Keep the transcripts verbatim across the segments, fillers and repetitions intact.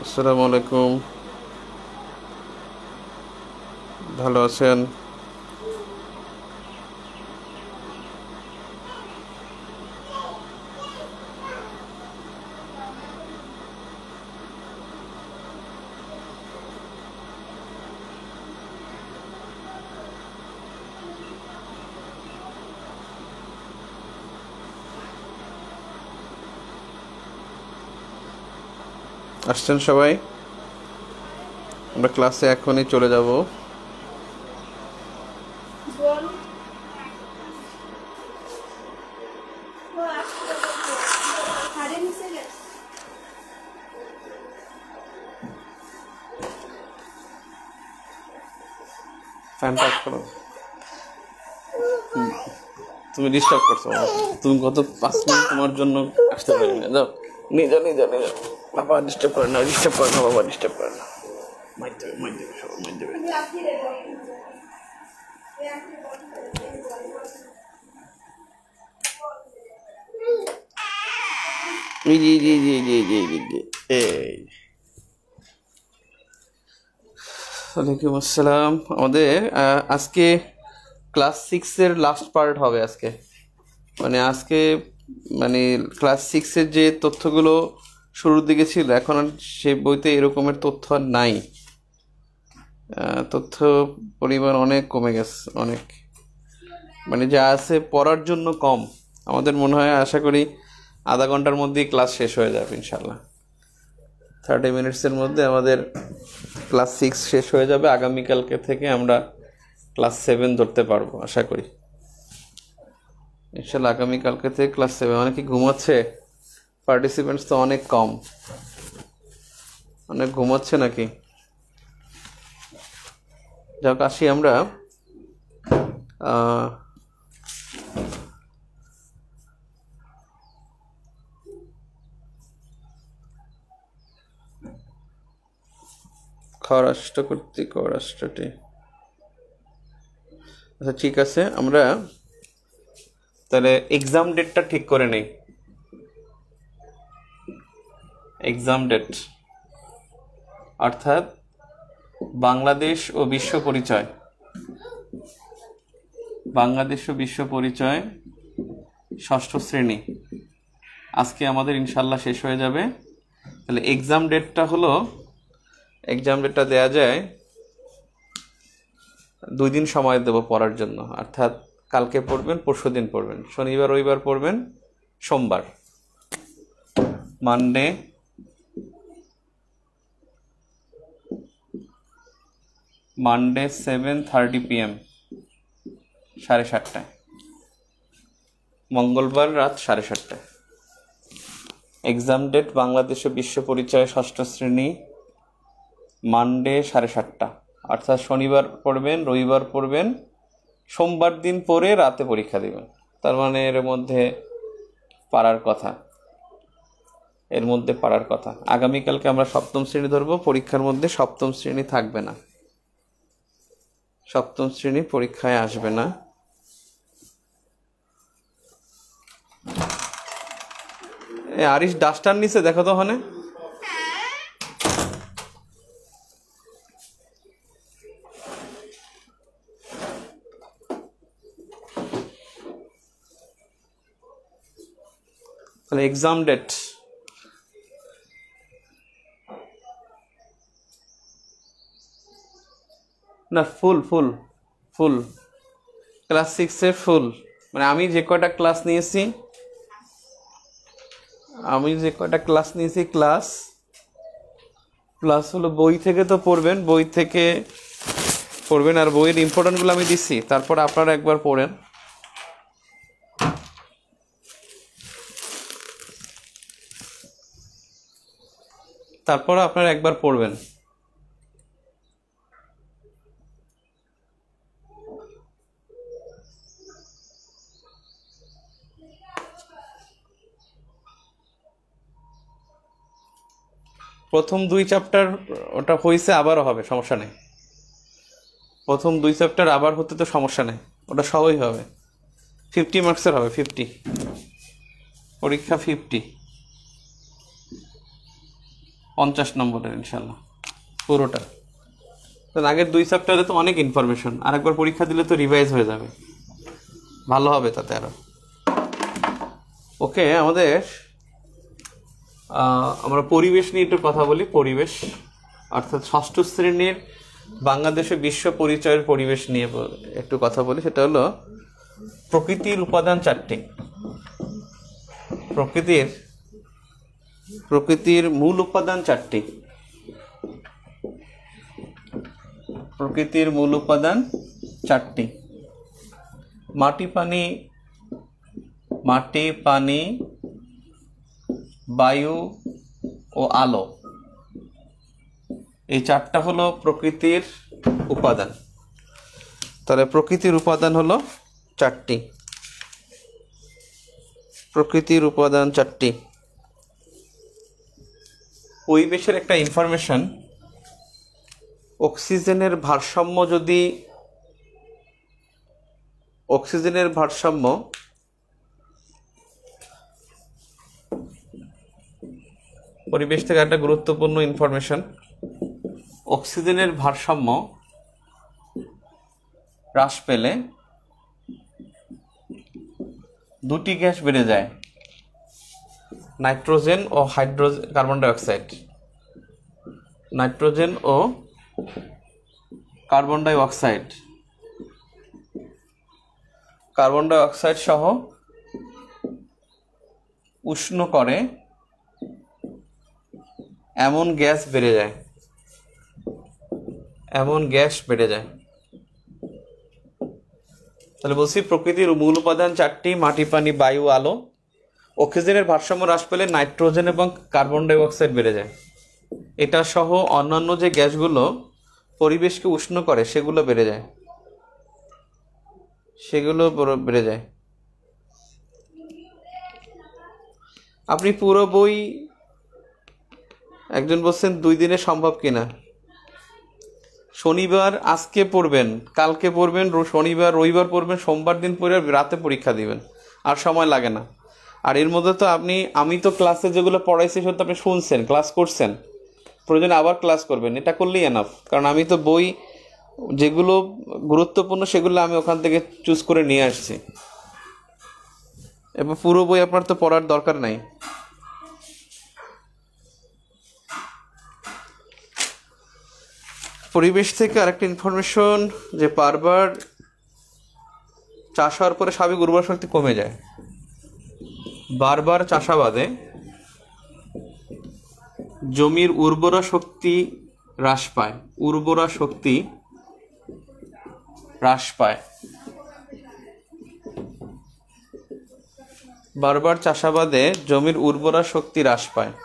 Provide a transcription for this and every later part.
আসসালামু আলাইকুম। ভালো আছেন? আসছেন সবাই? আমরা ক্লাসে এখনই চলে যাব। ফ্যানটা অফ করো। তুমি ডিস্টার্ব করছো আমাকে। তুমি গত পাঁচ মিনিট তোমার জন্য আসতে পারি না। যাও, নিয়ে যাও, নিয়ে যাও, নিয়ে যাও। বাবা ডিস্টার্ব করে না, ডিস্টার্ব করে না, বাবা ডিস্টার্ব করে না। মাইর দেবে, মাইর দেবে, সবাই মাইর দেবে। জি জি জি জি জি জি জি জি এই ওয়ালাইকুম আসসালাম। আমাদের আহ, আজকে ক্লাস সিক্সের লাস্ট পার্ট হবে আজকে। মানে আজকে মানে ক্লাস সিক্সের যে তথ্যগুলো শুরুর দিকে ছিল, এখন আর সে বইতে এরকমের তথ্য আর নাই। আহ, তথ্য পরিমাণ অনেক কমে গেছে, অনেক। মানে যা আছে পড়ার জন্য কম। আমাদের মনে হয়, আশা করি আধা ঘন্টার মধ্যেই ক্লাস শেষ হয়ে যাবে ইনশাল্লাহ। থার্টি মিনিটসের মধ্যে আমাদের ক্লাস সিক্স শেষ হয়ে যাবে। আগামীকালকে থেকে আমরা ক্লাস সেভেন ধরতে পারবো আশা করি ইনশাল্লাহ। আগামীকালকে থেকে ক্লাস সেভেন। অনেকে ঘুমাচ্ছে, পার্টিসিপেন্টস তো অনেক কম। অনেক ঘুমাচ্ছে নাকি? যাক, আসি আমরা। আহ, খরাষ্ট্র কর্তৃক রাষ্ট্রটি। আচ্ছা ঠিক আছে, আমরা তাহলে এক্সাম ডেটটা ঠিক করে নেই। এক্সাম ডেট অর্থাৎ বাংলাদেশ ও বিশ্ব পরিচয়। বাংলাদেশ ও বিশ্ব পরিচয় ষষ্ঠ শ্রেণী আজকে আমাদের ইনশাল্লাহ শেষ হয়ে যাবে। তাহলে এক্সাম ডেটটা হলো, এক্সাম ডেটটা দেয়া যায় দুই দিন সময় দেবো পড়ার জন্য। অর্থাৎ কালকে পড়বেন, পরশু দিন পড়বেন, শনিবার রবিবার পড়বেন, সোমবার Monday Monday seven thirty PM সাড়ে সাতটায়, মঙ্গলবার রাত সাড়ে সাতটায়। এক্সাম ডেট বাংলাদেশ ও বিশ্ব পরিচয় ষষ্ঠ শ্রেণী, মানডে সাড়ে সাতটা। অর্থাৎ শনিবার পড়বেন, রবিবার পড়বেন, সোমবার দিন পড়ে রাতে পরীক্ষা দেবেন। তার মানে এর মধ্যে পারার কথা, এর মধ্যে পারার কথা। আগামীকালকে আমরা সপ্তম শ্রেণী ধরবো। পরীক্ষার মধ্যে সপ্তম শ্রেণী থাকবে না, সপ্তম শ্রেণী পরীক্ষায় আসবে না। এ আরিশ ডাস্টার নিচে দেখো তো ওখানে। তাহলে এক্সাম ডেট না, ফুল ফুল ফুল ক্লাস সিক্সের ফুল। মানে আমি যে কয়টা ক্লাস নিয়েছি আমি যে কয়টা ক্লাস নিয়েছি ক্লাস প্লাস হলো বই থেকে তো পড়বেন, বই থেকে পড়বেন, আর বইয়ের ইম্পর্টেন্টগুলো আমি দিচ্ছি। তারপর আপনারা একবার পড়েন। তারপর আপনারা একবার পড়বেন। প্রথম দুই চ্যাপ্টার ওটা হয়েছে, আবারও হবে, সমস্যা নেই। প্রথম দুই চ্যাপ্টার আবার হতে তো সমস্যা নেই, ওটা সবই হবে। ফিফটি মার্কসের হবে, ফিফটি পরীক্ষা, ফিফটি। পঞ্চাশ নম্বরের ইনশাল্লাহ পুরোটা। কারণ আগের দুই চ্যাপ্টারে তো অনেক ইনফরমেশন, আর একবার পরীক্ষা দিলে তো রিভাইজ হয়ে যাবে, ভালো হবে তাতে আরো। ওকে, আমাদের আমরা পরিবেশ নিয়ে একটু কথা বলি। পরিবেশ অর্থাৎ ষষ্ঠ শ্রেণীর বাংলাদেশে বিশ্ব পরিচয়ের পরিবেশ নিয়ে একটু কথা বলি। সেটা হলো প্রকৃতির উপাদান চারটি। প্রকৃতির প্রকৃতির মূল উপাদান চারটি। প্রকৃতির মূল উপাদান চারটি। মাটি পানি মাটি পানি বায়ু ও আলো, এই চারটা হলো প্রকৃতির উপাদান। তাহলে প্রকৃতির উপাদান হলো চারটি। প্রকৃতির উপাদান চারটি। পরিবেশের একটা ইনফরমেশন, অক্সিজেনের ভারসাম্য যদি অক্সিজেনের ভারসাম্য পরিবেশ থেকে একটা গুরুত্বপূর্ণ ইনফরমেশন, অক্সিজেনের ভারসাম্য হ্রাস পেলে দুটি গ্যাস বেড়ে যায়, নাইট্রোজেন ও হাইড্রোজেন কার্বন ডাইঅক্সাইড। নাইট্রোজেন ও কার্বন ডাইঅক্সাইড কার্বন ডাইঅক্সাইড সহ উষ্ণ করে এমন গ্যাস বেড়ে যায় এমন গ্যাস বেড়ে যায় তাহলে বলছি প্রকৃতির মূল উপাদান চারটি, মাটি পানি বায়ু আলো। অক্সিজেনের ভারসাম্য হ্রাস পেলে নাইট্রোজেন এবং কার্বন ডাইঅক্সাইড বেড়ে যায়। এটা সহ অন্যান্য যে গ্যাসগুলো পরিবেশকে উষ্ণ করে সেগুলো বেড়ে যায় সেগুলো বেড়ে যায় আপনি পুরো বই, একজন বলছেন দুই দিনে সম্ভব কিনা। শনিবার আজকে পড়বেন, কালকে পড়বেন, শনিবার রবিবার পড়বেন, সোমবার দিন পড়ে রাতে পরীক্ষা দিবেন, আর সময় লাগে না। আর এর মধ্যে তো আপনি, আমি তো ক্লাসে যেগুলো পড়াইছি সেটা আপনি শুনছেন, ক্লাস করছেন, প্রয়োজনে আবার ক্লাস করবেন, এটা করলেই এনাফ। কারণ আমি তো বই যেগুলো গুরুত্বপূর্ণ সেগুলো আমি ওখান থেকে চুজ করে নিয়ে আসছি। এবার পুরো বই আপনার তো পড়ার দরকার নাই। পরিবেশ থেকে আরেকটা ইনফরমেশন, যে বারবার চাষ হওয়ার পরে স্বাভাবিক উর্বর শক্তি কমে যায়। বারবার চাষাবাদে জমির উর্বরা শক্তি হ্রাস পায় উর্বরা শক্তি হ্রাস পায় বারবার চাষাবাদে জমির উর্বরা শক্তি হ্রাস পায়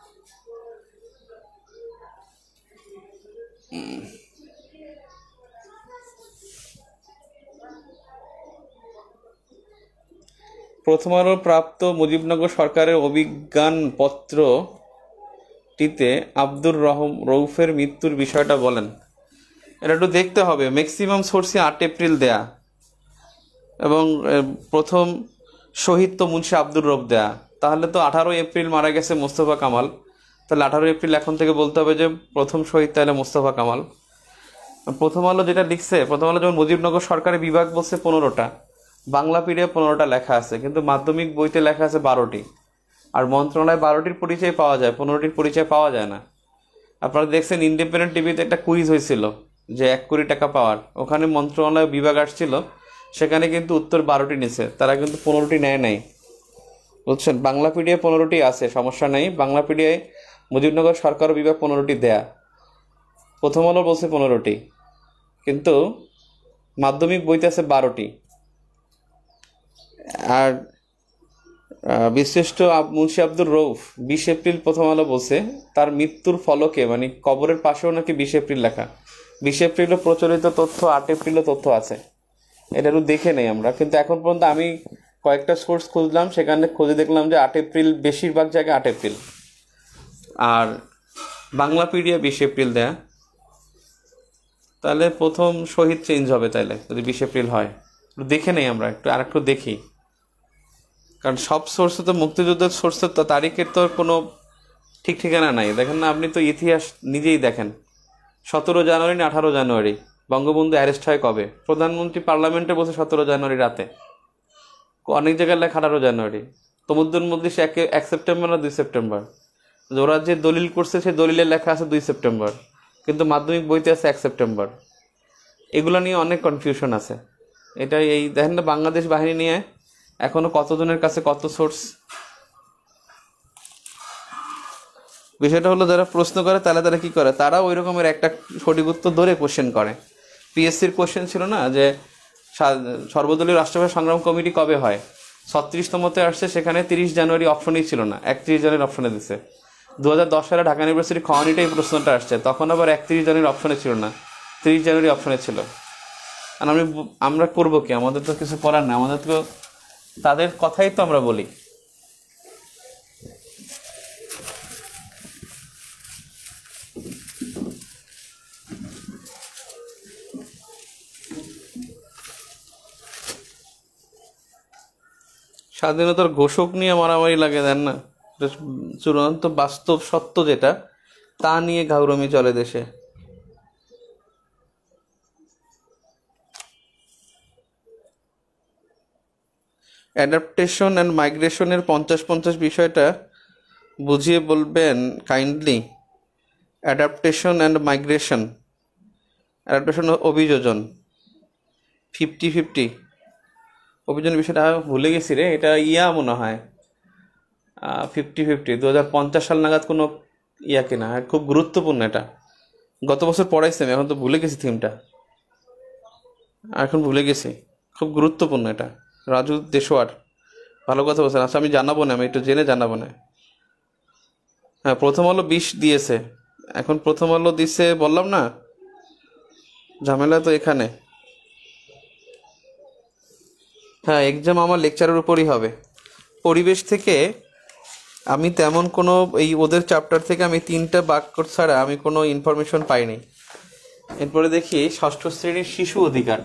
প্রথম আলো প্রাপ্ত মুজিবনগর সরকারের অভিজ্ঞান পত্রটিতে আব্দুর রহম রৌফের মৃত্যুর বিষয়টা বলেন। এটা একটু দেখতে হবে। ম্যাক্সিমাম সোর্সে আট এপ্রিল দেয়া, এবং প্রথম শহীদ তো মুন্সি আব্দুর রব দেয়া। তাহলে তো আঠারোই এপ্রিল মারা গেছে মোস্তফা কামাল, তাহলে আঠারোই এপ্রিল এখন থেকে বলতে হবে যে প্রথম শহীদ তাহলে মোস্তফা কামাল। প্রথম আলো যেটা লিখছে, প্রথম আলো যেমন মুজিবনগর সরকারের বিভাগ বলছে পনেরোটা, বাংলা পিডিএ পনেরোটা লেখা আছে, কিন্তু মাধ্যমিক বইতে লেখা আছে বারোটি। আর মন্ত্রণালয়ে বারোটির পরিচয় পাওয়া যায়, পনেরোটির পরিচয় পাওয়া যায় না। আপনারা দেখছেন ইন্ডিপেন্ডেন্ট টিভিতে একটা কুইজ হয়েছিল যে এক কোটি টাকা পাওয়ার, ওখানে মন্ত্রণালয় বিভাগ আসছিল, সেখানে কিন্তু উত্তর বারোটি নিছে, তারা কিন্তু পনেরোটি নেয় নাই, বুঝছেন। বাংলা পিডিএ পনেরোটি আছে, সমস্যা নেই। বাংলা পিডিএ মুজিবনগর সরকার বিভাগ পনেরোটি দেয়া, প্রথম আলো বলছে পনেরোটি, কিন্তু মাধ্যমিক বইতে আছে বারোটি। আর বিশিষ্ট মুন্সি আব্দুর রৌফ বিশ এপ্রিল প্রথম আলো বলছে, তার মৃত্যুর ফলকে মানে কবরের পাশেও নাকি বিশ এপ্রিল লেখা। বিশ এপ্রিলও প্রচলিত তথ্য, আট এপ্রিলও তথ্য আছে, এটা একটু দেখে নেই আমরা। কিন্তু এখন পর্যন্ত আমি কয়েকটা সোর্স খুঁজলাম, সেখানে খুঁজে দেখলাম যে আট এপ্রিল, বেশিরভাগ জায়গায় আট এপ্রিল। আর বাংলা পিডিএ বিশ এপ্রিল দেয়া, তাহলে প্রথম শহীদ চেঞ্জ হবে তাইলে যদি বিশ এপ্রিল হয়। দেখে নেই আমরা একটু, আর একটু দেখি, কারণ সব সোর্সে তো মুক্তিযুদ্ধের সোর্সের তো তারিখের তো কোনো ঠিক ঠিকানা নাই। দেখেন না, আপনি তো ইতিহাস নিজেই দেখেন, সতেরো জানুয়ারি না আঠারো জানুয়ারি বঙ্গবন্ধু অ্যারেস্ট হয় কবে? প্রধানমন্ত্রী পার্লামেন্টে বসে সতেরো জানুয়ারি রাতে, অনেক জায়গায় লেখা আঠারো জানুয়ারি। তমুদ্দুল মজলিস এক এক সেপ্টেম্বর না দুই সেপ্টেম্বর, ওরা যে দলিল করছে সে দলিলের লেখা আছে দুই সেপ্টেম্বর, কিন্তু মাধ্যমিক বইতে আছে এক সেপ্টেম্বর। এগুলো নিয়ে অনেক কনফিউশন আছে। এটা এই দেখেন না, বাংলাদেশ বাহিনী নিয়ে এখনো কতজনের কাছে কত সোর্স। বিষয়টা হলো, যারা প্রশ্ন করে তাহলে তারা কি করে, তারা ওই রকমের একটা সঠিক উত্তর ধরে কোশ্চেন করে। পিএসসির কোশ্চেন ছিল না যে সর্বদলীয় রাষ্ট্রভাষা সংগ্রাম কমিটি কবে হয়, ছত্রিশতমতে আসছে, সেখানে তিরিশ জানুয়ারি অপশনই ছিল না, একত্রিশ জানুয়ারি অপশনে দিছে। দু হাজার দশ সালে ঢাকা ইউনিভার্সিটি খওয়ানিটা এই প্রশ্নটা আসছে, তখন আবার একত্রিশ জানুয়ারি অপশনে ছিল না, তিরিশ জানুয়ারি অপশনে ছিল। আর আমি আমরা করবো কি, আমাদের তো কিছু করার না, আমাদের তো তাদের কথাই তো আমরা বলি। স্বাধীনতার ঘোষক নিয়ে মারামারি লাগে, দেন না, চূড়ান্ত বাস্তব সত্য যেটা, তা নিয়ে ঘাউরমি চলে দেশে। অ্যাডাপ্টেশন অ্যান্ড মাইগ্রেশনের পঞ্চাশ পঞ্চাশ বিষয়টা বুঝিয়ে বলবেন kindly. Adaptation and migration, adaptation অভিযোজন, ফিফটি ফিফটি অভিযোজন বিষয়টা ভুলে গেছি রে, এটা ইয়া মনে হয় ফিফটি ফিফটি দু হাজার পঞ্চাশ সাল নাগাদ কোনো ইয়া কিনা, খুব গুরুত্বপূর্ণ এটা। গত বছর পড়াইছি আমি, এখন তো ভুলে গেছি থিমটা, এখন ভুলে গেছি। খুব গুরুত্বপূর্ণ এটা, রাজু দেশোয়ার ভালো কথা বলছেন। আচ্ছা আমি জানাবো না, আমি একটু জেনে জানাবো না। হ্যাঁ, প্রথম আলো বিশ দিয়েছে, এখন প্রথম আলো দিছে, বললাম না, ঝামেলা তো এখানে। হ্যাঁ, এক্সাম আমার লেকচারের উপরই হবে। পরিবেশ থেকে আমি তেমন কোনো, এই ওদের চ্যাপ্টার থেকে আমি তিনটা বাক্য ছাড়া আমি কোনো ইনফরমেশন পাইনি। এরপরে দেখি ষষ্ঠ শ্রেণীর শিশু অধিকার,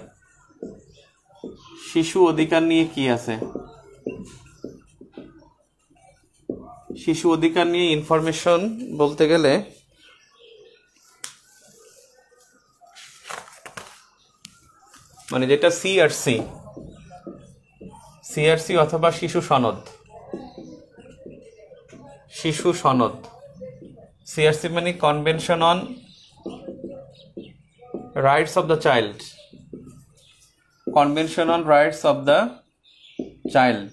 শিশু অধিকার নিয়ে কি আছে। শিশু অধিকার নিয়ে ইনফরমেশন বলতে গেলে মানে যেটা সিআরসি, সিআরসি অথবা শিশু সনদ, শিশু সনদ, সিআরসি মানে convention on rights of the child, convention on rights of the child,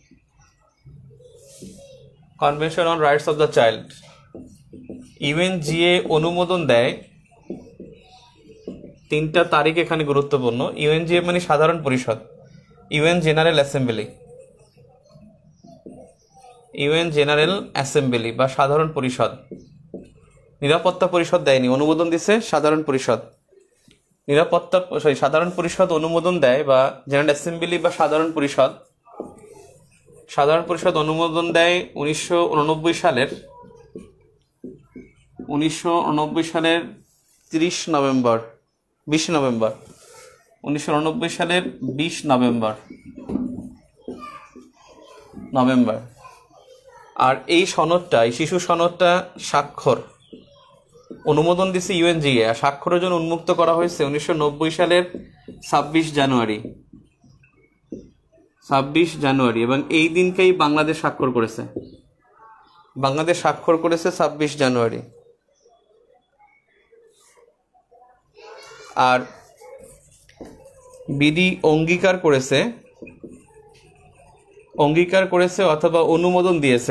convention on rights of the child. UNGA অনুমোদন দেয়, তিনটা তারিখ এখানে গুরুত্বপূর্ণ। ইউএনজিএ মানে সাধারণ পরিষদ, UN general assembly, UN general assembly বা সাধারণ পরিষদ। নিরাপত্তা পরিষদ দেয়নি, অনুমোদন দিছে সাধারণ পরিষদ। নিরাপত্তা সরি সাধারণ পরিষদ অনুমোদন দেয়, বা জেনারেল অ্যাসেম্বলি বা সাধারণ পরিষদ, সাধারণ পরিষদ অনুমোদন দেয় উনিশশো উননব্বই সালের উনিশশো উননব্বই সালের তিরিশ নভেম্বর, বিশ নভেম্বর, উনিশশো উননব্বই সালের বিশ নভেম্বর নভেম্বর আর এই সনদটা, এই শিশু সনদটা স্বাক্ষর অনুমোদন দিছে ইউএনজিএ, আর স্বাক্ষরের জন্য উন্মুক্ত করা হয়েছে উনিশশো নব্বই সালের ছাব্বিশ জানুয়ারি, ছাব্বিশ জানুয়ারি এবং এই দিনকেই বাংলাদেশ স্বাক্ষর করেছে, বাংলাদেশ স্বাক্ষর করেছে ছাব্বিশ জানুয়ারি। আর বিডি অঙ্গীকার করেছে, অঙ্গীকার করেছে অথবা অনুমোদন দিয়েছে,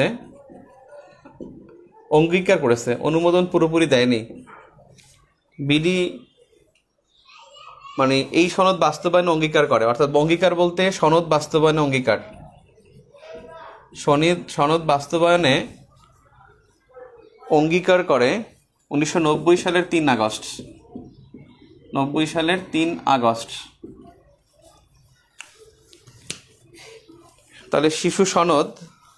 অঙ্গীকার করেছে, অনুমোদন পুরোপুরি দেয়নি। বিডি মানে এই সনদ বাস্তবায়নে অঙ্গীকার করে, অর্থাৎ অঙ্গীকার বলতে সনদ বাস্তবায়নে অঙ্গীকার, সনদ সনদ বাস্তবায়নে অঙ্গীকার করে উনিশশো নব্বই সালের তিন আগস্ট, নব্বই সালের তিন আগস্ট। তাহলে শিশু সনদ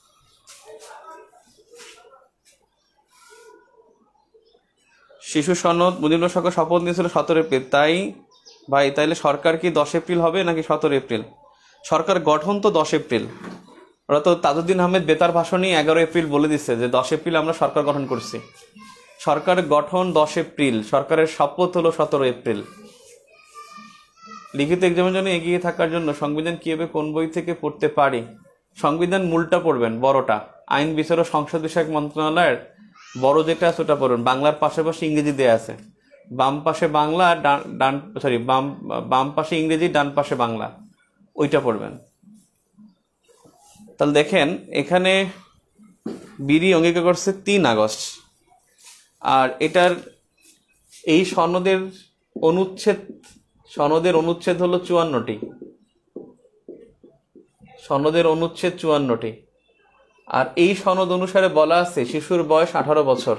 শিশু সনদ মুজিবুর সরকার শপথ নিয়েছিল সতেরো এপ্রিল। তাই ভাই, তাইলে সরকার কি দশ এপ্রিল হবে নাকি সতেরো এপ্রিল? সরকার গঠন তো দশ এপ্রিল, ওরা তো তাজউদ্দিন আহমেদ বেতার ভাষণই এগারো এপ্রিল বলে দিচ্ছে যে দশ এপ্রিল আমরা সরকার গঠন করছি। সরকার গঠন দশ এপ্রিল, সরকারের শপথ হলো সতেরো এপ্রিল। লিখিত এক্সামের জন্য এগিয়ে থাকার জন্য সংবিধান কিভাবে কোন বই থেকে পড়তে পারি? সংবিধান মূলটা পড়বেন, বড়টা। আইন বিচার ও সংসদ বিষয়ক মন্ত্রণালয়ের বড় যেটা আছে ওটা পড়বেন। বাংলার পাশাপাশি ইংরেজি দেয়া আছে, বাম পাশে বাংলা, ডান ডান সরি বাম বাম পাশে ইংরেজি, ডান পাশে বাংলা, ওইটা পড়বেন। তাহলে দেখেন এখানে বিডি অঙ্গীকার করছে তিন আগস্ট, আর এটার এই সনদের অনুচ্ছেদ সনদের অনুচ্ছেদ হলো চুয়ান্নটি। সনদের অনুচ্ছেদ চুয়ান্নটি। আর এই সনদ অনুসারে বলা আছে শিশুর বয়স আঠারো বছর,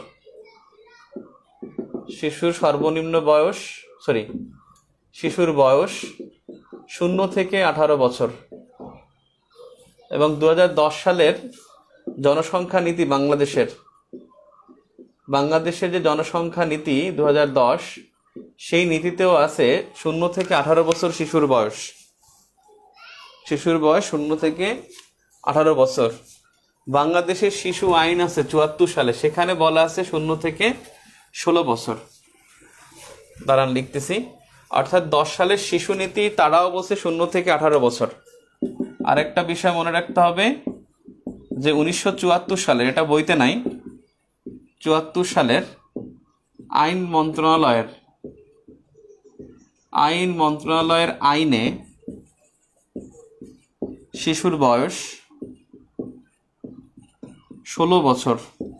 শিশুর সর্বনিম্ন বয়স সরি শিশুর বয়স শূন্য থেকে আঠারো বছর। এবং দু হাজার দশ সালের জনসংখ্যা নীতি বাংলাদেশের বাংলাদেশের যে জনসংখ্যা নীতি দু হাজার দশ, সেই নীতিতেও আছে শূন্য থেকে আঠারো বছর শিশুর বয়স। শিশুর বয়স শূন্য থেকে আঠারো বছর। বাংলাদেশের শিশু আইন আছে চুয়াত্তর সালে, সেখানে বলা আছে শূন্য থেকে ষোলো বছর। দাঁড়ান লিখতেছি। অর্থাৎ দশ সালের শিশু নীতি তারাও বলছে শূন্য থেকে আঠারো বছর। আরেকটা বিষয় মনে রাখতে হবে যে উনিশশো চুয়াত্তর সালের, এটা বইতে নাই, চুয়াত্তর সালের আইন মন্ত্রণালয়ের আইন মন্ত্রণালয়ের আইনে শিশুর বয়স ষোলো বছর।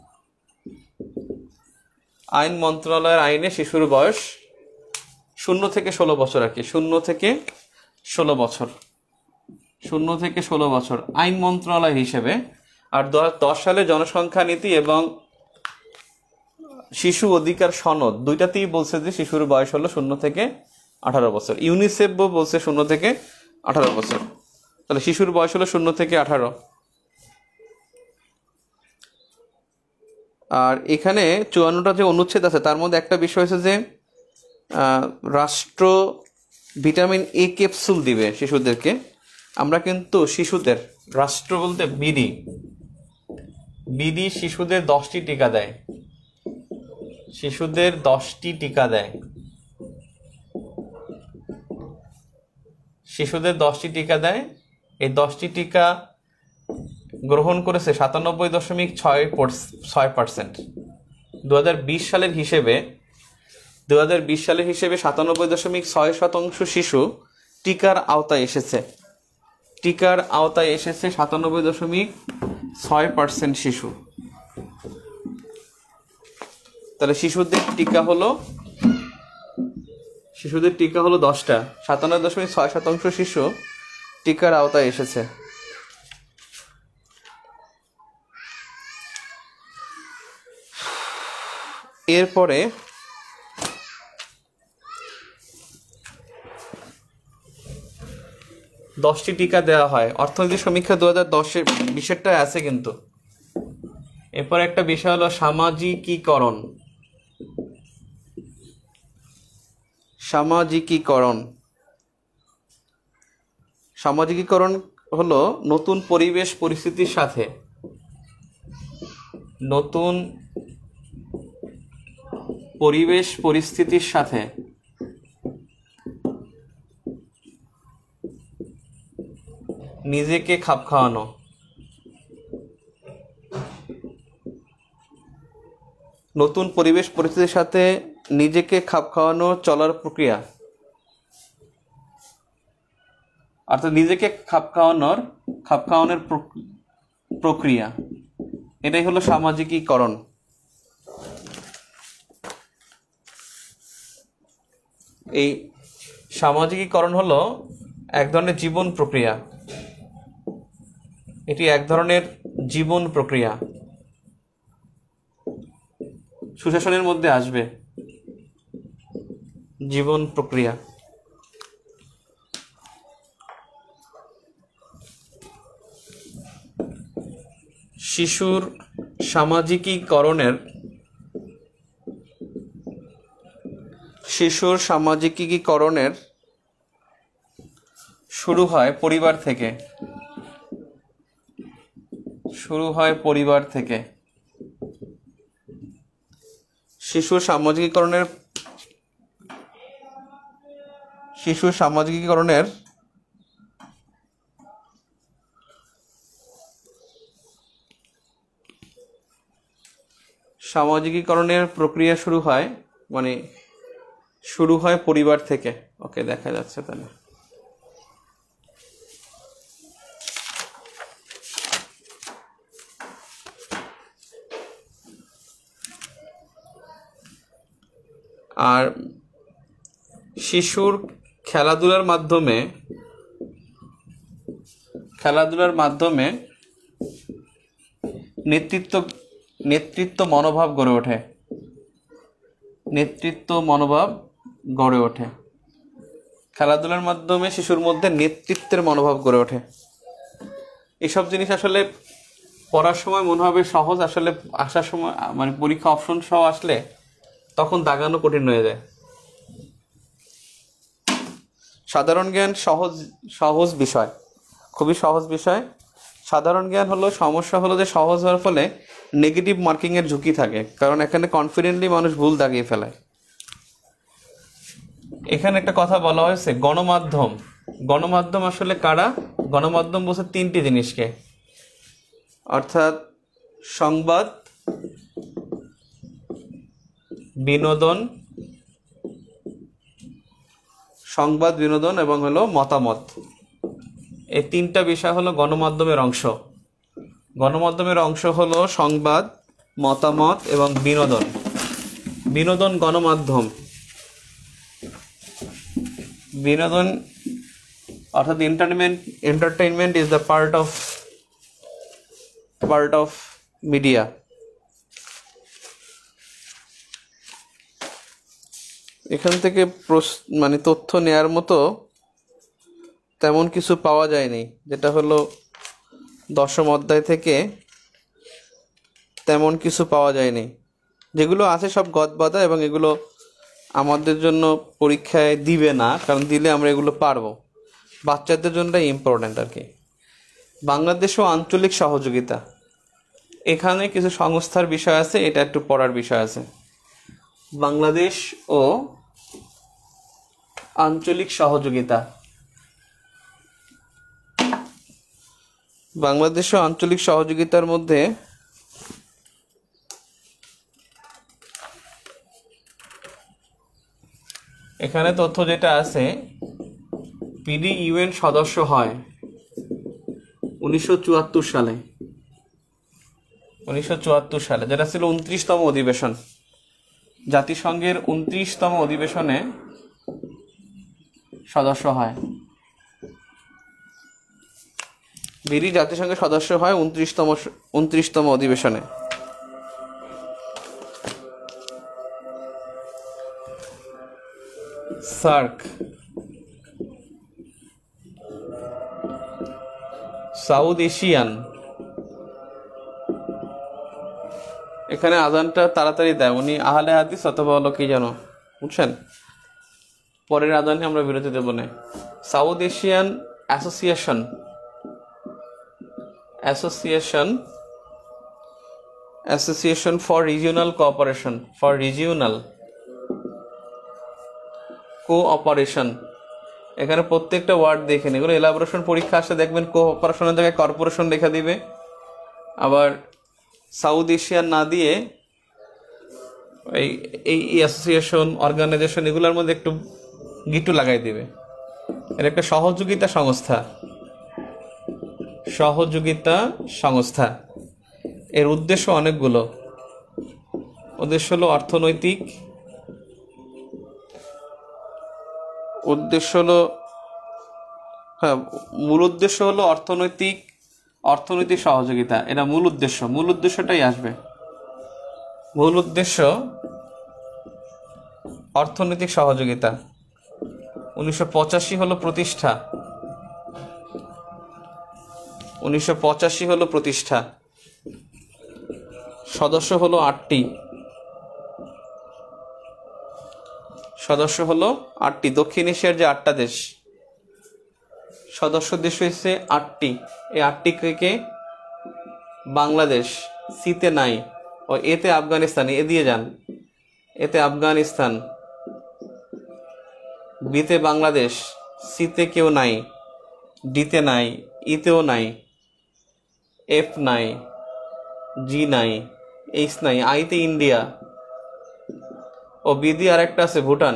আইন মন্ত্রণালয়ের আইনে শিশুর বয়স শূন্য থেকে ষোলো বছর আর কি, শূন্য থেকে ষোলো বছর শূন্য থেকে ষোলো বছর আইন মন্ত্রণালয় হিসেবে। আর দু হাজার দশ সালে জনসংখ্যা নীতি এবং শিশু অধিকার সনদ দুইটাতেই বলছে যে শিশুর বয়স হলো শূন্য থেকে আঠারো বছর। ইউনিসেফও বলছে শূন্য থেকে আঠারো বছর। তাহলে শিশুর বয়স হলো শূন্য থেকে আঠারো। আর এখানে চুয়ান্নটা যে অনুচ্ছেদ আছে তার মধ্যে একটা বিষয় হচ্ছে যে রাষ্ট্র ভিটামিন এ ক্যাপসুল দিবে শিশুদেরকে। আমরা কিন্তু শিশুদের, রাষ্ট্র বলতে বিডি বিডি শিশুদের দশটি টিকা দেয়, শিশুদের দশটি টিকা দেয় শিশুদের দশটি টিকা দেয়। এই দশটি টিকা গ্রহণ করেছে সাতানব্বই দশমিক ছয় ছয় পার্সেন্ট। দু হাজার বিশ সালের হিসেবে দু হাজার বিশ সালের হিসেবে সাতানব্বই দশমিক ছয় শতাংশ শিশু টিকার আওতায় এসেছে টিকার আওতায় এসেছে সাতানব্বই দশমিক ছয় পার্সেন্ট শিশু। তাহলে শিশুদের টিকা হলো শিশুদের টিকা হলো দশটা, সাতানব্বই দশমিক ছয় শতাংশ শিশু টিকার আওতায় এসেছে। এরপরে দশটি টিকা দেওয়া হয়। অর্থনীতি সমীক্ষা দু হাজার দশের বিশেরটায় আছে কিন্তু। এরপর একটা বিষয় হলো সামাজিকীকরণ। সামাজিকীকরণ সামাজিকীকরণ হলো নতুন পরিবেশ পরিস্থিতির সাথে নতুন পরিবেশ পরিস্থিতির সাথে নিজেকে খাপ খাওয়ানো। নতুন পরিবেশ পরিস্থিতির সাথে নিজেকে খাপ খাওয়ানো চলার প্রক্রিয়া, অর্থাৎ নিজেকে খাপ খাওয়ানোর খাপ খাওয়ানোর প্রক্রিয়া, এটাই হলো সামাজিকীকরণ। এই সামাজিকীকরণ হলো এক ধরনের জীবন প্রক্রিয়া। এটি এক ধরনের জীবন প্রক্রিয়া, সুশাসনের মধ্যে আসবে জীবন প্রক্রিয়া। শিশুর সামাজিকীকরণের শিশুর সামাজিকীকরণের শুরু হয় পরিবার থেকে। শুরু হয় পরিবার থেকে। শিশুর সামাজিকীকরণের শিশুর সামাজিকীকরণের সামাজিকীকরণের প্রক্রিয়া শুরু হয় মানে শুরু হয় পরিবার থেকে। ওকে, দেখা যাচ্ছে তাহলে। আর শিশুর খেলাধুলার মাধ্যমে খেলাধুলার মাধ্যমে নেতৃত্ব নেতৃত্ব মনোভাব গড়ে ওঠে নেতৃত্ব মনোভাব গড়ে ওঠে খেলাধুলার মাধ্যমে শিশুর মধ্যে নেতৃত্বের মনোভাব গড়ে ওঠে। এসব জিনিস আসলে পড়ার সময় মনে হবে সহজ, আসলে আসার সময় মানে পরীক্ষা অপশন সহ আসলে তখন দাগানো কঠিন হয়ে যায়। সাধারণ জ্ঞান সহজ সহজ বিষয়, খুবই সহজ বিষয়। সাধারণ জ্ঞান হলো, সমস্যা হলো যে সহজ হওয়ার ফলে নেগেটিভ মার্কিং এর ঝুঁকি থাকে, কারণ এখানে কনফিডেন্টলি মানুষ ভুল দাগিয়ে ফেলায়। এখানে একটা কথা বলা হয়েছে, গণমাধ্যম। গণমাধ্যম আসলে কারা? গণমাধ্যম বলছে তিনটি জিনিসকে, অর্থাৎ সংবাদ, বিনোদন সংবাদ বিনোদন এবং হলো মতামত। এই তিনটা বিষয় হলো গণমাধ্যমের অংশ। গণমাধ্যমের অংশ হলো সংবাদ, মতামত এবং বিনোদন। বিনোদন গণমাধ্যম। বিনোদন অর্থাৎ entertainment entertainment is the part of part of media. এখান থেকে মানে তথ্য নেয়ার মতো তেমন কিছু পাওয়া যায়নি, যেটা হলো দশম অধ্যায় থেকে তেমন কিছু পাওয়া যায়নি। যেগুলো আছে সব গদবাঁধা, এবং এগুলো আমাদের জন্য পরীক্ষায় দিবে না, কারণ দিলে আমরা এগুলো পারবো। বাচ্চাদের জন্য ইম্পর্ট্যান্ট আর কি। বাংলাদেশ ও আঞ্চলিক সহযোগিতা, এখানে কিছু সংস্থার বিষয় আছে, এটা একটু পড়ার বিষয় আছে। বাংলাদেশ ও আঞ্চলিক সহযোগিতা। বাংলাদেশ ও আঞ্চলিক সহযোগিতার মধ্যে এখানে তথ্য যেটা আছে, পিডি ইউএন সদস্য হয় উনিশশো চুয়াত্তর সালে উনিশশো চুয়াত্তর সালে, যেটা ছিল উনত্রিশতম অধিবেশন। জাতিসংঘের উনত্রিশতম অধিবেশনে সদস্য হয়। বিডি জাতিসংঘের সদস্য হয় উনত্রিশতম উনত্রিশতম অধিবেশনে। SAARC, South Asian. এখানে আজানটা তাড়াতাড়ি দেয়, উনি আহলে হাদিস অথবা হলো কি জানো, বুঝছেন? পরের আজানে আমরা বিরতি দেব না। South Asian association association association for regional cooperation for regional cooperation. এখানে প্রত্যেকটা ওয়ার্ড দেখেন, এগুলো এলাবোরেশন পরীক্ষা আসলে দেখবেন কোঅপারেশনের জায়গায় কর্পোরেশন লেখা দিবে, আবার সাউথ এশিয়ান না দিয়ে এই এই অ্যাসোসিয়েশন, অর্গানাইজেশন এগুলোর মধ্যে একটু গিট্টু লাগাই দিবে। এর একটা সহযোগিতা সংস্থা সহযোগিতা সংস্থা এর উদ্দেশ্য অনেকগুলো। উদ্দেশ্য হলো অর্থনৈতিক উদ্দেশ্য হলো হ্যাঁ মূল উদ্দেশ্য হলো অর্থনৈতিক অর্থনৈতিক সহযোগিতা। এটা মূল উদ্দেশ্য, মূল উদ্দেশ্যটাই আসবে। মূল উদ্দেশ্য অর্থনৈতিক সহযোগিতা। উনিশশো পঁচাশি হলো প্রতিষ্ঠা উনিশশো পঁচাশি হলো প্রতিষ্ঠা। সদস্য হলো আটটি সদস্য হলো আটটি দক্ষিণ এশিয়ার যে আটটা দেশ, সদস্য দেশ হয়েছে আটটি। এই আটটি কে বাংলাদেশ, সিতে নাই, ও এতে আফগানিস্তান, এ দিয়ে যান, এতে আফগানিস্তান, বিতে বাংলাদেশ, সিতে কেউ নাই, ডিতে নাই, ইতেও নাই, এফ নাই, জি নাই, এইচ নাই, আইতে ইন্ডিয়া, ও বিদি আর একটা আছে ভুটান।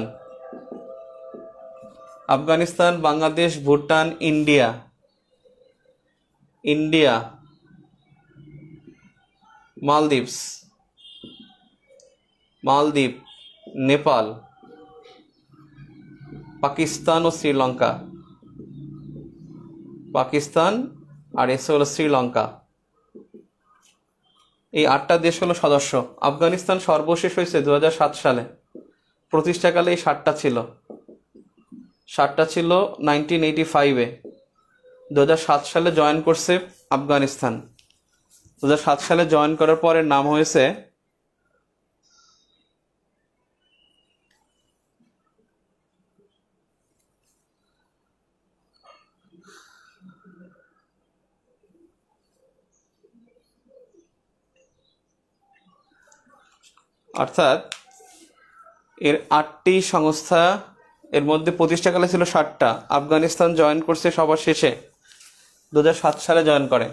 আফগানিস্তান, বাংলাদেশ, ভুটান, ইন্ডিয়া, ইন্ডিয়া, মালদ্বীপস, মালদ্বীপ, নেপাল, পাকিস্তান ও শ্রীলঙ্কা, পাকিস্তান আর এসে হলো শ্রীলঙ্কা। এই আটটা দেশ হলো সদস্য। আফগানিস্তান সর্বশেষ হয়েছে দু হাজার সাত সালে। প্রতিষ্ঠাকালে এই সাতটা ছিল, সাতটা ছিল নাইনটিন এইটি ফাইভে। দু হাজার সাত সালে জয়েন করছে আফগানিস্তান। দু হাজার সাত সালে জয়েন করার পরে নাম হয়েছে অর্থাৎ এর আটটি সংস্থা, এর মধ্যে প্রতিষ্ঠাকালে ছিল ষাটটা। আফগানিস্তান জয়েন করছে সবার শেষে, দু হাজার সাত সালে জয়েন করে।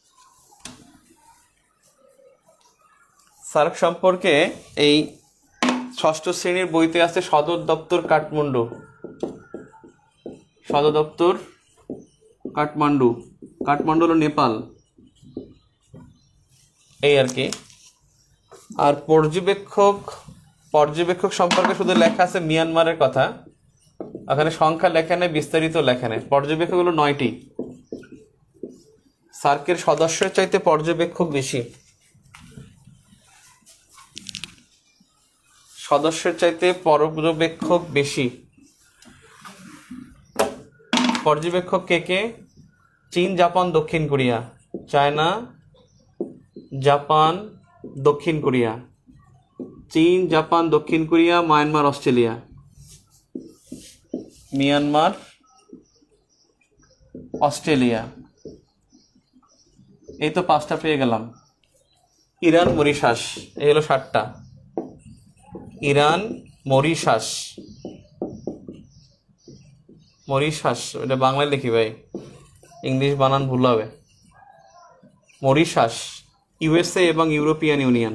সার্ক সম্পর্কে এই ষষ্ঠ শ্রেণীর বইতে আছে সদর দপ্তর কাঠমান্ডু, সদর দপ্তর কাঠমান্ডু, কাঠমান্ডু হলো নেপাল, এই আর কি। আর পর্যবেক্ষক, পর্যবেক্ষক সম্পর্কে শুধু লেখা আছে মিয়ানমারের কথা, ওখানে সংখ্যা লেখা নেই, বিস্তারিত লেখা নেই। পর্যবেক্ষক হলো নয়টি। সার্কের সদস্যের চাইতে পর্যবেক্ষক বেশি, সদস্যের চাইতে পর্যবেক্ষক বেশি। পর্যবেক্ষক কে কে? চীন, জাপান, দক্ষিণ কোরিয়া। চায়না, জাপান, দক্ষিণ কোরিয়া। চীন, জাপান, দক্ষিণ Korea, Myanmar, Australia. Myanmar, Australia, এই তো পাঁচটা পেয়ে গেলাম। ইরান, মরিশাস, এই হলো সাতটা। ইরান, মরিশাস, মরিশাস, এটা বাংলায় লিখি ভাই, ইংলিশ বানান ভুল হবে। মরিশাস, ইউএসএ এবং ইউরোপিয়ান ইউনিয়ন।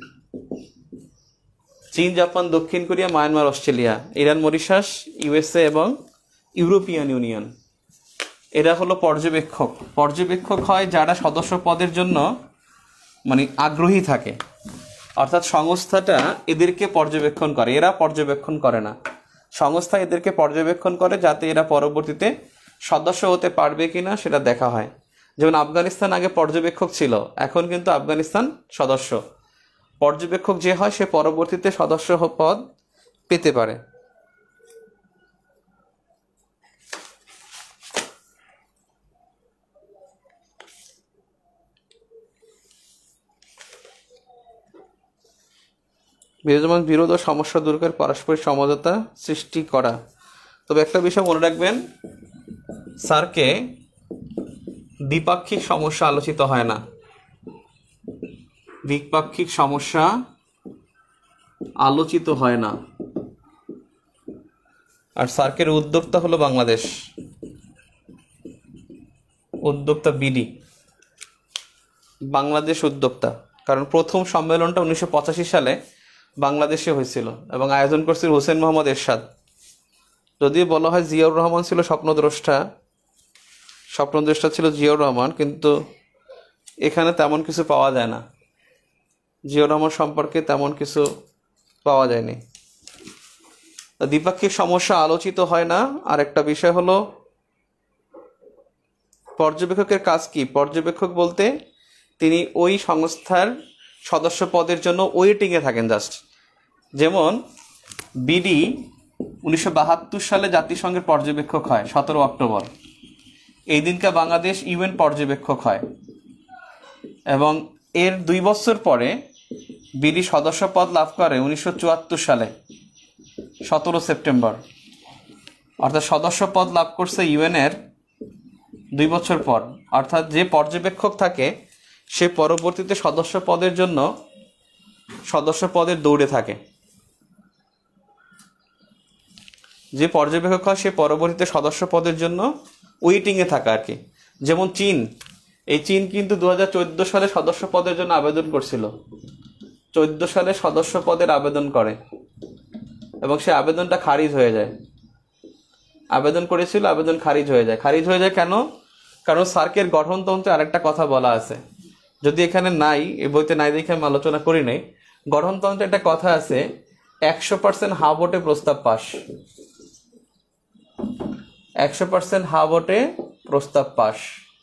চীন, জাপান, দক্ষিণ Korea, Myanmar, Australia. Iran, Mauritius, USA এবং ইউরোপিয়ান ইউনিয়ন। এরা হলো পর্যবেক্ষক। পর্যবেক্ষক হয় যারা সদস্য পদের জন্য মানে আগ্রহী থাকে, অর্থাৎ সংস্থাটা এদেরকে পর্যবেক্ষণ করে, এরা পর্যবেক্ষণ করে না। সংস্থা এদেরকে পর্যবেক্ষণ করে যাতে এরা পরবর্তীতে সদস্য হতে পারবে কিনা সেটা দেখা হয়। যেমন আফগানিস্তান আগে পর্যবেক্ষক ছিল, এখন কিন্তু আফগানিস্তান সদস্য। পর্যবেক্ষক যে হয় সে পরবর্তীতে সদস্য পদ পেতে পারে। বিরাজমান বিরোধ ও সমস্যা দূর করে পারস্পরিক সমঝোতা সৃষ্টি করা। তবে একটা বিষয় মনে রাখবেন, স্যারকে দ্বিপাক্ষিক সমস্যা আলোচিত হয় না, দ্বিপাক্ষিক সমস্যা আলোচিত হয় না। আর সার্কের উদ্যোক্তা হলো বাংলাদেশ, উদ্যোক্তা বিডি, বাংলাদেশ উদ্যোক্তা। কারণ প্রথম সম্মেলনটা উনিশশো পঁচাশি সালে বাংলাদেশে হয়েছিল এবং আয়োজন করছিল হোসেন মোহাম্মদ এরশাদ। যদিও বলা হয় জিয়াউর রহমান ছিল স্বপ্নদ্রষ্টা, স্বপ্নদ্রষ্টা ছিল জিয়াউর রহমান, কিন্তু এখানে তেমন কিছু পাওয়া যায় না, জিয়াউর রহমান সম্পর্কে তেমন কিছু পাওয়া যায়নি। দ্বিপাক্ষিক সমস্যা আলোচিত হয় না। আর একটা বিষয় হলো পর্যবেক্ষকের কাজ কি? পর্যবেক্ষক বলতে তিনি ওই সংস্থার সদস্য পদের জন্য ওয়েটিংয়ে থাকেন জাস্ট। যেমন বিডি উনিশশো বাহাত্তর সালে জাতিসংঘের পর্যবেক্ষক হয় সতেরো অক্টোবর, এই দিনকে বাংলাদেশ ইউএন পর্যবেক্ষক হয় এবং এর দুই বছর পরে বিডি সদস্য পদ লাভ করে উনিশশো চুয়াত্তর সালে সতেরো সেপ্টেম্বর। অর্থাৎ সদস্য পদ লাভ করছে ইউএনের দুই বছর পর। অর্থাৎ যে পর্যবেক্ষক থাকে সে পরবর্তীতে সদস্য পদের জন্য সদস্য পদের দৌড়ে থাকে। যে পর্যবেক্ষক হয় সে পরবর্তীতে সদস্য পদের জন্য ওয়েটিংয়ে থাকে আর কি। যেমন চীন, এই চীন কিন্তু দু হাজার চোদ্দো সালে সদস্য পদের জন্য আবেদন করছিল, চোদ্দ সালে সদস্য পদের আবেদন করে এবং সে আবেদনটা খারিজ হয়ে যায়। আবেদন করেছিল, আবেদন খারিজ হয়ে যায়। খারিজ হয়ে যায় কেন? কারণ সার্কের গঠনতন্ত্রে আরেকটা কথা বলা আছে, যদি এখানে নাই, এই বইতে নাই দেখে আমি আলোচনা করি নাই। গঠনতন্ত্রে একটা কথা আছে, একশো পার্সেন্ট হা ভোটে প্রস্তাব পাস, একশো পার্সেন্ট হা ভোটে প্রস্তাব পাস।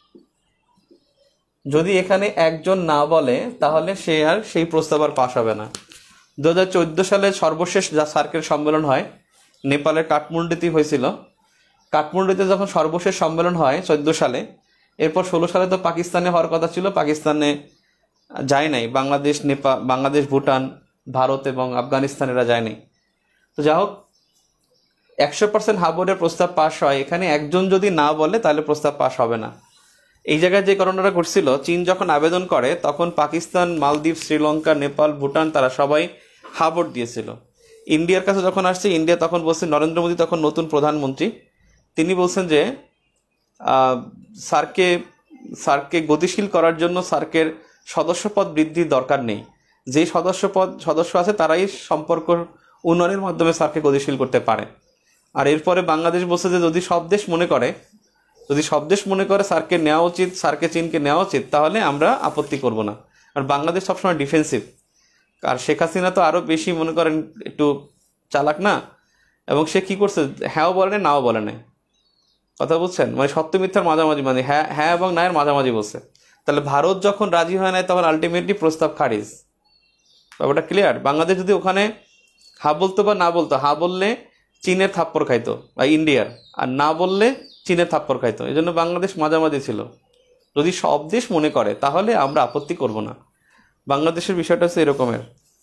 যদি এখানে একজন না বলে তাহলে সে আর সেই প্রস্তাব আর পাস হবে না। দু হাজার চোদ্দ সালে সর্বশেষ যা সার্কের সম্মেলন হয় নেপালের কাঠমান্ডুতেই হয়েছিল। কাঠমান্ডুতে যখন সর্বশেষ সম্মেলন হয় চোদ্দ সালে, এরপর ষোলো সালে তো পাকিস্তানে হওয়ার কথা ছিল, পাকিস্তানে যায় নাই। বাংলাদেশ, নেপাল, বাংলাদেশ, ভুটান, ভারত এবং আফগানিস্তানেরা যায় নাই। তো যাই হোক, একশো পার্সেন্ট হা ভোটের প্রস্তাব পাস হয়। এখানে একজন যদি না বলে তাহলে প্রস্তাব পাস হবে না। এই জায়গায় যে কারণটা করছিল, চীন যখন আবেদন করে তখন পাকিস্তান, মালদ্বীপ, শ্রীলঙ্কা, নেপাল, ভুটান তারা সবাই হা ভোট দিয়েছিল। ইন্ডিয়ার কাছে যখন আসছে, ইন্ডিয়া তখন বলছে, নরেন্দ্র মোদী তখন নতুন প্রধানমন্ত্রী, তিনি বলছেন যে সার্কে সার্ককে গতিশীল করার জন্য সার্কের সদস্যপদ বৃদ্ধির দরকার নেই। যেই সদস্যপদ সদস্য আছে তারাই সম্পর্ক উন্নয়নের মাধ্যমে সার্ককে গতিশীল করতে পারে। আর এরপরে বাংলাদেশ বলছে যে যদি সব দেশ মনে করে যদি সব দেশ মনে করে সার্কে নেওয়া উচিত, সার্কে চীনকে নেওয়া উচিত, তাহলে আমরা আপত্তি করব না। আর বাংলাদেশ সবসময় ডিফেন্সিভ। আর শেখ হাসিনা তো আরও বেশি মনে করেন একটু চালাক না, এবং সে কি করছে, হ্যাঁও বলে না, নাও বলে না। কথা বুঝছেন? মানে সত্য মিথ্যার মাঝামাঝি, মানে হ্যাঁ হ্যাঁ এবং নায়ের মাঝামাঝি বলছে। তাহলে ভারত যখন রাজি হয় নাই তখন আলটিমেটলি প্রস্তাব খারিজ। ব্যাপারটা ক্লিয়ার? বাংলাদেশ যদি ওখানে হা বলতো বা না বলতো, হা বললে চীনের থাপ্পড় খাইতো বা ইন্ডিয়ার, আর না বললে চীনের থাপ্পড় খাইতো। এই জন্য বাংলাদেশ মাঝামাঝি ছিল। যদি সব দেশ মনে করে তাহলে আমরা আপত্তি করব না। বাংলাদেশের বিষয়টা হচ্ছে এরকমের।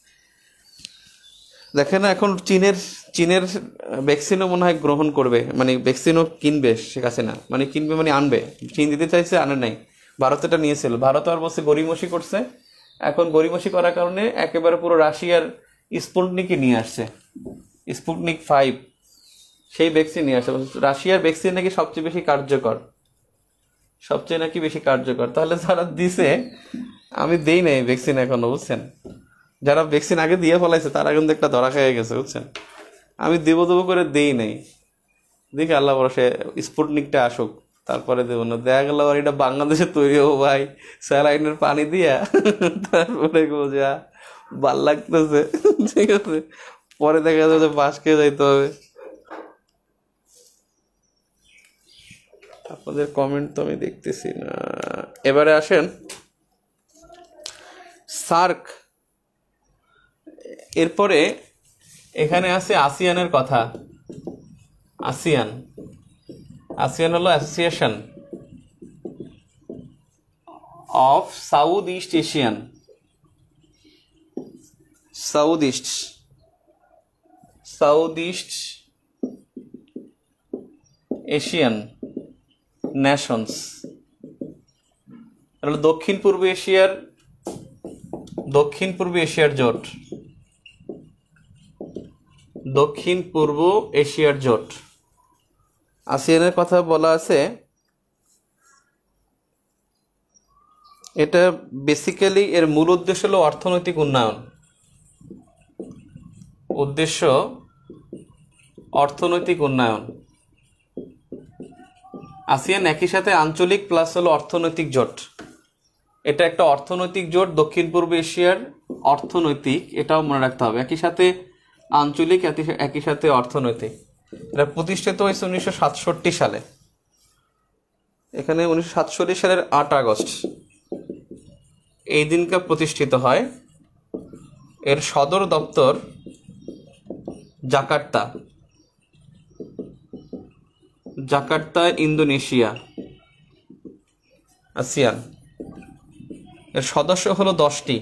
দেখেন, এখন চীনের চীনের ভ্যাকসিনও মনে হয় গ্রহণ করবে, মানে ভ্যাকসিনও কিনবে শেখ হাসিনা, মানে কিনবে মানে আনবে। চীন দিতে চাইছে, আনে নাই। ভারত এটা নিয়েছিল, ভারত আর বলছে গরিমসি করছে। এখন গরিমসি করার কারণে একেবারে পুরো রাশিয়ার স্পুটনিকই নিয়ে আসছে, স্পুটনিক ফাইভ, সেই ভ্যাকসিন নিয়ে আসছে। রাশিয়ার ভ্যাকসিন নাকি সবচেয়ে বেশি কার্যকর, সবচেয়ে নাকি বেশি কার্যকর। তাহলে যারা দিছে, আমি দেই নাই ভ্যাকসিন এখনো, বুঝছেন? যারা ভ্যাকসিন আগে দিয়ে ফেলাইছে তারা কিন্তু একটা ধরা খেয়ে গেছে, বুঝছেন? আমি দেবো দেবো করে দেই নাই। দেখি আল্লাহ ভরসে স্পুটনিকটা আসুক, তারপরে দেবো না। দেখা গেল এটা বাংলাদেশে তৈরি হবো ভাই, স্যালাইনের পানি দিয়া, তারপরে যা ভাল লাগতেছে, ঠিক আছে, পরে দেখা যাবে বাস খেয়ে যাইতে হবে। আপনাদের কমেন্ট তো আমি দেখতেছি না। এবারে আসেন সার্ক। এরপরে এখানে আছে আসিয়ানের কথা। আসিয়ান আসিয়ান হলো association of south east Asian south east south east Asian nations. হলো দক্ষিণ পূর্ব এশিয়ার দক্ষিণ পূর্ব এশিয়ার জোট দক্ষিণ পূর্ব এশিয়ার জোট আসিয়ানের কথা বলা আছে। এটা বেসিক্যালি এর মূল উদ্দেশ্য হলো অর্থনৈতিক উন্নয়ন। উদ্দেশ্য অর্থনৈতিক উন্নয়ন। আসিয়ান একই সাথে আঞ্চলিক প্লাস হলো অর্থনৈতিক জোট। এটা একটা অর্থনৈতিক জোট, দক্ষিণ পূর্ব এশিয়ার অর্থনৈতিক, এটাও মনে রাখতে হবে। একই সাথে আঞ্চলিক, একই সাথে অর্থনৈতিক। এটা প্রতিষ্ঠিত হয়েছে উনিশশো সাতষট্টি সালে। এখানে উনিশশো সাতষট্টি সালের আট আগস্ট এই দিনকে প্রতিষ্ঠিত হয়। এর সদর দপ্তর জাকার্তা জাকার্তা ইন্দোনেশিয়া। আসিয়ান এর সদস্য হলো দশটি।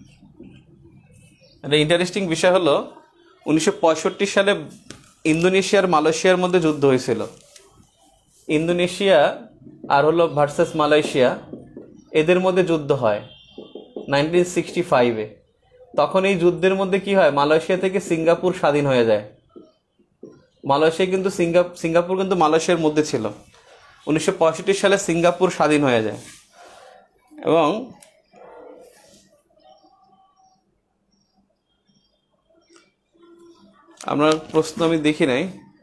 একটা ইন্টারেস্টিং বিষয় হলো উনিশশো পঁয়ষট্টি সালে ইন্দোনেশিয়ার মালয়েশিয়ার মধ্যে যুদ্ধ হয়েছিল। ইন্দোনেশিয়া আর হলো ভার্সেস মালয়েশিয়া, এদের মধ্যে যুদ্ধ হয়। নাইনটিন সিক্সটি ফাইভে। তখন এই যুদ্ধের মধ্যে কি হয়, মালয়েশিয়া থেকে সিঙ্গাপুর স্বাধীন হয়ে যায়। মালয়েশিয়া কিন্তু সিঙ্গা সিঙ্গাপুর কিন্তু মালয়েশিয়ার মধ্যে ছিল। উনিশশো পঁয়ষট্টি সালে সিঙ্গাপুর স্বাধীন হয়ে যায়। এবং আমরা প্রশ্ন আমি দেখি নাই,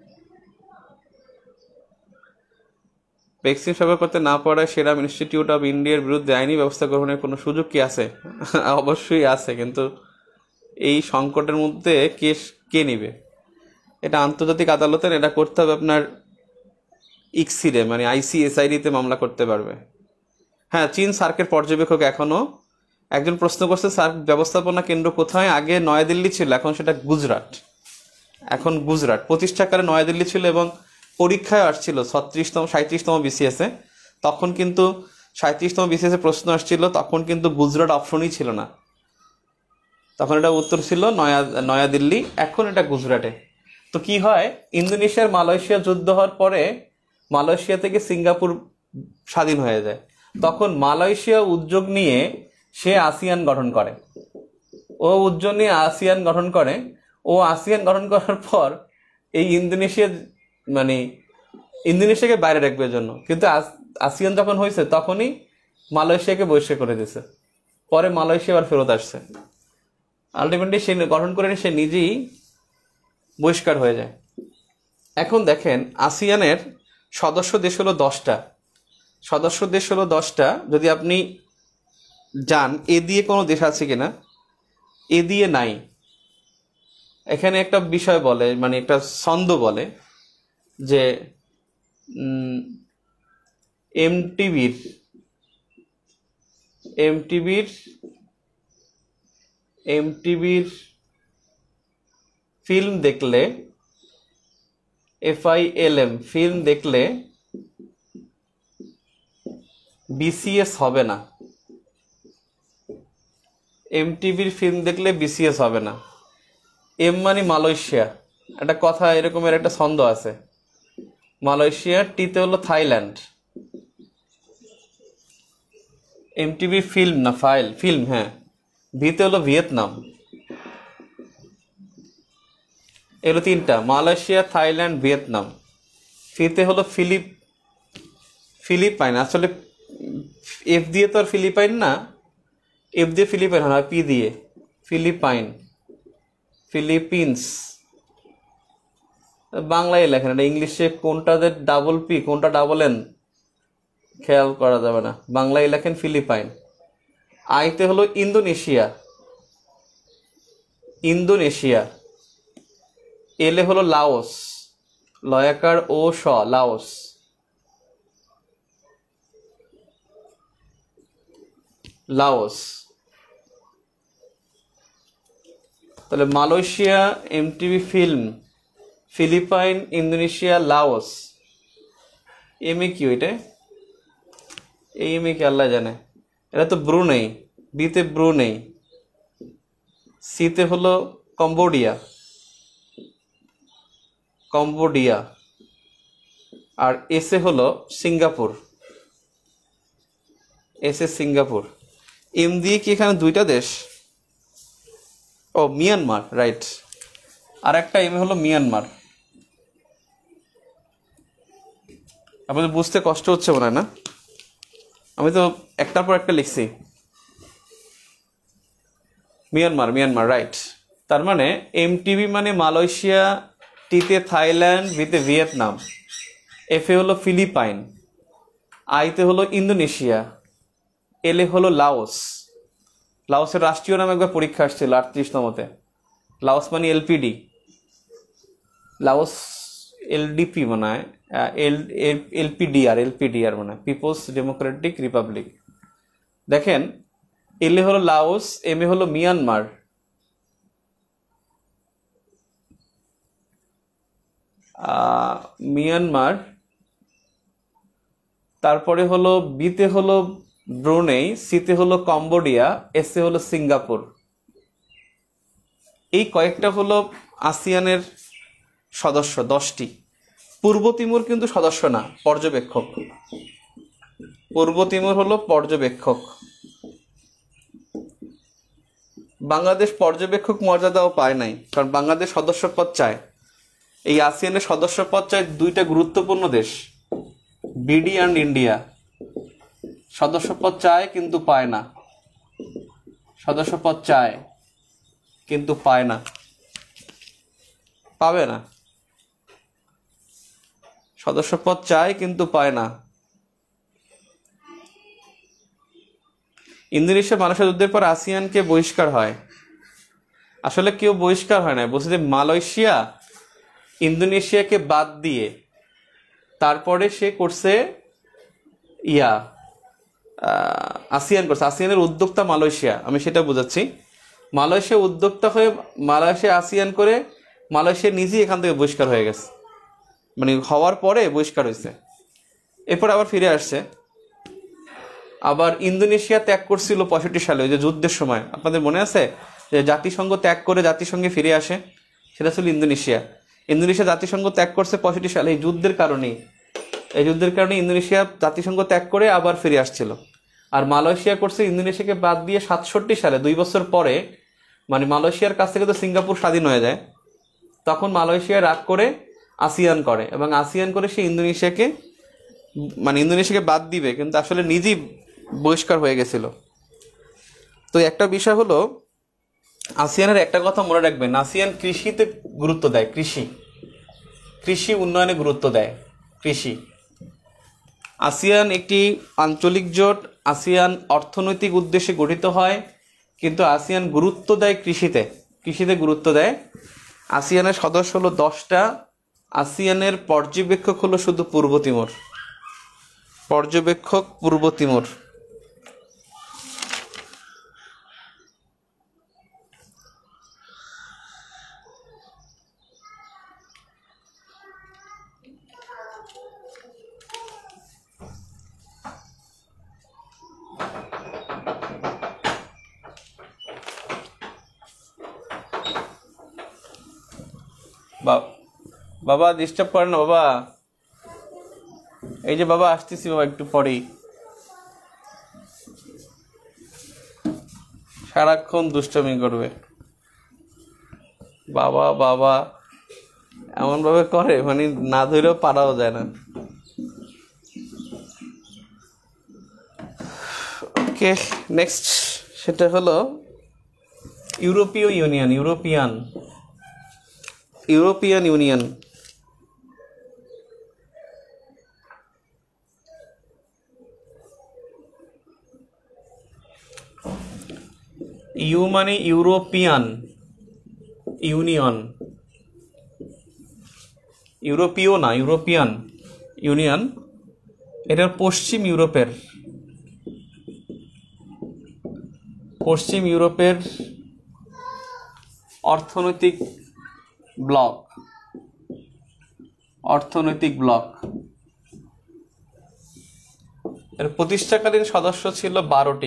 ভ্যাকসিন সরবরাহ করতে না পারায় সেরাম ইনস্টিটিউট অব ইন্ডিয়ার বিরুদ্ধে আইনি ব্যবস্থা গ্রহণের কোনো সুযোগ কি আছে? অবশ্যই আছে, কিন্তু এই সংকটের মধ্যে কেস কে নিবে? এটা আন্তর্জাতিক আদালতের, এটা করতে হবে আপনার ইকসিরে, মানে আইসিএসআইডিতে মামলা করতে পারবে। হ্যাঁ, চীন সার্কের পর্যবেক্ষক এখনো। একজন প্রশ্ন করছে সার্ক ব্যবস্থাপনা কেন্দ্র কোথায়? আগে নয়াদিল্লি ছিল, এখন সেটা গুজরাট। এখন গুজরাট প্রতিষ্ঠাকালে নয়াদিল্লি ছিল এবং পরীক্ষায় আসছিল ছত্রিশতম সাঁত্রিশতম বিসিএসে। তখন কিন্তু সাঁত্রিশতম বিসিএসে প্রশ্ন আসছিল, তখন কিন্তু গুজরাট অপশনই ছিল না, তখন এটা উত্তর ছিল নয়া নয়াদিল্লি, এখন এটা গুজরাটে। তো কি হয়, ইন্দোনেশিয়ার মালয়েশিয়া যুদ্ধ হওয়ার পরে মালয়েশিয়া থেকে সিঙ্গাপুর স্বাধীন হয়ে যায়। তখন মালয়েশিয়া উদ্যোগ নিয়ে সে আসিয়ান গঠন করে, ও উদ্যোগ নিয়ে আসিয়ান গঠন করে। ও আসিয়ান গঠন করার পর এই ইন্দোনেশিয়া মানে ইন্দোনেশিয়াকে বাইরে রাখবে জন্য, কিন্তু আসিয়ান যখন হয়েছে তখনই মালয়েশিয়াকে বহিষ্কার করে দিয়েছে। পরে মালয়েশিয়া আবার ফেরত আসছে। আলটিমেটলি সে গঠন করে সে নিজেই বহিষ্কার হয়ে যায়। এখন দেখেন, আসিয়ানের সদস্য দেশ হলো দশটা, সদস্য দেশ হলো দশটা। যদি আপনি যান এ দিয়ে কোনো দেশ আছে কিনা, এ দিয়ে নাই। এখানে একটা বিষয় বলে, মানে একটা ছন্দ বলে যে এমটিভির এমটিভির এমটিভির ফিল্ম দেখলে, F I L M film দেখলে বিসিএস হবে না। এমটিভির ফিল্ম দেখলে বিসিএস হবে না। এম মানে মালয়েশিয়া, একটা কথা এরকমের একটা ছন্দ আছে। মালয়েশিয়া, টিতে হলো থাইল্যান্ড। এমটিভি ফিল্ম না ফাইল ফিল্ম, হ্যাঁ। ভিতে হলো ভিয়েতনাম। এগুলো তিনটা, মালয়েশিয়া, থাইল্যান্ড, ভিয়েতনাম। ফিতে হলো ফিলিপ ফিলিপাইন। আসলে এফ দিয়ে তো আর ফিলিপাইন না, এফ দিয়ে ফিলিপাইন হয়, পি দিয়ে ফিলিপাইন, ফিলিপিন্স। বাংলায় লেখেন, এটা ইংলিশে কোনটাদের ডাবল পি কোনটা ডাবল এন খেয়াল করা যাবে না, বাংলায় লেখেন ফিলিপাইন। আইতে হলো ইন্দোনেশিয়া, ইন্দোনেশিয়া। এলে হলো লাওস, লয়াকার ও স, লাওস। লাওস। তাহলে Malaysia, MTV film, Philippine, Indonesia, Laos. M A কি ওইটা? এই এম এ কি আল্লাহ জানে। এটা তো ব্রুনেই, বিতে ব্রুনেই, সিতে হলো কম্বোডিয়া, কম্বোডিয়া। আর এসে হলো সিঙ্গাপুর, এসে সিঙ্গাপুর। এম দিয়ে কি এখানে দুইটা দেশ? ও মিয়ানমার, রাইট। আর একটা এম হলো মিয়ানমার। আপনাদের বুঝতে কষ্ট হচ্ছে মনে হয় না? আমি তো একটার পর একটা লিখছি। Myanmar, Myanmar, right. তার মানে এমটিভি মানে মালয়েশিয়া, টিতে থাইল্যান্ড, ভিতে ভিয়েতনাম, এফে হলো ফিলিপাইন, আইতে হলো ইন্দোনেশিয়া, এলে হলো লাওস। লাওসের রাষ্ট্রীয় নাম একবার পরীক্ষা আসছিল আটত্রিশতমতে। লাওস মানে এলপিডি, লাওস এলডিপি মনে হয়, এল এলপিডিআর এলপিডিআর মানে পিপলস ডেমোক্রেটিক রিপাবলিক। দেখেন, এলে হলো লাওস, এম এ হলো মিয়ানমার, মিয়ানমার। তারপরে হলো বিতে হলো ব্রুনেই, সিতে হলো কম্বোডিয়া, এসে হলো সিঙ্গাপুর। এই কয়েকটা হলো আসিয়ানের সদস্য, দশটি। পূর্ব তিমুর কিন্তু সদস্য না, পর্যবেক্ষক। পূর্ব তিমুর হলো পর্যবেক্ষক। বাংলাদেশ পর্যবেক্ষক মর্যাদাও পায় নাই, কারণ বাংলাদেশ সদস্যপদ চায়। এই আসিয়ানের সদস্যপদ চায় দুইটা গুরুত্বপূর্ণ দেশ, বিডি অ্যান্ড ইন্ডিয়া। সদস্যপদ চায় কিন্তু পায় না, সদস্যপদ চায় কিন্তু পায় না, পাবে না। সদস্যপদ চায় কিন্তু পায় না। ইন্দোনেশিয়া মানুষের যুদ্ধের পর আসিয়ানকে বহিষ্কার হয়। আসলে কেউ বহিষ্কার হয় না, বলছে যে মালয়েশিয়া ইন্দোনেশিয়াকে বাদ দিয়ে তারপরে সে করছে ইয়া আসিয়ান করছে। আসিয়ানের উদ্যোক্তা মালয়েশিয়া, আমি সেটা বোঝাচ্ছি। মালয়েশিয়া উদ্যোক্তা হয়ে মালয়েশিয়া আসিয়ান করে মালয়েশিয়া নিজেই এখান থেকে বহিষ্কার হয়ে গেছে, মানে হওয়ার পরে বহিষ্কার হয়েছে, এরপর আবার ফিরে আসছে। আবার ইন্দোনেশিয়া ত্যাগ করছিল পঁয়ষট্টি সালে, ওই যে যুদ্ধের সময়, আপনাদের মনে আছে যে জাতিসংঘ ত্যাগ করে জাতিসংঘে ফিরে আসে, সেটা ছিল ইন্দোনেশিয়া। ইন্দোনেশিয়া জাতিসংঘ ত্যাগ করছে পঁয়ষট্টি সালে এই যুদ্ধের কারণেই। এই যুদ্ধের কারণে ইন্দোনেশিয়া জাতিসংঘ ত্যাগ করে আবার ফিরে আসছিল। আর মালয়েশিয়া করছে ইন্দোনেশিয়াকে বাদ দিয়ে সাতষট্টি সালে, দুই বছর পরে, মানে মালয়েশিয়ার কাছ থেকে তো সিঙ্গাপুর স্বাধীন হয়ে যায়, তখন মালয়েশিয়া রাগ করে আসিয়ান করে, এবং আসিয়ান করে সে ইন্দোনেশিয়াকে, মানে ইন্দোনেশিয়াকে বাদ দিবে, কিন্তু আসলে নিজেই বহিষ্কার হয়ে গেছিল। তো একটা বিষয় হলো, আসিয়ানের একটা কথা মনে রাখবেন, আসিয়ান কৃষিতে গুরুত্ব দেয়, কৃষি কৃষি উন্নয়নে গুরুত্ব দেয়, কৃষি। আসিয়ান একটি আঞ্চলিক জোট, আসিয়ান অর্থনৈতিক উদ্দেশ্যে গঠিত হয়, কিন্তু আসিয়ান গুরুত্ব দেয় কৃষিতে, কৃষিতে গুরুত্ব দেয়। আসিয়ানের সদস্য হলো দশটা। আসিয়ানের পর্যবেক্ষক হলো শুধু পূর্ব তিমুর, পর্যবেক্ষক পূর্ব তিমুর। বাবা ডিস্টার্ব করেন না বাবা, এই যে বাবা আসতেছি বাবা, একটু পরেই। সারাক্ষণ দুষ্টমি করবে বাবা, বাবা এমন ভাবে করে মানে না ধরেও পারাও যায় না। ওকে, নেক্সট সেটা হলো ইউরোপীয় union, European European union. U মানে ইউরোপিয়ান, ইউনিয়ন, ইউরোপীয় না, ইউরোপিয়ান ইউনিয়ন। এটা পশ্চিম ইউরোপের, পশ্চিম ইউরোপের অর্থনৈতিক ব্লক, অর্থনৈতিক ব্লক। এর প্রতিষ্ঠাকালীন সদস্য ছিল বারোটি,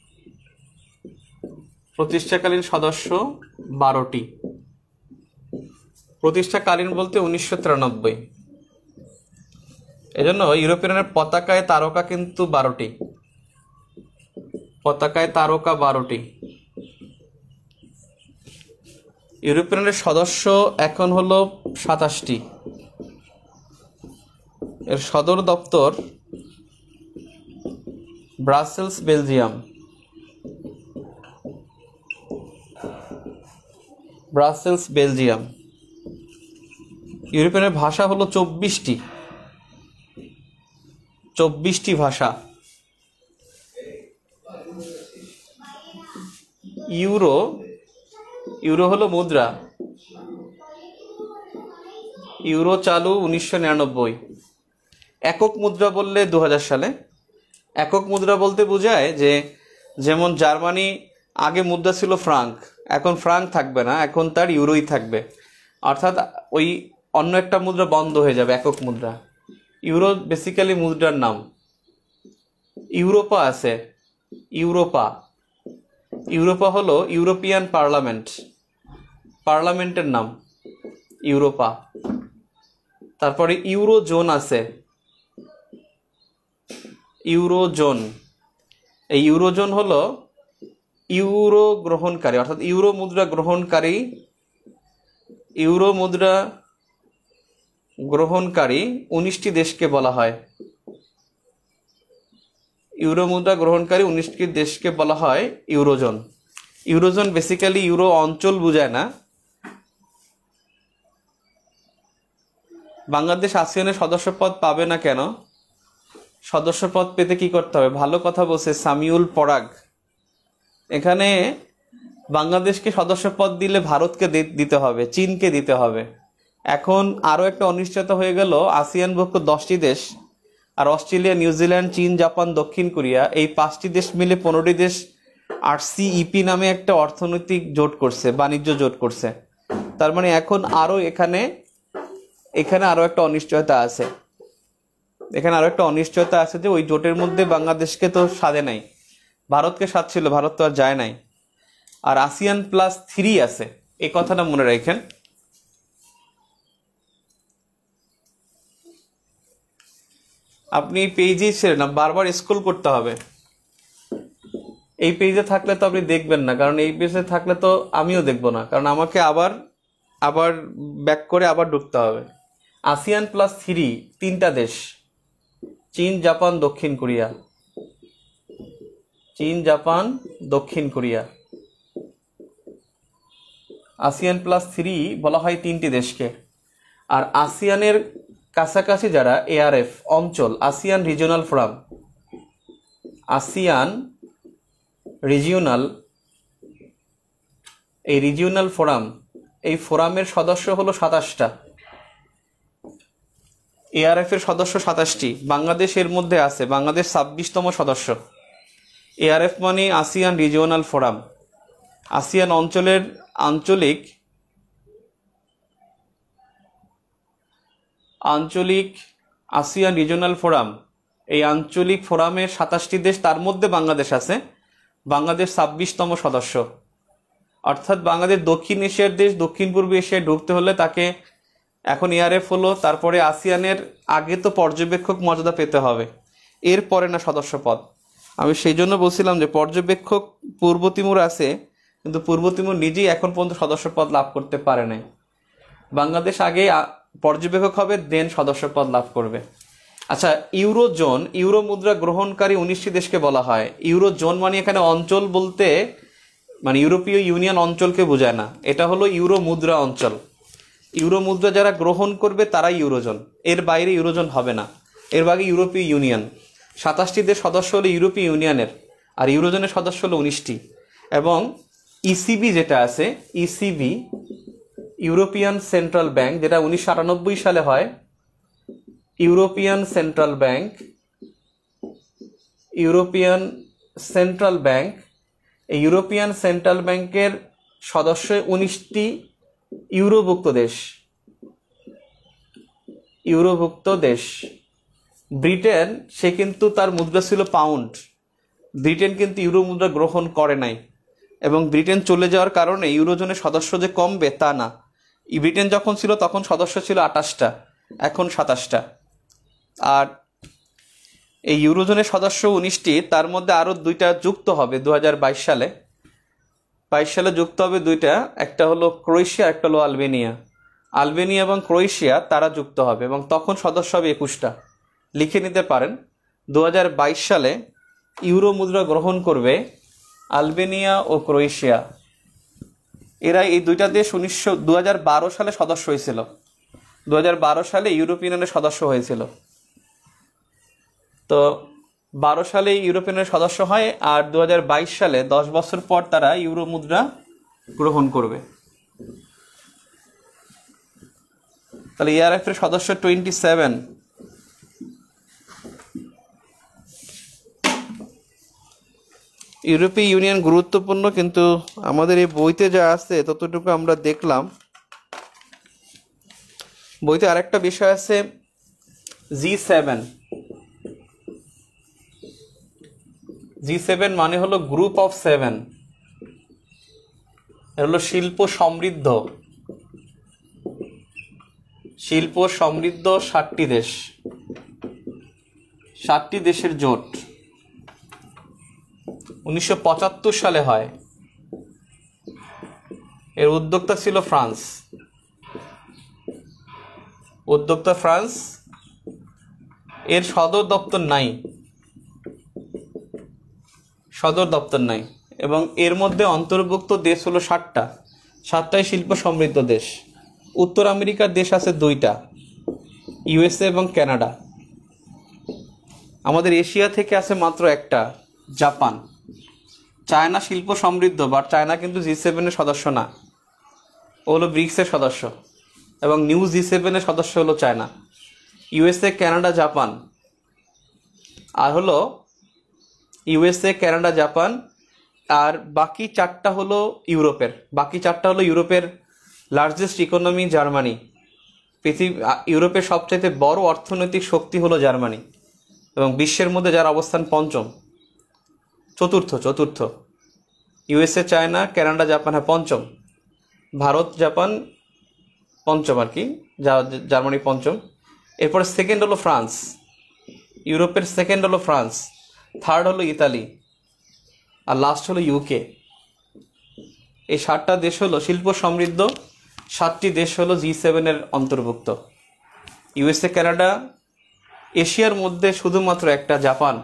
প্রতিষ্ঠাকালীন সদস্য বারোটি। প্রতিষ্ঠাকালীন বলতে উনিশশো তিরানব্বই। এজন্য ইউরোপিয়ানের পতাকায় তারকা কিন্তু বারোটি, পতাকায় তারকা বারোটি। ইউরোপিয়ানের সদস্য এখন হলো সাতাশটি। এর সদর দপ্তর ব্রাসেলস, বেলজিয়াম, ব্রাসেলস বেলজিয়াম। ইউরোপিয়ানের ভাষা হলো চব্বিশটি, চব্বিশটি ভাষা। ইউরো, ইউরো হলো মুদ্রা। ইউরো চালু উনিশশো নিরানব্বই। একক মুদ্রা বললে দু হাজার সালে। একক মুদ্রা বলতে বোঝায় যে, যেমন জার্মানি আগে মুদ্রা ছিল ফ্রাঙ্ক, এখন ফ্রাঙ্ক থাকবে না, এখন তার ইউরোই থাকবে, অর্থাৎ ওই অন্য একটা মুদ্রা বন্ধ হয়ে যাবে, একক মুদ্রা। ইউরো বেসিক্যালি মুদ্রার নাম। ইউরোপা আছে, ইউরোপা, ইউরোপা হলো ইউরোপিয়ান পার্লামেন্ট, পার্লামেন্টের নাম ইউরোপা। তারপরে ইউরোজোন আছে, ইউরোজোন। এই ইউরোজোন হলো ইউরো গ্রহণকারী অর্থাৎ ইউরো মুদ্রা গ্রহণকারী ইউরো মুদ্রা গ্রহণকারী উনিশটি দেশকে বলা হয় ইউরো মুদ্রা গ্রহণকারী উনিশটি দেশকে বলা হয় ইউরোজোন। ইউরোজোন বেসিক্যালি ইউরো অঞ্চল বোঝায় না। বাংলাদেশ আসিয়ানের সদস্যপদ পাবে না কেন? সদস্যপদ পেতে কি করতে হবে? ভালো কথা বলছে সামিউল পরাগ। এখানে বাংলাদেশকে সদস্যপদ দিলে ভারতকে দিতে হবে, চীনকে দিতে হবে। এখন আরও একটা অনিশ্চয়তা হয়ে গেল, আসিয়ানভুক্ত দশটি দেশ আর অস্ট্রেলিয়া, নিউজিল্যান্ড, চীন, জাপান, দক্ষিণ কোরিয়া, এই পাঁচটি দেশ মিলে পনেরোটি দেশ আর সিইপি নামে একটা অর্থনৈতিক জোট করছে, বাণিজ্য জোট করছে। তার মানে এখন আরও এখানে এখানে আরও একটা অনিশ্চয়তা আছে এখানে আরও একটা অনিশ্চয়তা আছে যে ওই জোটের মধ্যে বাংলাদেশকে তো সাধে নাই, ভারতকে সাধ ছিল, ভারত তো আর যায় নাই। আর আসিয়ান প্লাস থ্রি আছে, এই কথাটা মনে রাখেন। আপনি পেজেই ছিলেন না, বারবার স্ক্রল করতে হবে। এই পেজে থাকলে তো আপনি দেখবেন না, কারণ এই পেজে থাকলে তো আমিও দেখব না, কারণ আমাকে আবার আবার ব্যাক করে আবার ঢুকতে হবে। আসিয়ান প্লাস থ্রি তিনটা দেশ, চীন, জাপান, দক্ষিণ কোরিয়া। চীন, জাপান, দক্ষিণ কোরিয়া। আসিয়ান প্লাস থ্রি বলা হয় তিনটি দেশকে। আর আসিয়ানের কাছাকাছি যারা এআরএফ অঞ্চল, ASEAN regional forum, ASEAN regional এই রিজিওনাল ফোরাম, এই ফোরামের সদস্য হলো সাতাশটা। এআরএফ এর সদস্য সাতাশটি, বাংলাদেশ এর মধ্যে আছে, বাংলাদেশ ছাব্বিশতম সদস্য। এআরএফ মানে আসিয়ান রিজিওনাল ফোরাম, আসিয়ান অঞ্চলের আঞ্চলিক আঞ্চলিক আসিয়ান রিজিওনাল ফোরাম। এই আঞ্চলিক ফোরামের সাতাশটি দেশ, তার মধ্যে বাংলাদেশ আছে। বাংলাদেশ ছাব্বিশতম সদস্য, অর্থাৎ বাংলাদেশ দক্ষিণ এশিয়ার দেশ, দক্ষিণ পূর্ব এশিয়ায় ঢুকতে হলে তাকে এখন এআরএফ হলো, তারপরে আসিয়ানের আগে তো পর্যবেক্ষক মর্যাদা পেতে হবে, এরপরে না সদস্য পদ। আমি সেই জন্য বলছিলাম যে পর্যবেক্ষক পূর্ব তিমুর আছে, কিন্তু পূর্ব তিমুর নিজেই এখন পর্যন্ত সদস্য পদ লাভ করতে পারে নাই। বাংলাদেশ আগে পর্যবেক্ষক হবে, দেন সদস্য পদ লাভ করবে। আচ্ছা, ইউরোজোন, ইউরো মুদ্রা গ্রহণকারী উনিশটি দেশকে বলা হয়। ইউরোজোন মানে এখানে অঞ্চল বলতে মানে ইউরোপীয় ইউনিয়ন অঞ্চলকে বোঝায় না, এটা হলো ইউরো মুদ্রা অঞ্চল। ইউরো মুদ্রা যারা গ্রহণ করবে তারাই ইউরোজোন, এর বাইরে ইউরোজোন হবে না। এর বাইরে ইউরোপীয় ইউনিয়ন, সাতাশটি দেশ সদস্য হলো ইউরোপীয় ইউনিয়নের, আর ইউরোজোনের সদস্য হলো উনিশটি। এবং ইসিবি যেটা আছে, ইসিবি ইউরোপিয়ান সেন্ট্রাল ব্যাংক, যেটা উনিশশো আটানব্বই সালে হয়, European central bank European central bank এই ইউরোপিয়ান সেন্ট্রাল ব্যাংকের সদস্য উনিশটি ইউরোভুক্ত দেশ ইউরোভুক্ত দেশ ব্রিটেন, সে কিন্তু তার মুদ্রা ছিল পাউন্ড। ব্রিটেন কিন্তু ইউরো মুদ্রা গ্রহণ করে নাই, এবং ব্রিটেন চলে যাওয়ার কারণে ইউরোজোনের সদস্য যে কমবে তা না। ব্রিটেন যখন ছিল তখন সদস্য ছিল আঠাশটা, এখন সাতাশটা। আর এই ইউরোজোনের সদস্য উনিশটি, তার মধ্যে আরও দুইটা যুক্ত হবে দু হাজার বাইশ সালে বাইশ সালে যুক্ত হবে দুইটা, একটা হলো ক্রোয়েশিয়া, একটা হলো আলবেনিয়া। আলবেনিয়া এবং ক্রোয়েশিয়া তারা যুক্ত হবে, এবং তখন সদস্য হবে একুশটা। লিখে নিতে পারেন, দু হাজার বাইশ সালে ইউরো মুদ্রা গ্রহণ করবে আলবেনিয়া ও ক্রোয়েশিয়া। এরা এই দুইটা দেশ উনিশশো দু হাজার বারো সালে সদস্য হয়েছিল, দু হাজার বারো সালে ইউরোপিয়ানের সদস্য হয়েছিল। তো বারো সালে ইউরোপিয়ানের সদস্য হয়, আর দু হাজার বাইশ সালে দশ বছর পর তারা ইউরো মুদ্রা গ্রহণ করবে। তাহলে ইআরএফ এর সদস্য টোয়েন্টি সেভেন। ইউরোপীয় ইউনিয়ন গুরুত্বপূর্ণ, কিন্তু আমাদের এই বইতে যা আছে ততটুকু আমরা দেখলাম। বইতে আরেকটা বিষয় আছে, জি সেভেন। জি সেভেন মানে হলো গ্রুপ অফ সেভেন, এটা হলো শিল্প সমৃদ্ধ শিল্প সমৃদ্ধ ষাটটি দেশ, ষাটটি দেশের জোট। উনিশশো পঁচাত্তর সালে হয়। এর উদ্যোক্তা ছিল ফ্রান্স। উদ্যোক্তা ফ্রান্স। এর সদর দপ্তর নাই, সদর দপ্তর নাই। এবং এর মধ্যে অন্তর্ভুক্ত দেশ হলো ষাটটা, সাতটাই শিল্প সমৃদ্ধ দেশ। উত্তর আমেরিকার দেশ আছে দুইটা, ইউএসএ এবং কানাডা। আমাদের এশিয়া থেকে আছে মাত্র একটা, জাপান। চায়না শিল্প সমৃদ্ধ, বাট চায়না কিন্তু জি সেভেনের সদস্য না, ও হলো ব্রিক্সের সদস্য। এবং নিউ জি সেভেনের সদস্য হলো চায়না। USA, Canada, Japan. আর হলো ইউএসএ, কানাডা, জাপান। আর বাকি চারটা হলো ইউরোপের। বাকি চারটা হলো ইউরোপের লার্জেস্ট ইকোনমি জার্মানি। পৃথিবী ইউরোপের সবচাইতে বড় অর্থনৈতিক শক্তি হলো জার্মানি, এবং বিশ্বের মধ্যে যার অবস্থান পঞ্চম, চতুর্থ চতুর্থ ইউএসএ, চায়না, কানাডা, জাপান, হ্যাঁ পঞ্চম। ভারত, জাপান পঞ্চম আর কি, জার্মানি পঞ্চম। এরপরে সেকেন্ড হলো ফ্রান্স, ইউরোপের সেকেন্ড হলো ফ্রান্স। থার্ড হলো ইতালি, আর লাস্ট হলো ইউকে। এই সাতটা দেশ হলো শিল্প সমৃদ্ধ, সাতটি দেশ হলো জি সেভেনের অন্তর্ভুক্ত। USA, Canada. এশিয়ার মধ্যে শুধুমাত্র একটা, জাপান।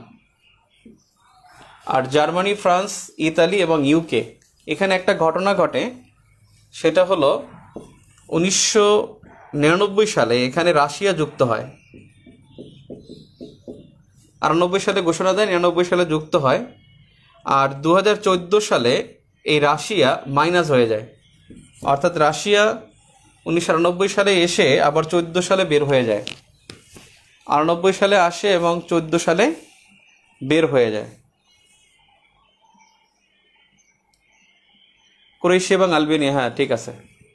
আর জার্মানি, ফ্রান্স, ইতালি এবং ইউকে। এখানে একটা ঘটনা ঘটে, সেটা হলো উনিশশো নিরানব্বই সালে এখানে রাশিয়া যুক্ত হয়। আটানব্বই সালে ঘোষণা দেয়, নিরানব্বই সালে যুক্ত হয়। আর দু হাজার চোদ্দো সালে এই রাশিয়া মাইনাস হয়ে যায়। অর্থাৎ রাশিয়া উনিশশো আটানব্বই সালে এসে আবার চোদ্দো সালে বের হয়ে যায়। আটানব্বই সালে আসে এবং চোদ্দো সালে বের হয়ে যায়। ক্রোয়েশিয়া এবং আলবেনিয়া, হ্যাঁ ঠিক আছে।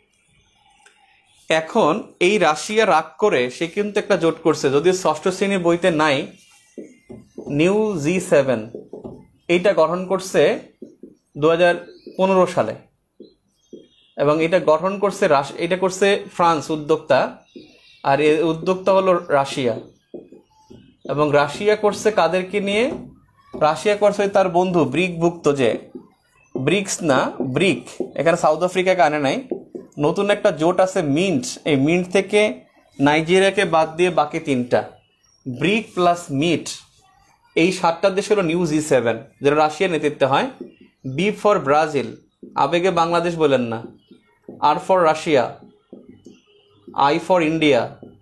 এখন এই রাশিয়া রাগ করে সে কিন্তু একটা জোট করছে, যদিও ষষ্ঠ শ্রেণীর বইতে নাই, নিউ জি সেভেন। এইটা গঠন করছে দু হাজার পনেরো সালে, এবং এটা গঠন করছে এটা করছে ফ্রান্স উদ্যোক্তা, আর এর উদ্যোক্তা হলো রাশিয়া। এবং রাশিয়া করছে কাদেরকে নিয়ে? রাশিয়া করছে তার বন্ধু ব্রিকভুক্ত, যে ব্রিক্স না ব্রিক, এখানে সাউথ আফ্রিকাকে আনে নাই, নতুন একটা জোট আছে মিন্ট। এই মিন্ট থেকে নাইজেরিয়াকে বাদ দিয়ে বাকি তিনটা, ব্রিক প্লাস মিট, এই সাতটা দেশ হলো নিউ জি সেভেন, যেটা রাশিয়ার নেতৃত্বে হয়। বি ফর ব্রাজিল, আবেগে বাংলাদেশ বলেন না। R for Russia, I for India,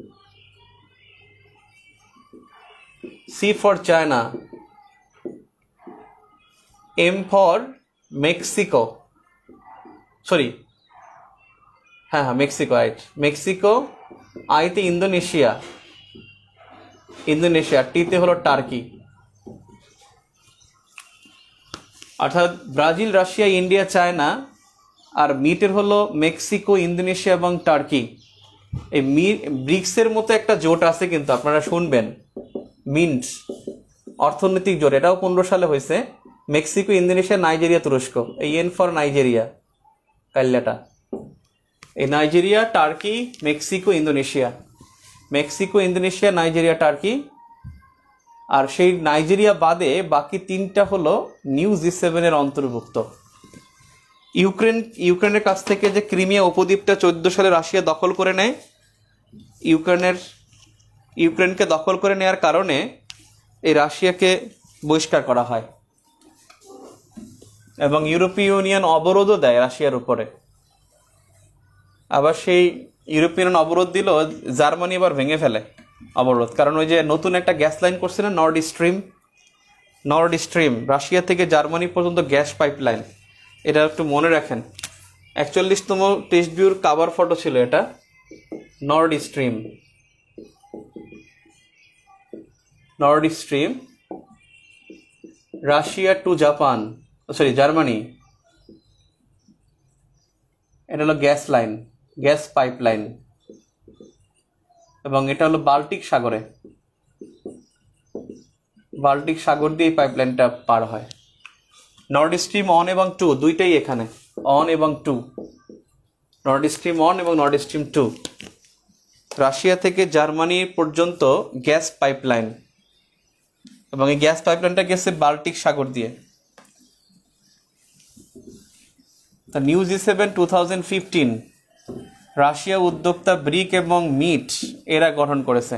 C for China, M for Mexico, sorry হ্যাঁ হ্যাঁ মেক্সিকো, রাইট মেক্সিকো। আইতে ইন্দোনেশিয়া, ইন্দোনেশিয়া। টিতে হলো টার্কি। অর্থাৎ ব্রাজিল, রাশিয়া, ইন্ডিয়া, চায়না। আর মিটের হলো মেক্সিকো, ইন্দোনেশিয়া এবং টার্কি। এই মি ব্রিক্সের মতো একটা জোট আছে কিন্তু, আপনারা শুনবেন, মিন্ট অর্থনৈতিক জোট। এটাও পনেরো সালে হয়েছে। মেক্সিকো, ইন্দোনেশিয়া, নাইজেরিয়া, তুরস্ক। এই এন ফর নাইজেরিয়া, কাল্লাটা। এই Nigeria, Turkey, Mexico, Indonesia. Mexico, Indonesia, Nigeria, Turkey. আর সেই নাইজেরিয়া বাদে বাকি তিনটা হলো নিউ জি সেভেনের অন্তর্ভুক্ত। ইউক্রেন, ইউক্রেনের কাছ থেকে যে ক্রিমিয়া উপদ্বীপটা চোদ্দ সালে রাশিয়া দখল করে নেয়, ইউক্রেনের ইউক্রেনকে দখল করে নেওয়ার কারণে এই রাশিয়াকে বহিষ্কার করা হয়, এবং ইউরোপীয় ইউনিয়ন অবরোধও দেয় রাশিয়ার উপরে। আবার সেই ইউরোপিয়ান অবরোধ দিল, জার্মানি আবার ভেঙে ফেলে অবরোধ, কারণ ওই যে নতুন একটা গ্যাস লাইন করছে না, Nord Stream. Nord Stream Russia থেকে জার্মানি পর্যন্ত গ্যাস পাইপ লাইন, এটা একটু মনে রাখেন। একচল্লিশতম টেস্ট ভিউর কাভার ফটো ছিল এটা, Nord Stream. Nord Stream, Russia to Japan, sorry Germany. এটা হলো gas line, gas pipe line, এবং এটা হলো বাল্টিক সাগরে, বাল্টিক সাগর দিয়ে এই পাইপ লাইনটা পার হয়। নর্ড স্ট্রিম ওয়ান এবং টু দুইটাই এখানে, অন এবং টু, নর্ড স্ট্রিম ওয়ান এবং নর্ড স্ট্রিম টু। রাশিয়া থেকে জার্মানি পর্যন্ত গ্যাস পাইপলাইন, এবং এই গ্যাস পাইপলাইনটা গেছে বাল্টিক সাগর দিয়ে। তা new G seven two thousand fifteen Russia উদ্যোক্তা ব্রিক এবং মিট এরা গঠন করেছে।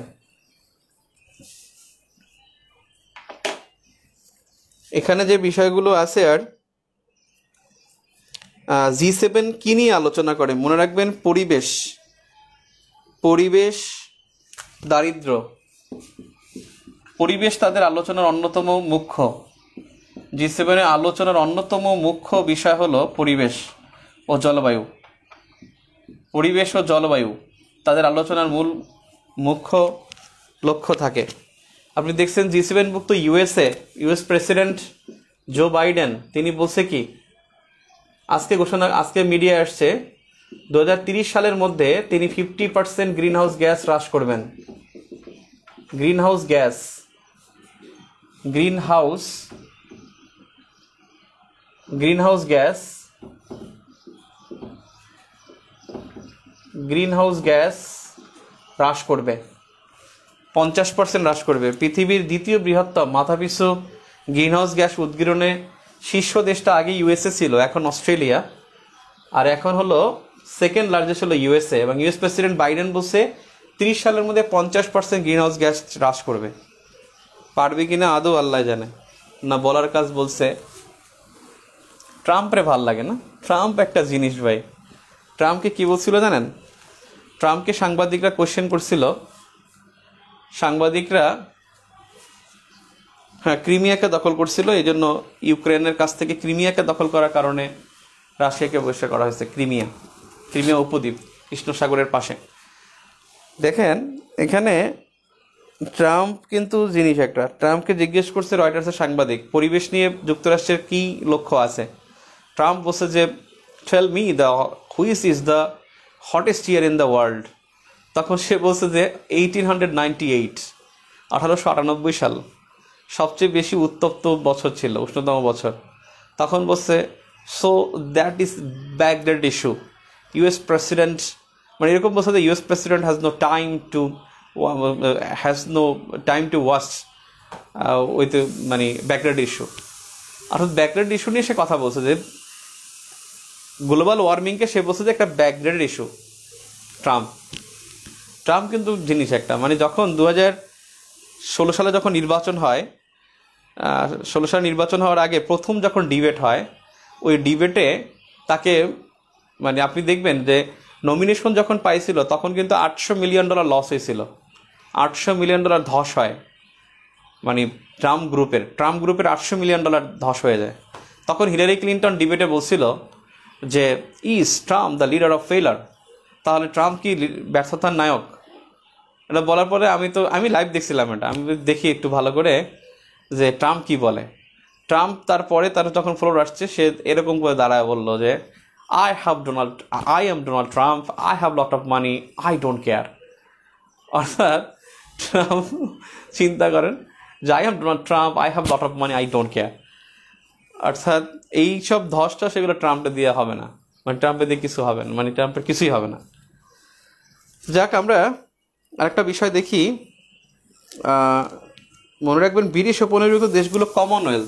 এখানে যে বিষয়গুলো আছে, আর জি সেভেন কি নিয়ে আলোচনা করে মনে রাখবেন, পরিবেশ পরিবেশ দারিদ্র পরিবেশ তাদের আলোচনার অন্যতম মুখ্য। জি সেভেনের আলোচনার অন্যতম মুখ্য বিষয় হলো পরিবেশ ও জলবায়ু। পরিবেশ ও জলবায়ু তাদের আলোচনার মূল মুখ্য লক্ষ্য থাকে। আপনি দেখছেন জি সেভেনভুক্ত USA US president Joe Biden তিনি বলছে কি, আজকে ঘোষণা আজকে মিডিয়া আসছে দু হাজার তিরিশ সালের মধ্যে তিনি fifty percent green house gas হ্রাস করবেন। Green house gas green house green house gas green house gas হ্রাস করবে, পঞ্চাশ পার্সেন্ট হ্রাস করবে। পৃথিবীর দ্বিতীয় বৃহত্তম মাথাপিছু গ্রিন হাউস গ্যাস উদ্গীরণে শীর্ষ দেশটা আগে ইউএসএ ছিল, এখন অস্ট্রেলিয়া, আর এখন হলো সেকেন্ড লার্জেস্ট হলো ইউএসএ। এবং ইউএস প্রেসিডেন্ট বাইডেন বলছে তিরিশ সালের মধ্যে পঞ্চাশ পার্সেন্ট গ্রিন হাউস গ্যাস হ্রাস করবে। পারবে কিনা আদৌ আল্লাহ জানে, না বলার কাজ বলছে। ট্রাম্পরে ভাল লাগে না? ট্রাম্প একটা জিনিস ভাই। ট্রাম্পকে কি বলছিল জানেন? ট্রাম্পকে সাংবাদিকরা কোশ্চেন করছিল, সাংবাদিকরা হ্যাঁ ক্রিমিয়াকে দখল করছিল, এই জন্য ইউক্রেনের কাছ থেকে ক্রিমিয়াকে দখল করার কারণে রাশিয়াকে বহিষ্কার করা হয়েছে। ক্রিমিয়া ক্রিমিয়া উপদ্বীপ কৃষ্ণ সাগরের পাশে। দেখেন এখানে ট্রাম্প কিন্তু জিনিস একটা, ট্রাম্পকে জিজ্ঞেস করছে রয়টার্সের সাংবাদিক পরিবেশ নিয়ে যুক্তরাষ্ট্রের কি লক্ষ্য আছে। ট্রাম্প বলছে যে tell me the which is the hottest year in the world. তখন সে বলছে যে এইটিন হান্ড্রেড নাইনটি এইট আঠারোশো আটানব্বই সাল সবচেয়ে বেশি উত্তপ্ত বছর ছিল, উষ্ণতম বছর। তখন বলছে so that is backdate issue. US president মানে এরকম বলছে যে US president has no time to has no time to watch with মানে ব্যাকডেট ইস্যু। অর্থাৎ ব্যাকডেট ইস্যু নিয়ে সে কথা বলছে যে গ্লোবাল ওয়ার্মিংকে সে বলছে যে একটা ব্যাকডেট ইস্যু। ট্রাম্প ট্রাম্প কিন্তু জিনিস একটা, মানে যখন দু হাজার ষোলো সালে যখন নির্বাচন হয়, ষোলো সালে নির্বাচন হওয়ার আগে প্রথম যখন ডিবেট হয়, ওই ডিবেটে তাকে মানে আপনি দেখবেন যে নমিনেশন যখন পাইছিল তখন কিন্তু আটশো মিলিয়ন ডলার লস হয়েছিল, আটশো মিলিয়ন ডলার ধস হয়, মানে ট্রাম্প গ্রুপের ট্রাম্প গ্রুপের আটশো মিলিয়ন ডলার ধস হয়ে যায়। তখন হিলারি ক্লিন্টন ডিবেটে বলছিল যে is Trump the leader of failure, তাহলে ট্রাম্প কি ব্যর্থতার নায়ক? এটা বলার পরে আমি তো আমি লাইভ দেখছিলাম, এটা আমি দেখি একটু ভালো করে যে ট্রাম্প কি বলে। ট্রাম্প তারপরে তার যখন ফ্লোর আসছে সে এরকম করে দাঁড়ায় বলল যে I have Donald I am Donald Trump, I have lot of money, I don't care. অর্থাৎ ট্রাম্প চিন্তা করেন যে I have Donald Trump, I have lot of money, I don't care. অর্থাৎ এই সব ধসটা সেগুলো ট্রাম্পে দিয়ে হবে না, মানে ট্রাম্পে দিয়ে কিছু হবে না, মানে ট্রাম্পের কিছুই হবে না। যাক, আমরা আরেকটা বিষয় দেখি। মনে রাখবেন ব্রিটিশ উপনিবেশিত দেশগুলো কমনওয়েলথ,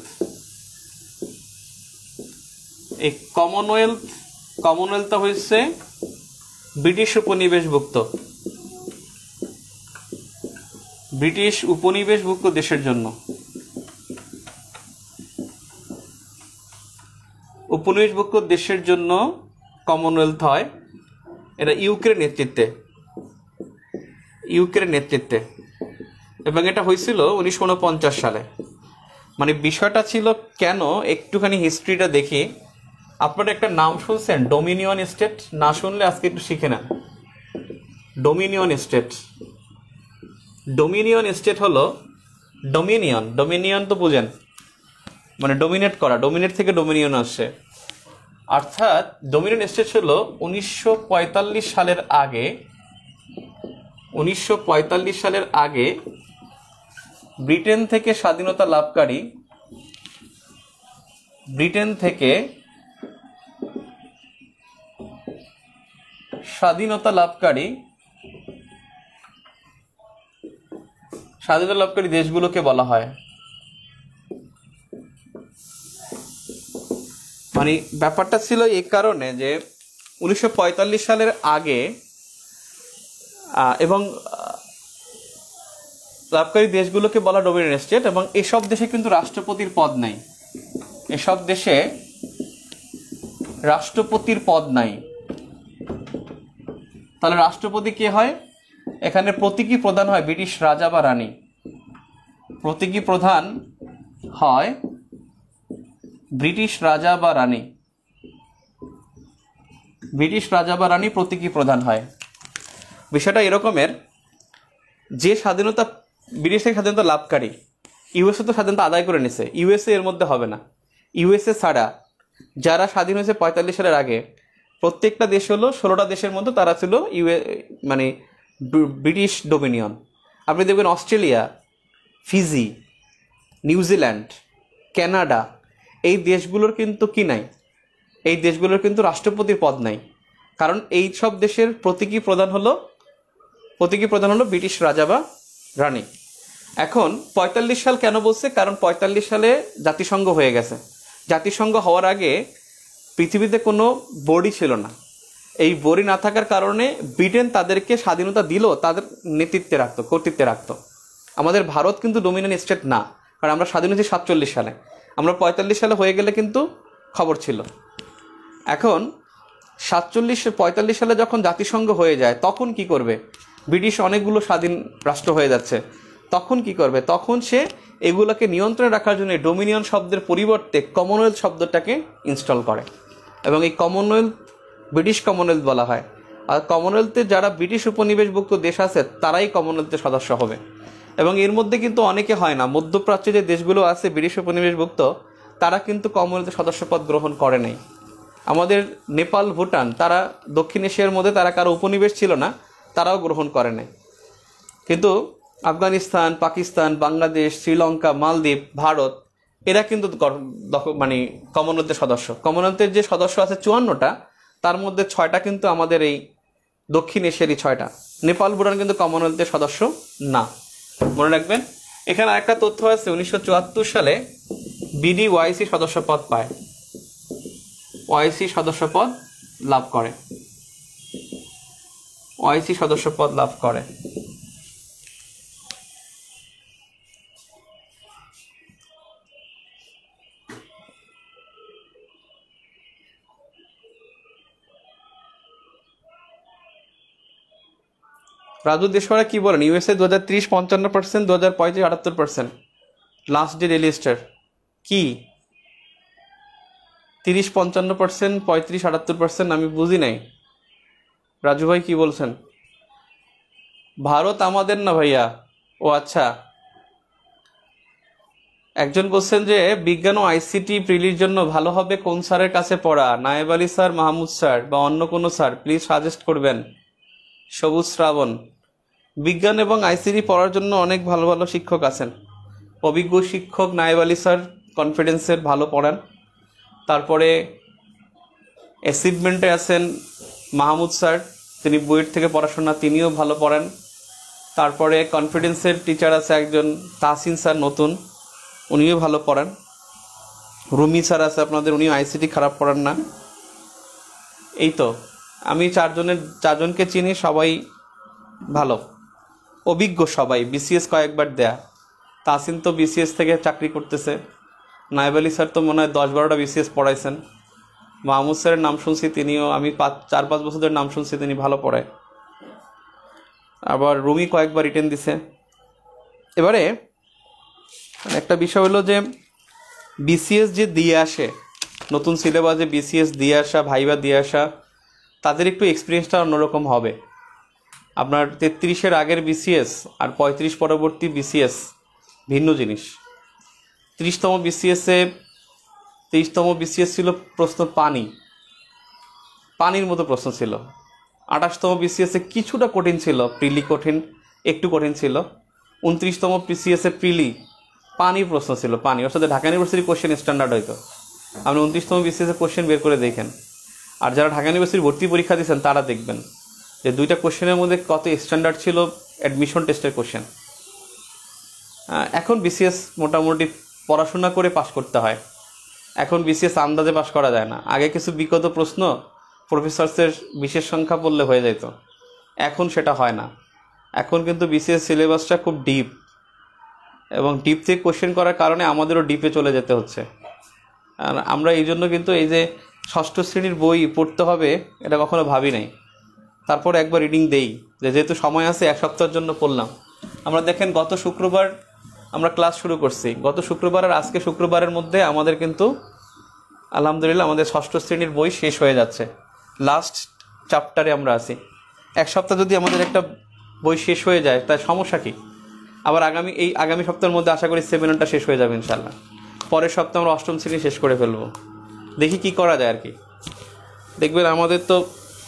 এই কমনওয়েলথ কমনওয়েলথটা হচ্ছে ব্রিটিশ উপনিবেশভুক্ত ব্রিটিশ উপনিবেশভুক্ত দেশের জন্য। উপনিবেশভুক্ত দেশের জন্য কমনওয়েলথ হয়, এটা ইউক্রেন নেতৃত্বে ইউক্রেন নেতৃত্বে এবং এটা হয়েছিল উনিশশো উনপঞ্চাশ সালে। মানে বিষয়টা ছিল কেন, একটুখানি হিস্ট্রিটা দেখি। আপনারা একটা নাম শুনছেন ডোমিনিয়ন স্টেট? না শুনলে আজকে একটু শিখে নেন। ডোমিনিয়ন স্টেট ডোমিনিয়ন স্টেট হলো ডোমিনিয়ন ডোমিনিয়ন তো বুঝেন, মানে ডোমিনেট করা, ডোমিনেট থেকে ডোমিনিয়ন আসছে। অর্থাৎ ডোমিনিয়ন স্টেট হলো উনিশশো পঁয়তাল্লিশ সালের আগে উনিশশো পঁয়তাল্লিশ সালের আগে ব্রিটেন থেকে স্বাধীনতা লাভকারী ব্রিটেন থেকে স্বাধীনতা লাভকারী স্বাধীনতা লাভকারী দেশগুলোকে বলা হয় মানে ব্যাপারটা ছিল এই কারণে যে উনিশশো পঁয়তাল্লিশ সালের আগে এবং লাভকারী দেশগুলোকে বলা ডমিনিয়ন স্টেট, এবং এসব দেশে কিন্তু রাষ্ট্রপতির পদ নাই। এসব দেশে রাষ্ট্রপতির পদ নাই। তাহলে রাষ্ট্রপতি কে হয়? এখানে প্রতীকী প্রধান হয় ব্রিটিশ রাজা বা রানী। প্রতীকী প্রধান হয় ব্রিটিশ রাজা বা রানী। ব্রিটিশ রাজা বা রানী প্রতীকী প্রধান হয়। বিষয়টা এরকমের, যে স্বাধীনতা ব্রিটিশ থেকে স্বাধীনতা লাভকারী, ইউএসএ তো স্বাধীনতা আদায় করে নিছে, ইউএসএ এর মধ্যে হবে না। ইউএসএ ছাড়া যারা স্বাধীন হয়েছে পঁয়তাল্লিশ সালের আগে, প্রত্যেকটা দেশ হলো ষোলোটা দেশের মধ্যে তারা ছিল ইউএ মানে ব্রিটিশ ডোমিনিয়ন। আপনি দেখবেন অস্ট্রেলিয়া, ফিজি, নিউজিল্যান্ড, কানাডা, এই দেশগুলোর কিন্তু কি নাই, এই দেশগুলোর কিন্তু রাষ্ট্রপতির পদ নাই। কারণ এই সব দেশের প্রতীকী প্রধান হলো প্রতীকী প্রধান হলো ব্রিটিশ রাজা বা রানী। এখন পঁয়তাল্লিশ সাল কেন বলছে? কারণ পঁয়তাল্লিশ সালে জাতিসংঘ হয়ে গেছে। জাতিসংঘ হওয়ার আগে পৃথিবীতে কোনো বডি ছিল না। এই বডি না থাকার কারণে ব্রিটেন তাদেরকে স্বাধীনতা দিল, তাদের নেতৃত্বে রাখতো, কর্তৃত্বে রাখতো। আমাদের ভারত কিন্তু ডোমিনিয়ন স্টেট না, কারণ আমরা স্বাধীন হয়েছি সাতচল্লিশ সালে। আমরা পঁয়তাল্লিশ সালে হয়ে গেলে কিন্তু খবর ছিল। এখন সাতচল্লিশ পঁয়তাল্লিশ সালে যখন জাতিসংঘ হয়ে যায়, তখন কি করবে? ব্রিটিশ অনেকগুলো স্বাধীন রাষ্ট্র হয়ে যাচ্ছে, তখন কি করবে? তখন সে এগুলোকে নিয়ন্ত্রণে রাখার জন্য ডোমিনিয়ন শব্দের পরিবর্তে কমনওয়েলথ শব্দটাকে ইনস্টল করে, এবং এই কমনওয়েলথ ব্রিটিশ কমনওয়েলথ বলা হয়। আর কমনওয়েলথে যারা ব্রিটিশ উপনিবেশভুক্ত দেশ আছে তারাই কমনওয়েলথের সদস্য হবে। এবং এর মধ্যে কিন্তু অনেকে হয় না। মধ্যপ্রাচ্যে যে দেশগুলো আছে ব্রিটিশ উপনিবেশভুক্ত, তারা কিন্তু কমনওয়েলথের সদস্যপদ গ্রহণ করে নাই। আমাদের নেপাল, ভুটান, তারা দক্ষিণ এশিয়ার মধ্যে তারা কারো উপনিবেশ ছিল না, তারাও গ্রহণ করে নাই। কিন্তু আফগানিস্তান, পাকিস্তান, বাংলাদেশ, শ্রীলঙ্কা, মালদ্বীপ, ভারত, এরা কিন্তু মানে কমনওয়েলথের সদস্য। কমনওয়েলথের যে সদস্য আছে চুয়ান্নটা, তার মধ্যে ছয়টা কিন্তু আমাদের এই দক্ষিণ এশিয়ারই ছয়টা। নেপাল, ভুটান কিন্তু কমনওয়েলথের সদস্য না, মনে রাখবেন। এখানে আরেকটা তথ্য আছে, উনিশশো চুয়াত্তর সালে বিডি ওয়াইসি সদস্যপদ পায়, ওয়াইসি সদস্যপদ লাভ করে, ওয়াইসি সদস্যপদ লাভ করে। রাজু দেশওয়ারা কি বলেন? ইউএসএ দু হাজার ত্রিশ পঞ্চান্ন পার্সেন্ট, দু হাজার পঁয়ত্রিশ আটাত্তর পার্সেন্ট। লাস্ট ডে রেলিস্টার কি তিরিশ পঞ্চান্ন পার্সেন্ট, পঁয়ত্রিশ আটাত্তর পার্সেন্ট? আমি বুঝি নাই। রাজু ভাই কি বলছেন? ভারত আমাদের না ভাইয়া। ও আচ্ছা, একজন বলছেন যে বিজ্ঞান ও আইসিটি প্রিলির জন্য ভালো হবে কোন স্যারের কাছে পড়া? নায়েব আলী স্যার, মাহমুদ স্যার, বা অন্য কোনো স্যার? প্লিজ সাজেস্ট করবেন। সবুজ শ্রাবণ, বিজ্ঞান এবং আইসিটি পড়ার জন্য অনেক ভালো ভালো শিক্ষক আছেন। অভিজ্ঞ শিক্ষক নায়েব আলী স্যার কনফিডেন্সের ভালো পড়ান। তারপরে অ্যাচিভমেন্টে আছেন মাহমুদ স্যার, তিনি বুয়েট থেকে পড়াশোনা, তিনিও ভালো পড়ান। তারপরে কনফিডেন্সের টিচার আছে একজন তাহসিন স্যার, নতুন, উনিও ভালো পড়ান। রুমি স্যার আছে আপনাদের, উনিও আইসিটি খারাপ পড়ান না। এই তো আমি চারজনের চারজনকে চিনি, সবাই ভালো, অভিজ্ঞ সবাই, বিসিএস কয়েকবার দেয়া। তাহসিন তো বিসিএস থেকে চাকরি করতেছে। নায়েব আলী স্যার তো মনে হয় দশ বারোটা বিসিএস পড়াইছেন। মাহমুদ স্যারের নাম শুনছি, তিনিও আমি পাঁচ চার পাঁচ বছরের নাম শুনছি, তিনি ভালো পড়ায়। আবার রুমি কয়েকবার রিটেন দিছে। এবারে একটা বিষয় হলো যে বিসিএস যে দিয়ে আসে, নতুন সিলেবাসে বিসিএস দিয়ে আসা, ভাইবা দিয়ে আসা, তাদের একটু এক্সপিরিয়েন্সটা অন্যরকম হবে। আপনার তেত্রিশের আগের বিসিএস আর পঁয়ত্রিশ পরবর্তী বিসিএস ভিন্ন জিনিস। ত্রিশতম বিসিএসে তেইশতম বিসিএস ছিল প্রশ্ন পানি, পানির মতো প্রশ্ন ছিল। আঠাশতম বিসিএসে কিছুটা কঠিন ছিল, প্রিলি কঠিন, একটু কঠিন ছিল। উনত্রিশতম বিসিএসে প্রিলি পানির প্রশ্ন ছিল, পানি, ওর সাথে ঢাকা ইউনিভার্সিটির কোশ্চেন স্ট্যান্ডার্ড হইতো। আপনি উনত্রিশতম বিসিএসের কোশ্চেন বের করে দেখেন, আর যারা ঢাকা ইউনিভার্সিটির ভর্তি পরীক্ষা দিয়েছেন তারা দেখবেন যে দুইটা কোশ্চেনের মধ্যে কত স্ট্যান্ডার্ড ছিল অ্যাডমিশন টেস্টের কোশ্চেন। এখন বিসিএস মোটামুটি পড়াশোনা করে পাশ করতে হয়। এখন বিসিএস আন্দাজে পাস করা যায় না। আগে কিছু বিগত প্রশ্ন প্রফেসরসের বিশেষ সংখ্যা পড়লে হয়ে যেত, এখন সেটা হয় না। এখন কিন্তু বিসিএস সিলেবাসটা খুব ডিপ, এবং ডিপ থেকে কোশ্চেন করার কারণে আমাদেরও ডিপে চলে যেতে হচ্ছে। আর আমরা এই জন্য কিন্তু এই যে ষষ্ঠ শ্রেণীর বই পড়তে হবে এটা কখনো ভাবি নাই। তারপর একবার রিডিং দেই, যে যেহেতু সময় আছে এক সপ্তাহের জন্য পড়লাম। আমরা দেখেন গত শুক্রবার আমরা ক্লাস শুরু করছি, গত শুক্রবার আর আজকে শুক্রবারের মধ্যে আমাদের কিন্তু আলহামদুলিল্লাহ আমাদের ষষ্ঠ শ্রেণীর বই শেষ হয়ে যাচ্ছে, লাস্ট চ্যাপ্টারে আমরা আছি। এক সপ্তাহ যদি আমাদের একটা বই শেষ হয়ে যায় তার সমস্যা কী? আবার আগামী এই আগামী সপ্তাহের মধ্যে আশা করি সেমিনারটা শেষ হয়ে যাবে ইনশাল্লাহ। পরের সপ্তাহে আমরা অষ্টম শ্রেণী শেষ করে ফেলবো, দেখি কি করা যায় আর কি। দেখবেন আমাদের তো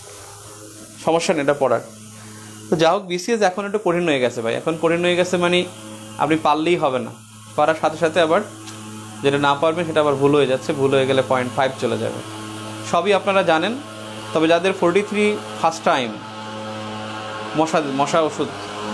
সমস্যা নেই এটা পড়ার। তো যা হোক, বিসিএস এখন একটু কঠিন হয়ে গেছে ভাই, এখন কঠিন হয়ে গেছে মানে আপনি পারলেই হবে না, পারার সাথে সাথে আবার যেটা না পারবেন সেটা আবার ভুল হয়ে যাচ্ছে, ভুল হয়ে গেলে পয়েন্ট ফাইভ চলে যাবে। সবই আপনারা জানেন। তবে যাদের ফোরটি থ্রি ফার্স্ট টাইম মশা মশা ওষুধ,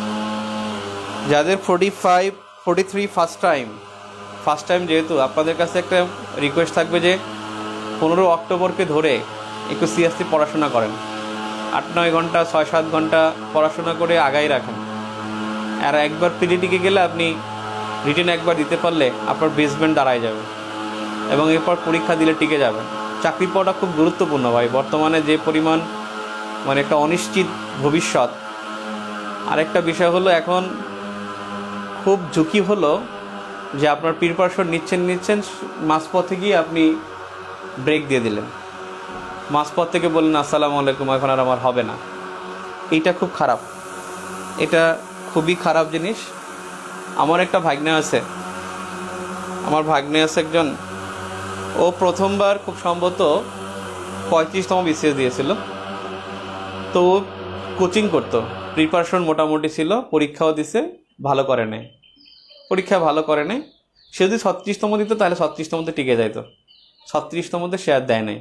যাদের forty five forty three first time first time যেহেতু আপনাদের কাছে একটা রিকোয়েস্ট থাকবে যে পনেরো অক্টোবরকে ধরে একটু সিরিয়াসলি পড়াশোনা করেন। আট নয় ঘন্টা ছয় সাত ঘন্টা পড়াশোনা করে আগাই রাখেন। আর একবার পিডি টিকে গেলে আপনি রিটেন একবার দিতে পারলে আপনার বেসমেন্ট দাঁড়ায় যাবে, এবং এরপর পরীক্ষা দিলে টিকে যাবেন। চাকরি পাওয়াটা খুব গুরুত্বপূর্ণ ভাই, বর্তমানে যে পরিমাণ মানে একটা অনিশ্চিত ভবিষ্যৎ। আরেকটা বিষয় হলো এখন খুব ঝুঁকি হলো যে আপনার প্রিপারেশন নিচ্ছেন নিচ্ছেন মাঝপথে গিয়ে আপনি ব্রেক দিয়ে দিলেন, মাঝপথ থেকে বললেন আসসালামু আলাইকুম, এখন আর আমার হবে না। এইটা খুব খারাপ, এটা খুবই খারাপ জিনিস। আমার একটা ভাগ্নে আছে, আমার ভাগ্নে আছে একজন, ও প্রথমবার খুব সম্ভবত পঁয়ত্রিশতম বিসিএস দিয়েছিল। তো কোচিং করতো, প্রিপারেশন মোটামুটি ছিল, পরীক্ষাও দিছে, ভালো করে নেয়, পরীক্ষা ভালো করে নেয়। সে যদি ছত্রিশতম দিত তাহলে ছত্রিশতমতে টিকে যাইতো, ছত্রিশতমতে সে আর দেয় নাই,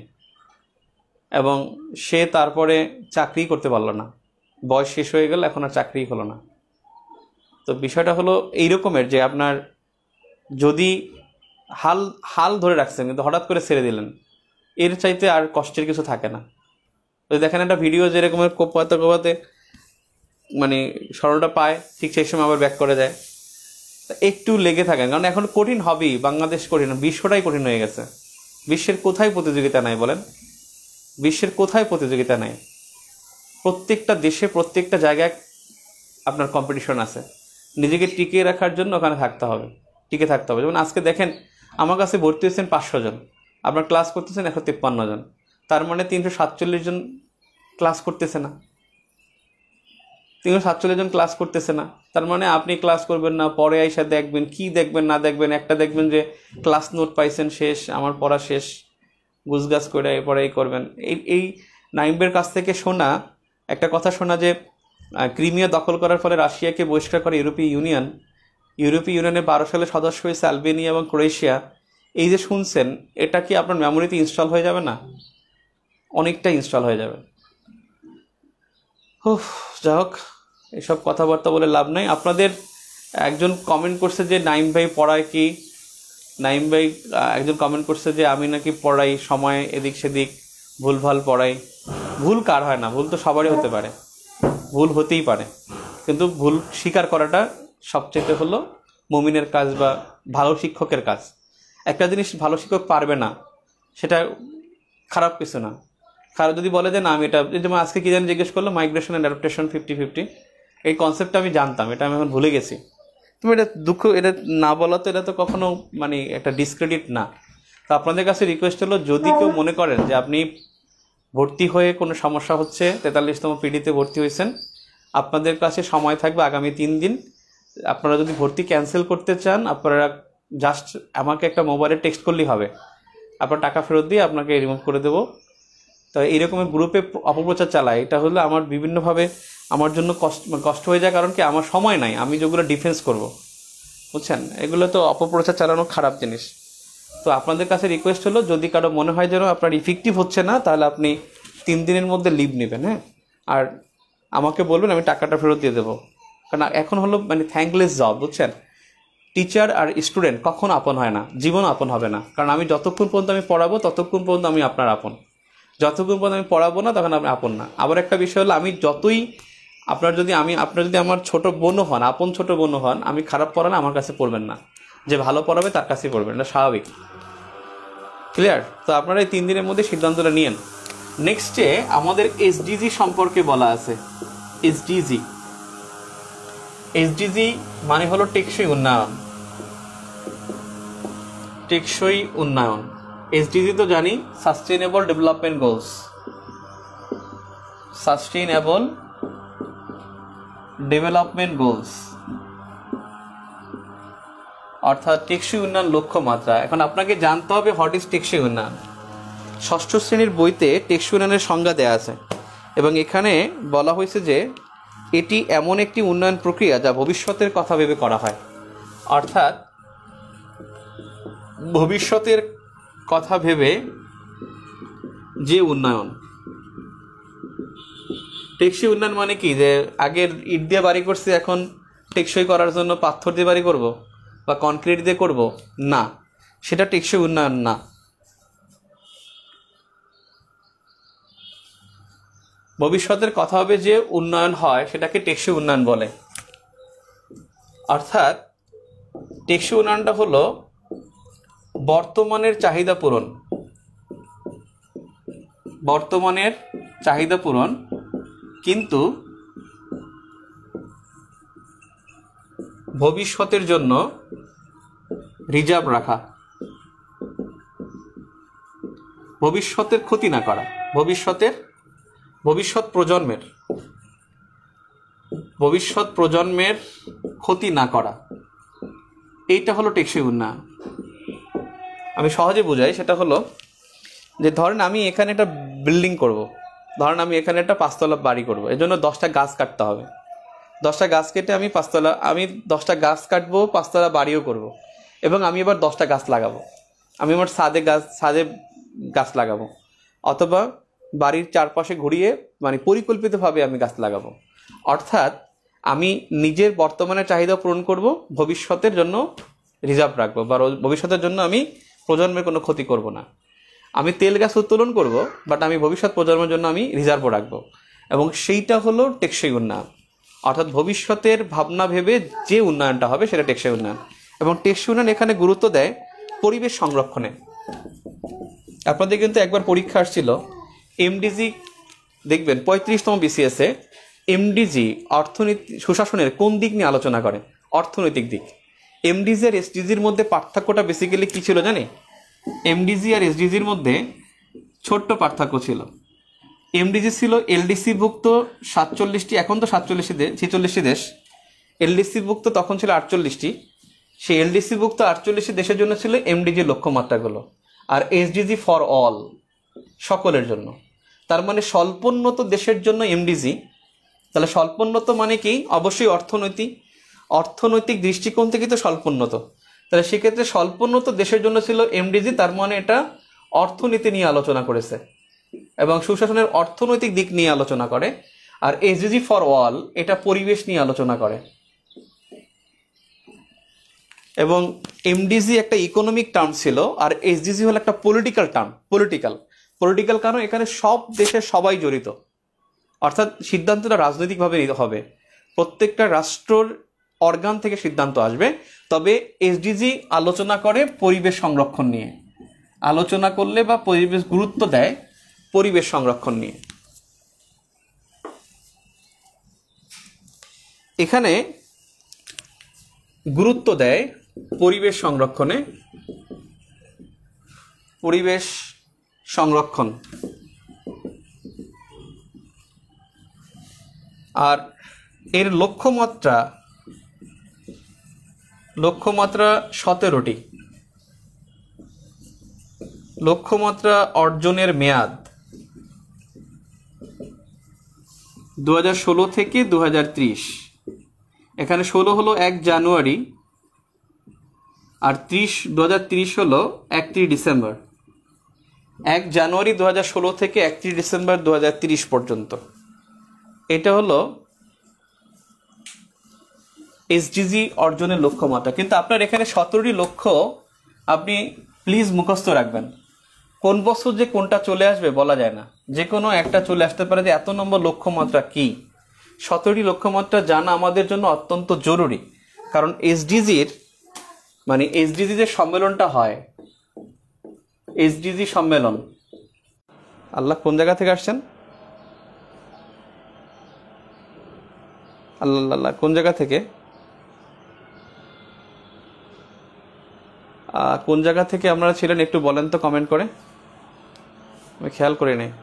এবং সে তারপরে চাকরি করতে পারলো না, বয়স শেষ হয়ে গেল, এখন আর চাকরিই হলো না। তো বিষয়টা হলো এই রকমের যে আপনার যদি হাল হাল ধরে রাখছেন কিন্তু হঠাৎ করে ছেড়ে দিলেন, এর চাইতে আর কষ্টের কিছু থাকে না। তো দেখেন একটা ভিডিও যেরকমের কোপাতে কোপাতে মানে সরলটা পায়, ঠিক সেই সময় আবার ব্যাক করে যায়। একটু লেগে থাকেন, কারণ এখন কঠিন হবেই, বাংলাদেশ কঠিন, বিশ্বটাই কঠিন হয়ে গেছে। বিশ্বের কোথায় প্রতিযোগিতা নাই বলেন? বিশ্বের কোথায় প্রতিযোগিতা নাই? প্রত্যেকটা দেশে প্রত্যেকটা জায়গায় আপনার কম্পিটিশন আছে। নিজেকে টিকিয়ে রাখার জন্য ওখানে থাকতে হবে, টিকে থাকতে হবে। যেমন আজকে দেখেন আমার কাছে ভর্তি হয়েছেন পাঁচশো জন, আপনার ক্লাস করতেছেন একশো তিপ্পান্ন জন, তার মানে তিনশো সাতচল্লিশ জন ক্লাস করতেছে না, তিনশো সাতচল্লিশ জন ক্লাস করতেছে না। তার মানে আপনি ক্লাস করবেন না, পরে আইসা দেখবেন, কি দেখবেন না দেখবেন, একটা দেখবেন যে ক্লাস নোট পাইছেন শেষ, আমার পড়া শেষ, গুছগাছ করে এরপরে এই করবেন। এই এই নাইমের কাছ থেকে শোনা একটা কথা শোনা যে ক্রিমিয়া দখল করার ফলে রাশিয়াকে বহিষ্কার করে ইউরোপীয় ইউনিয়ন, ইউরোপীয় ইউনিয়নের বারো সালে সদস্য হয়েছে আলবেনিয়া এবং ক্রোয়েশিয়া। এই যে শুনছেন, এটা কি আপনার মেমোরিতে ইনস্টল হয়ে যাবে না? অনেকটা ইনস্টল হয়ে যাবে। ও যা হোক, এসব কথাবার্তা বলে লাভ নাই। আপনাদের একজন কমেন্ট করছে যে নাইম ভাই পড়ায় কি, নাইম ভাই একজন কমেন্ট করছে যে আমি নাকি পড়াই সময় এদিক সেদিক ভুলভাল পড়াই। ভুল কার হয় না? ভুল তো সবারই হতে পারে, ভুল হতেই পারে, কিন্তু ভুল স্বীকার করাটা সবচেয়ে হলো মুমিনের কাজ বা ভালো শিক্ষকের কাজ। একটা জিনিস ভালো শিক্ষক পারবে না সেটা খারাপ কিছু না। কারো যদি বলে যে না আমি এটা, যেমন আজকে কি জানি জিজ্ঞেস করলো migration and adaptation fifty fifty, এই কনসেপ্টটা আমি জানতাম, এটা আমি এখন ভুলে গেছি। তুমি এটা দুঃখ, এটা না বলা তো এটা তো কখনো মানে একটা ডিসক্রেডিট না। তো আপনাদের কাছে রিকোয়েস্ট হলো, যদি কেউ মনে করেন যে আপনি ভর্তি হয়ে কোনো সমস্যা হচ্ছে, তেতাল্লিশতম পিডিতে ভর্তি হয়েছেন, আপনাদের কাছে সময় থাকবে আগামী তিন দিন। আপনারা যদি ভর্তি ক্যান্সেল করতে চান, আপনারা জাস্ট আমাকে একটা মোবাইলে টেক্সট করলেই হবে, আপনার টাকা ফেরত দিয়ে আপনাকে রিমুভ করে দেবো। তো এইরকমের গ্রুপে অপপ্রচার চালায়, এটা হলো আমার বিভিন্নভাবে আমার জন্য কষ্ট কষ্ট হয়ে যায়। কারণ কি, আমার সময় নাই, আমি যেগুলো ডিফেন্স করব, বুঝছেন, এগুলো তো অপপ্রচার চালানো খারাপ জিনিস। তো আপনাদের কাছে রিকোয়েস্ট হলো, যদি কারো মনে হয় যেন আপনার ইফেক্টিভ হচ্ছে না, তাহলে আপনি তিন দিনের মধ্যে লিভ নেবেন, হ্যাঁ, আর আমাকে বলবেন, আমি টাকাটা ফেরত দিয়ে দেবো। কারণ এখন হলো মানে থ্যাঙ্কলেস জব, বুঝছেন। টিচার আর স্টুডেন্ট কখনো আপন হয় না, জীবনও আপন হবে না। কারণ আমি যতক্ষণ পর্যন্ত আমি পড়াবো ততক্ষণ পর্যন্ত আমি আপনার আপন, যতক্ষণ পর্যন্ত আমি পড়াবো না তখন আপনি আপন না। আবার একটা বিষয় হলো, আমি যতই আপনার যদি আমি আপনার যদি আমার ছোট বোনও হন, আপন ছোট বোনও হন, আমি খারাপ পড়ালে আমার কাছে পড়বেন না, যে ভালো পড়াবে তার কাছেই পড়বেন, এটা স্বাভাবিক। ক্লিয়ার? তো আপনারা এই তিন দিনের মধ্যে সিদ্ধান্তটা নিয়েন। নেক্সটে আমাদের এসডিজি সম্পর্কে বলা আছে। এসডিজি এসডিজি মানে হলো টেকসই উন্নয়ন। টেকসই উন্নয়ন, এসডিজি তো জানি, sustainable development goals. Sustainable development goals অর্থাৎ টেকসই উন্নয়ন লক্ষ্যমাত্রা। এখন আপনাকে জানতে হবে হোয়াট ইজ টেকসই উন্নয়ন। ষষ্ঠ শ্রেণীর বইতে টেকসই উন্নয়নের সংজ্ঞা দেওয়া আছে, এবং এখানে বলা হয়েছে যে এটি এমন একটি উন্নয়ন প্রক্রিয়া যা ভবিষ্যতের কথা ভেবে করা হয়। অর্থাৎ ভবিষ্যতের কথা ভেবে যে উন্নয়ন। টেকসই উন্নয়ন মানে কি, যে আগের ইট দিয়ে বাড়ি করছি, এখন টেকসই করার জন্য পাথর দিয়ে বাড়ি করব বা কনক্রিট দিয়ে করব? না, সেটা টেকসই উন্নয়ন না। ভবিষ্যতের কথা হবে যে উন্নয়ন হয় সেটাকে টেকসই উন্নয়ন বলে। অর্থাৎ টেকসই উন্নয়নটা হলো বর্তমানের চাহিদা পূরণ, বর্তমানের চাহিদা পূরণ কিন্তু ভবিষ্যতের জন্য রিজার্ভ রাখা, ভবিষ্যতের ক্ষতি না করা, ভবিষ্যতের ভবিষ্যৎ প্রজন্মের ভবিষ্যৎ প্রজন্মের ক্ষতি না করা, এইটা হলো টেকসই উন্নয়ন। আমি সহজে বোঝাই, সেটা হলো যে ধরেন আমি এখানে একটা বিল্ডিং করব, ধরেন আমি এখানে একটা পাঁচতলা বাড়ি করব, এর জন্য দশটা গাছ কাটতে হবে। দশটা গাছ কেটে আমি পাঁচতলা আমি দশটা গাছ কাটবো, পাঁচতলা বাড়িও করব, এবং আমি এবার দশটা গাছ লাগাবো। আমি আমার ছাদে গাছ ছাদে গাছ লাগাবো, অথবা বাড়ির চারপাশে ঘুরিয়ে মানে পরিকল্পিতভাবে আমি গাছ লাগাবো। অর্থাৎ আমি নিজের বর্তমানে চাহিদা পূরণ করব, ভবিষ্যতের জন্য রিজার্ভ রাখবো, বা ভবিষ্যতের জন্য আমি প্রজন্মের কোনো ক্ষতি করব না। আমি তেল গ্যাস উত্তোলন করব, বাট আমি ভবিষ্যৎ প্রজন্মের জন্য আমি রিজার্ভও রাখবো, এবং সেইটা হলো টেকসই উন্নয়ন। অর্থাৎ ভবিষ্যতের ভাবনা ভেবে যে উন্নয়নটা হবে সেটা টেকসই উন্নয়ন। এবং টেকসই উন্নয়ন এখানে গুরুত্ব দেয় পরিবেশ সংরক্ষণে। আপনাদের কিন্তু একবার পরীক্ষা আসছিল, এমডিজি দেখবেন পঁয়ত্রিশতম বিসিএসে এমডিজি অর্থনীতি সুশাসনের কোন দিক নিয়ে আলোচনা করে? অর্থনৈতিক দিক। এমডিজি আর এসডিজির মধ্যে পার্থক্যটা বেসিক্যালি কী ছিল জানে? এমডিজি আর এসডিজির মধ্যে ছোট্ট পার্থক্য ছিল। এমডিজি ছিল এলডিসি ভুক্ত সাতচল্লিশটি, এখন তো সাতচল্লিশটি দেশ ছেচল্লিশটি দেশ, এলডিসি ভুক্ত তখন ছিল আটচল্লিশটি। সেই এলডিসি ভুক্ত আটচল্লিশটি দেশের জন্য ছিল এমডিজি লক্ষ্যমাত্রাগুলো, আর এসডিজি ফর অল, সকলের জন্য। তার মানে স্বল্পোন্নত দেশের জন্য এমডিজি। তাহলে স্বল্পোন্নত মানে কি? অবশ্যই অর্থনৈতিক অর্থনৈতিক দৃষ্টিকোণ থেকে তো স্বল্পোন্নত। তাহলে সেক্ষেত্রে স্বল্পোন্নত দেশের জন্য ছিল এমডিজি, তার মানে এটা অর্থনীতি নিয়ে আলোচনা করেছে এবং সুশাসনের অর্থনৈতিক দিক নিয়ে আলোচনা করে। আর এসডিজি ফর অল এটা পরিবেশ নিয়ে আলোচনা করে। এবং এমডিজি একটা ইকোনমিক টার্ম ছিল, আর এসডিজি হলো একটা পলিটিক্যাল টার্ম। পলিটিক্যাল পলিটিক্যাল কারণ এখানে সব দেশের সবাই জড়িত, অর্থাৎ সিদ্ধান্তটা রাজনৈতিকভাবে হবে, প্রত্যেকটা রাষ্ট্রর অর্গান থেকে সিদ্ধান্ত আসবে। তবে এসডিজি আলোচনা করে পরিবেশ সংরক্ষণ নিয়ে, আলোচনা করলে বা পরিবেশ গুরুত্ব দেয় পরিবেশ সংরক্ষণ নিয়ে। এখানে গুরুত্ব দেয় পরিবেশ সংরক্ষণে, পরিবেশ সংরক্ষণ। আর এর লক্ষ্যমাত্রা লক্ষ্যমাত্রা সতেরোটি। লক্ষ্যমাত্রা অর্জনের মেয়াদ দু হাজার ষোলো থেকে দু হাজার ত্রিশ। এখানে ষোলো হলো এক জানুয়ারি, আর ত্রিশ দু হাজার ত্রিশ হলো একত্রিশ ডিসেম্বর। এক জানুয়ারি দু হাজার ষোলো থেকে একত্রিশ ডিসেম্বর দু হাজার ত্রিশ পর্যন্ত। এটা হলো এসডিজি অর্জনের লক্ষ্যমাত্রা। কিন্তু আপনার এখানে সতেরোটি লক্ষ্য আপনি প্লিজ মুখস্থ রাখবেন। কোন বছর যে কোনটা চলে আসবে বলা যায় না, যে কোনো একটা চলে আসতে পারে। যে এত নম্বর লক্ষ্যমাত্রা কি, সতেরোটি লক্ষ্যমাত্রা জানা আমাদের জন্য অত্যন্ত জরুরি। কারণ এসডিজির মানে এসডিজি যে সম্মেলনটা হয়, এসডিজি সম্মেলন, আল্লাহ কোন জায়গা থেকে আসছেন? আল্লাহ আল্লাহ কোন জায়গা থেকে কোন জায়গা থেকে আপনারা ছিলেন একটু বলেন তো কমেন্ট করে, আমি খেয়াল করি নি।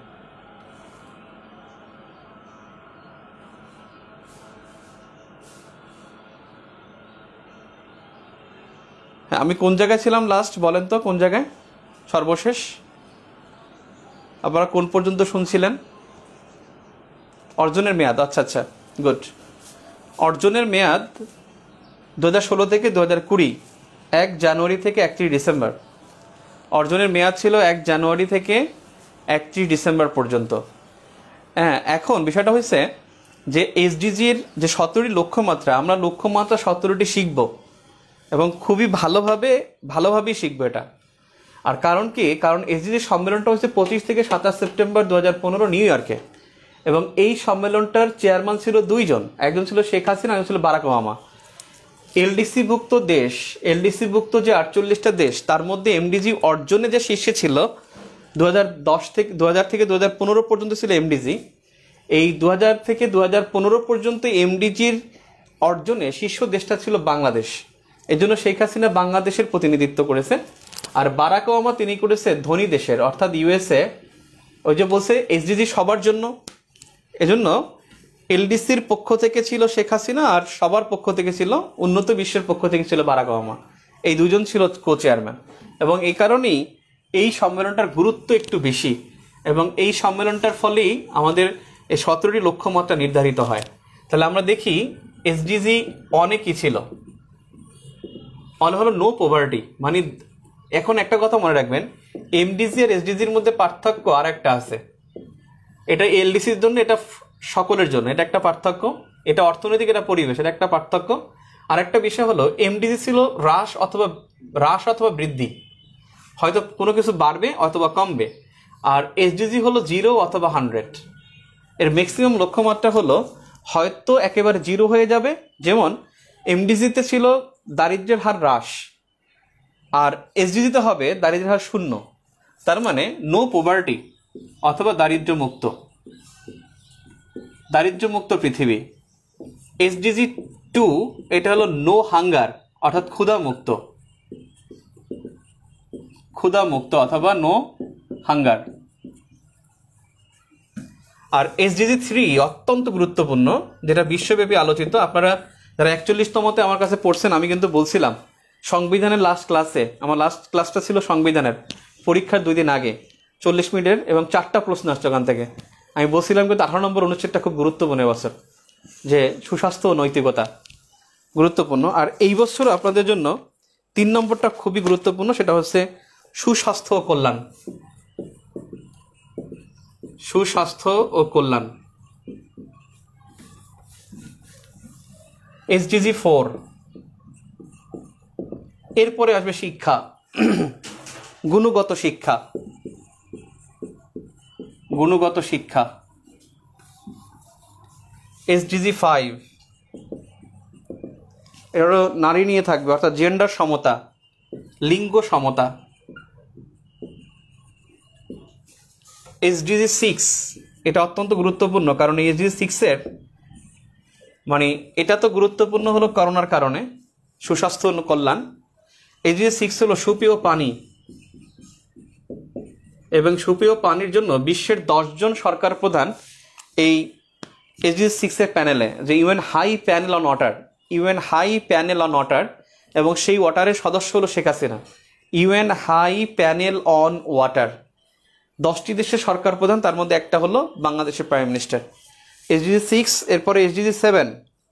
হ্যাঁ, আমি কোন জায়গায় ছিলাম লাস্ট বলেন তো, কোন জায়গায় সর্বশেষ আপনারা কোন পর্যন্ত শুনছিলেন? অর্জনের মেয়াদ, আচ্ছা আচ্ছা গুড। অর্জনের মেয়াদ দু হাজার ষোলো থেকে দু হাজার কুড়ি এক জানুয়ারি থেকে একত্রিশ ডিসেম্বর। অর্জনের মেয়াদ ছিল এক জানুয়ারি থেকে একত্রিশ ডিসেম্বর পর্যন্ত। হ্যাঁ, এখন বিষয়টা হয়েছে যে এসডিজির যে সতেরোটি লক্ষ্যমাত্রা, আমরা লক্ষ্যমাত্রা সতেরোটি শিখব এবং খুবই ভালোভাবে ভালোভাবেই শিখবো এটা। আর কারণ কি, কারণ এসডিজির সম্মেলনটা হচ্ছে পঁচিশ থেকে সাতাশ সেপ্টেম্বর দু হাজার পনেরো নিউ ইয়র্কে। এবং এই সম্মেলনটার চেয়ারম্যান ছিল দুইজন, একজন ছিল শেখ হাসিনা, একজন ছিল বারাক ওবামা। এলডিসিভুক্ত দেশ, এলডিসিভুক্ত যে আটচল্লিশটা দেশ, তার মধ্যে এমডিজি অর্জনে যে শীর্ষে ছিল দু হাজার দশ থেকে দু হাজার থেকে দু হাজার পনেরো পর্যন্ত ছিল এমডিজি। এই দু হাজার থেকে দু হাজার পনেরো পর্যন্ত এমডিজির অর্জনে শীর্ষ দেশটা ছিল বাংলাদেশ। এই জন্য শেখ হাসিনা বাংলাদেশের প্রতিনিধিত্ব করেছে, আর বারাক ওবামা তিনি করেছে ধনী দেশের অর্থাৎ ইউএসএ। ওই যে বলছে এসডিজি সবার জন্য, এজন্য এলডিসির পক্ষ থেকে ছিল শেখ হাসিনা আর সবার পক্ষ থেকে ছিল, উন্নত বিশ্বের পক্ষ থেকে ছিল বারাক ওবামা। এই দুজন ছিল কো চেয়ারম্যান। এবং এই কারণেই এই সম্মেলনটার গুরুত্ব একটু বেশি, এবং এই সম্মেলনটার ফলেই আমাদের এই সতেরোটি লক্ষ্যমাত্রা নির্ধারিত হয়। তাহলে আমরা দেখি এসডিজি অনেকই ছিল। অন হলো নো পভার্টি, মানে এখন একটা কথা মনে রাখবেন, এমডিজি আর এসডিজির মধ্যে পার্থক্য আর একটা আছে। এটা এলডিসির জন্য, এটা সকলের জন্য, এটা একটা পার্থক্য। এটা অর্থনৈতিক, এটা পরিবেশ, এটা একটা পার্থক্য। আর একটা বিষয় হলো এমডিজি ছিল হ্রাস অথবা হ্রাস অথবা বৃদ্ধি, হয়তো কোনো কিছু বাড়বে অথবা কমবে। আর এসডিজি হলো জিরো অথবা হান্ড্রেড। এর ম্যাক্সিমাম লক্ষ্যমাত্রা হলো হয়তো একেবারে জিরো হয়ে যাবে, যেমন এমডিজিতে ছিল দারিদ্র্যের হার হ্রাস, আর এসডিজিতে হবে দারিদ্র্যের হার শূন্য। তার মানে নো পভার্টি অথবা দারিদ্র্য মুক্ত, দারিদ্র্য মুক্ত পৃথিবী। এসডিজি টু এটা হলো নো হাঙ্গার অর্থাৎ ক্ষুধা মুক্ত, ক্ষুধা মুক্ত অথবা নো হাঙ্গার। আর এসডিজি থ্রি অত্যন্ত গুরুত্বপূর্ণ, যেটা বিশ্বব্যাপী আলোচিত। আপনারা যারা একচল্লিশতমতে আমার কাছে পড়ছেন, আমি কিন্তু বলছিলাম সংবিধানের লাস্ট ক্লাসে, আমার লাস্ট ক্লাসটা ছিল সংবিধানের পরীক্ষার দুই দিন আগে, চল্লিশ মিনিটের এবং চারটা প্রশ্ন আসছে ওখান থেকে। আমি বলছিলাম কিন্তু আঠারো নম্বর অনুচ্ছেদটা খুব গুরুত্বপূর্ণ এবছর, যে সুস্বাস্থ্য ও নৈতিকতা গুরুত্বপূর্ণ। আর এই বছর আপনাদের জন্য তিন নম্বরটা খুবই গুরুত্বপূর্ণ, সেটা হচ্ছে সুস্বাস্থ্য ও কল্যাণ। সুস্বাস্থ্য ও কল্যাণ এসডিজি ফোর। এরপরে আসবে শিক্ষা, গুণগত শিক্ষা, গুণগত শিক্ষা। এসডিজি ফাইভ এরও নারী নিয়ে থাকবে, অর্থাৎ জেন্ডার সমতা, লিঙ্গ সমতা। এসডিজি সিক্স এটা অত্যন্ত গুরুত্বপূর্ণ, কারণ এই এসডিজি সিক্সের মানে এটা তো গুরুত্বপূর্ণ হলো করোনার কারণে, সুস্বাস্থ্য ও কল্যাণ। এসডিজি সিক্স হলো সুপেয় পানি, এবং সুপেয় পানির জন্য বিশ্বের দশজন সরকার প্রধান এই এসডিজি সিক্সের প্যানেলে, যে UN high panel on water, UN high panel on water, এবং সেই ওয়াটারের সদস্য হলো Sheikh Hasina. UN high panel on water, দশটি দেশের সরকার প্রধান, তার মধ্যে একটা হলো বাংলাদেশের প্রাইম মিনিস্টার। এসডিজি সিক্স, এরপরে এসডিজি সেভেন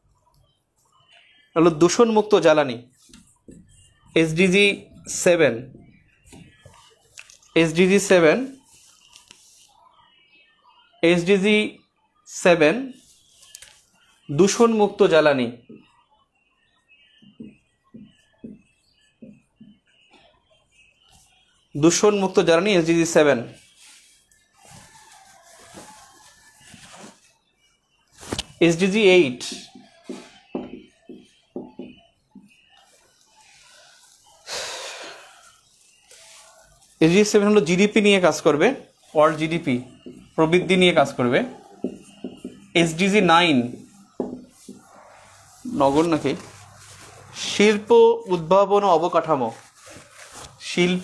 হলো দূষণ মুক্ত জ্বালানি। SDG seven, SDG seven, SDG seven দূষণ মুক্ত জ্বালানি। দূষণ মুক্ত জ্বালানি SDG seven. SDG eight, SDG seven হলো জিডিপি নিয়ে কাজ করবে, ওয়ার্ল্ড জিডিপি প্রবৃদ্ধি নিয়ে কাজ করবে। এসডিজি নাইন, নগর নাকি, শিল্প উদ্ভাবন ও অবকাঠামো, শিল্প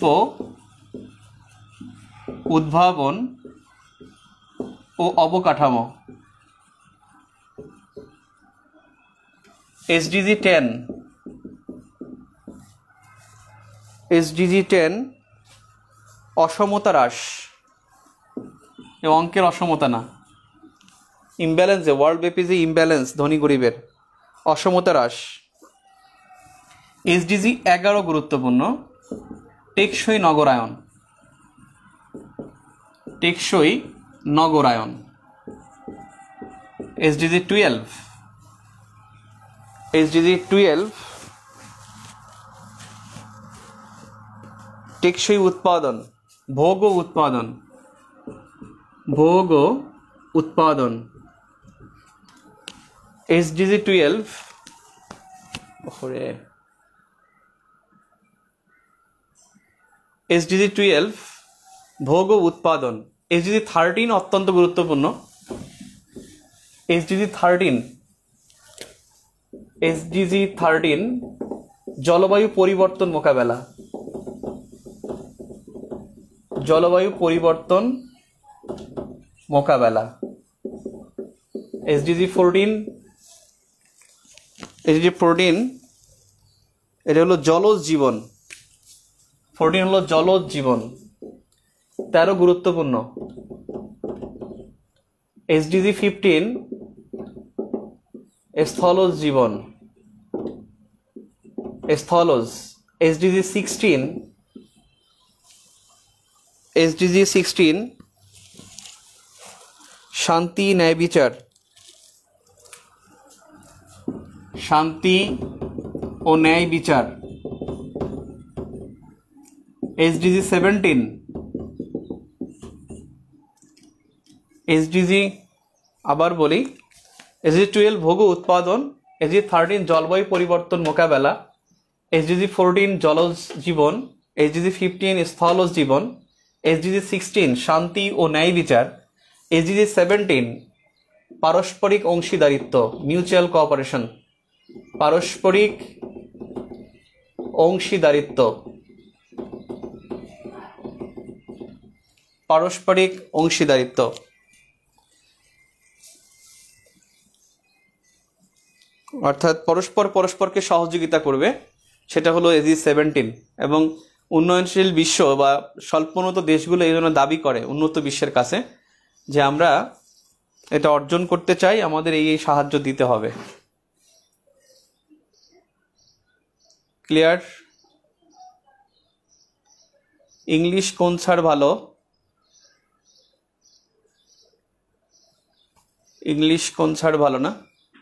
উদ্ভাবন ও অবকাঠামো। এসডিজি টেন, এসডিজি টেন অসমতা হ্রাস, অঙ্কের অসমতা না, ইমব্যালেন্সে, ওয়ার্ল্ড ব্যাপী যে ইমব্যালেন্স ধনী গরিবের, অসমতা হ্রাস। এসডিজি এগারো গুরুত্বপূর্ণ, টেকসই নগরায়ন, টেকসই নগরায়ন। এসডিজি টুয়েলভ, এসডিজি টুয়েলভ টেকসই উৎপাদন, ভোগ ও উৎপাদন, ভোগ ও উৎপাদন। এসডিজি টুয়েলভ, এসডিজি টুয়েলভ ভোগ ও উৎপাদন। এসডিজি থার্টিন অত্যন্ত গুরুত্বপূর্ণ, এসডিজি থার্টিন, এসডিজি থার্টিন জলবায়ু পরিবর্তন মোকাবেলা, জলবায়ু পরিবর্তন মোকাবেলা। এসডিজি ফোরটিন, এসডিজি ফোরটিন এটা হলো জলজ জীবন, ফোরটিন হলো জলজ জীবন, তেরো গুরুত্বপূর্ণ। এসডিজি ফিফটিন স্থলজ জীবন, স্থলজ। এসডিজি সিক্সটিন, এসডিজি সিক্সটিন শান্তি ন্যায় বিচার, শান্তি ও ন্যায় বিচার। এসডিজি সেভেন্টিন, এসডিজি আবার বলি, এসডিজি টুয়েলভ ভোগ ও উৎপাদন, এসডিজি থার্টিন জলবায়ু পরিবর্তন মোকাবেলা, এসডিজি ফোরটিন জলজ জীবন, এসডিজি ফিফটিন স্থলজ জীবন, এসডিজি সিক্সটিন শান্তি ও ন্যায় বিচার, এসডিজি সেভেন্টিন পারস্পরিক অংশীদারিত্ব, মিউচুয়াল কোঅপারেশন, পারস্পরিক অংশীদারিত্ব, পারস্পরিক অংশীদারিত্ব। অর্থাৎ পরস্পর পরস্পরকে সহযোগিতা করবে, সেটা হলো এসডিজি সেভেন্টিন। এবং উন্নয়নশীল বিশ্ব বা স্বল্পোন্নত দেশগুলো এই জন্য দাবি করে উন্নত বিশ্বের কাছে যে আমরা এটা অর্জন করতে চাই, আমাদের এই এই সাহায্য দিতে হবে। ক্লিয়ার? ইংলিশ কোন স্যার ভালো? ইংলিশ কোন স্যার ভালো না?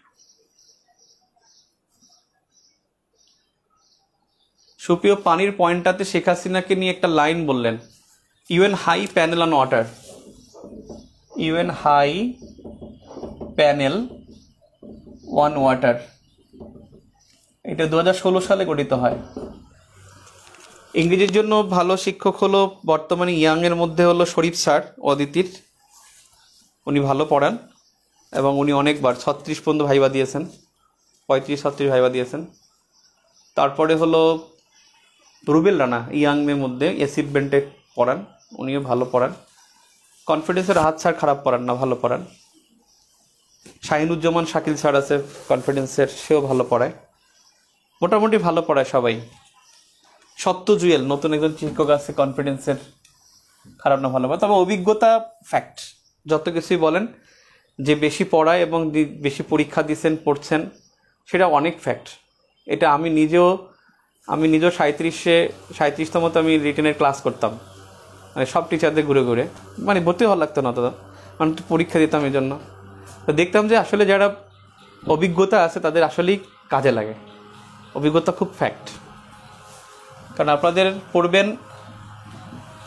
সুপ্রিয় পানির পয়েন্টটাতে শেখ হাসিনাকে নিয়ে একটা লাইন বললেন, UN high panel on water, UN high panel on water, এটা দু হাজার ষোলো সালে গঠিত হয়। ইংরেজির জন্য ভালো শিক্ষক হলো বর্তমানে ইয়াংয়ের মধ্যে হলো শরীফ স্যার, অদিতির, উনি ভালো পড়ান এবং উনি অনেকবার ছত্রিশ পর্যন্ত ভাইবা দিয়েছেন, পঁয়ত্রিশ ছত্রিশ ভাইবা দিয়েছেন। তারপরে হলো রুবেল রানা, ইয়াংয়ের মধ্যে এসিভমেন্টে পড়ান, উনিও ভালো পড়ান। কনফিডেন্সের হাত স্যার খারাপ পড়ান না, ভালো পড়ান। শাহিনুজ্জামান শাকিল স্যার আছে কনফিডেন্সের, সেও ভালো পড়ায়, মোটামুটি ভালো পড়ায় সবাই। সত্য জুয়েল নতুন একজন শিক্ষক আছে কনফিডেন্সের, খারাপ না ভালো পড়ায়, তবে অভিজ্ঞতা ফ্যাক্ট, যত কিছুই বলেন যে বেশি পড়ায় এবং বেশি পরীক্ষা দিচ্ছেন পড়ছেন, সেটা অনেক ফ্যাক্ট। এটা আমি নিজেও আমি নিজেও সাঁত্রিশে সাঁত্রিশতম তো আমি রিটেনের ক্লাস করতাম, মানে সব টিচারদের ঘুরে ঘুরে, মানে ভর্তি হওয়া লাগতো না অতটা, মানে তো পরীক্ষা দিতাম এই জন্য। তো দেখতাম যে আসলে যারা অভিজ্ঞতা আছে তাদের আসলেই কাজে লাগে, অভিজ্ঞতা খুব ফ্যাক্ট। কারণ আপনাদের পড়বেন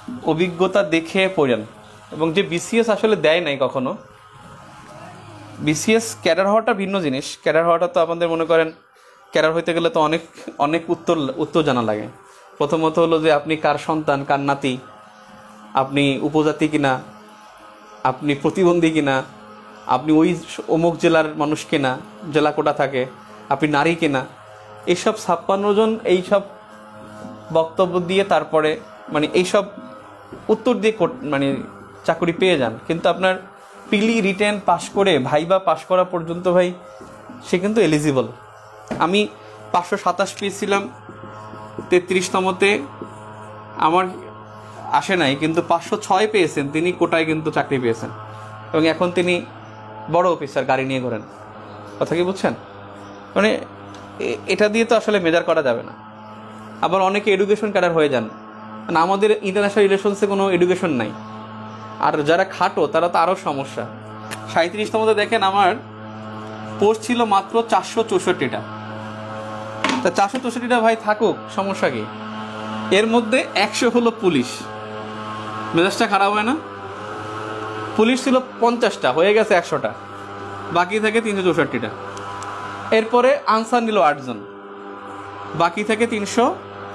অভিজ্ঞতা দেখে পড়েন। এবং যে বিসিএস আসলে দেয় নাই কখনো, বিসিএস ক্যাডার হওয়াটা ভিন্ন জিনিস। ক্যাডার হওয়াটা তো আপনাদের মনে করেন, ক্যাডার হইতে গেলে তো অনেক অনেক উত্তর উত্তর জানা লাগে। প্রথমত হলো যে আপনি কার সন্তান, কার নাতি, আপনি উপজাতি কিনা, আপনি প্রতিবন্ধী কিনা, আপনি ওই অমুক জেলার মানুষ কিনা, জেলা কোটা থাকে, আপনি নারী কিনা, এইসব ছাপ্পান্ন জন এইসব বক্তব্য দিয়ে তারপরে মানে এইসব উত্তর দিয়ে মানে চাকরি পেয়ে যান। কিন্তু আপনার পিলি রিটেন পাশ করে ভাইবা পাশ করা পর্যন্ত ভাই সে কিন্তু এলিজিবল। আমি পাঁচশো সাতাশ পেয়েছিলাম তেত্রিশতমতে, আমার আসে নাই, কিন্তু পাঁচশো ছয় পেয়েছেন তিনি, কোটায় কিন্তু চাকরি পেয়েছেন এবং এখন তিনি বড় অফিসার, গাড়ি নিয়ে ঘোরেন। কথা কি বুঝছেন? মানে এটা দিয়ে তো আসলে মেজার করা যাবে না। আবার অনেকে এডুকেশন ক্যাডার হয়ে যান, মানে আমাদের ইন্টারন্যাশনাল রিলেশনসে কোনো এডুকেশন নাই। আর যারা খাটো তারা তো আরও সমস্যা। সাঁত্রিশতমতে দেখেন আমার পোস্ট ছিল মাত্র চারশো চৌষট্টিটা। তা চারশো চৌষট্টিটা ভাই থাকুক, সমস্যা কি? এর মধ্যে একশো হলো পুলিশ। মেজাজটা খারাপ হয় না? পুলিশ ছিল পঞ্চাশটা, হয়ে গেছে একশোটা, বাকি থাকে তিনশো চৌষট্টিটা। এরপরে আনসার নিল আটজন, বাকি থাকে তিনশো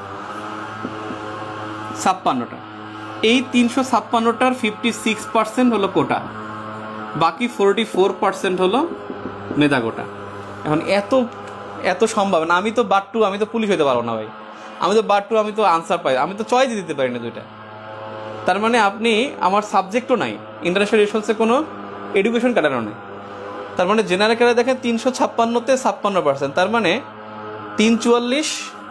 ছাপ্পান্নটা। এই তিনশো ছাপ্পান্নটার ফিফটি সিক্স পার্সেন্ট হলো কোটা, বাকি ফোরটি ফোর পার্সেন্ট হলো মেধা কোটা। এখন এত এত সম্ভাবনা, আমি তো বাট্টু, আমি তো পুলিশ হইতে পারবো না ভাই, আমি তো বাট্টু, আমি তো আনসার পাই, আমি তো চয়েস দিতে পারি না দুইটা। তার মানে আপনি আমার সাবজেক্টও নাই, ইন্টারন্যাশনাল রিলেশনসে কোনো এডুকেশন ক্যাডারও নেই। তার মানে জেনারেল ক্যাডার দেখেন তিনশো ছাপ্পান্নতে ছাপ্পান্ন পার্সেন্ট, তার মানে তিন চুয়াল্লিশ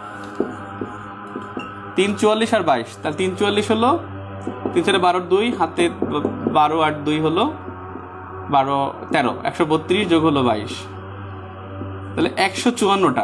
তিন চুয়াল্লিশ আর বাইশ, তার তিন চুয়াল্লিশ হলো তিন চারে বারো, দুই হাতে বারো, আট দুই হলো বারো, তেরো, একশো বত্রিশ যোগ হলো বাইশ, তাহলে একশো চুয়ান্নটা।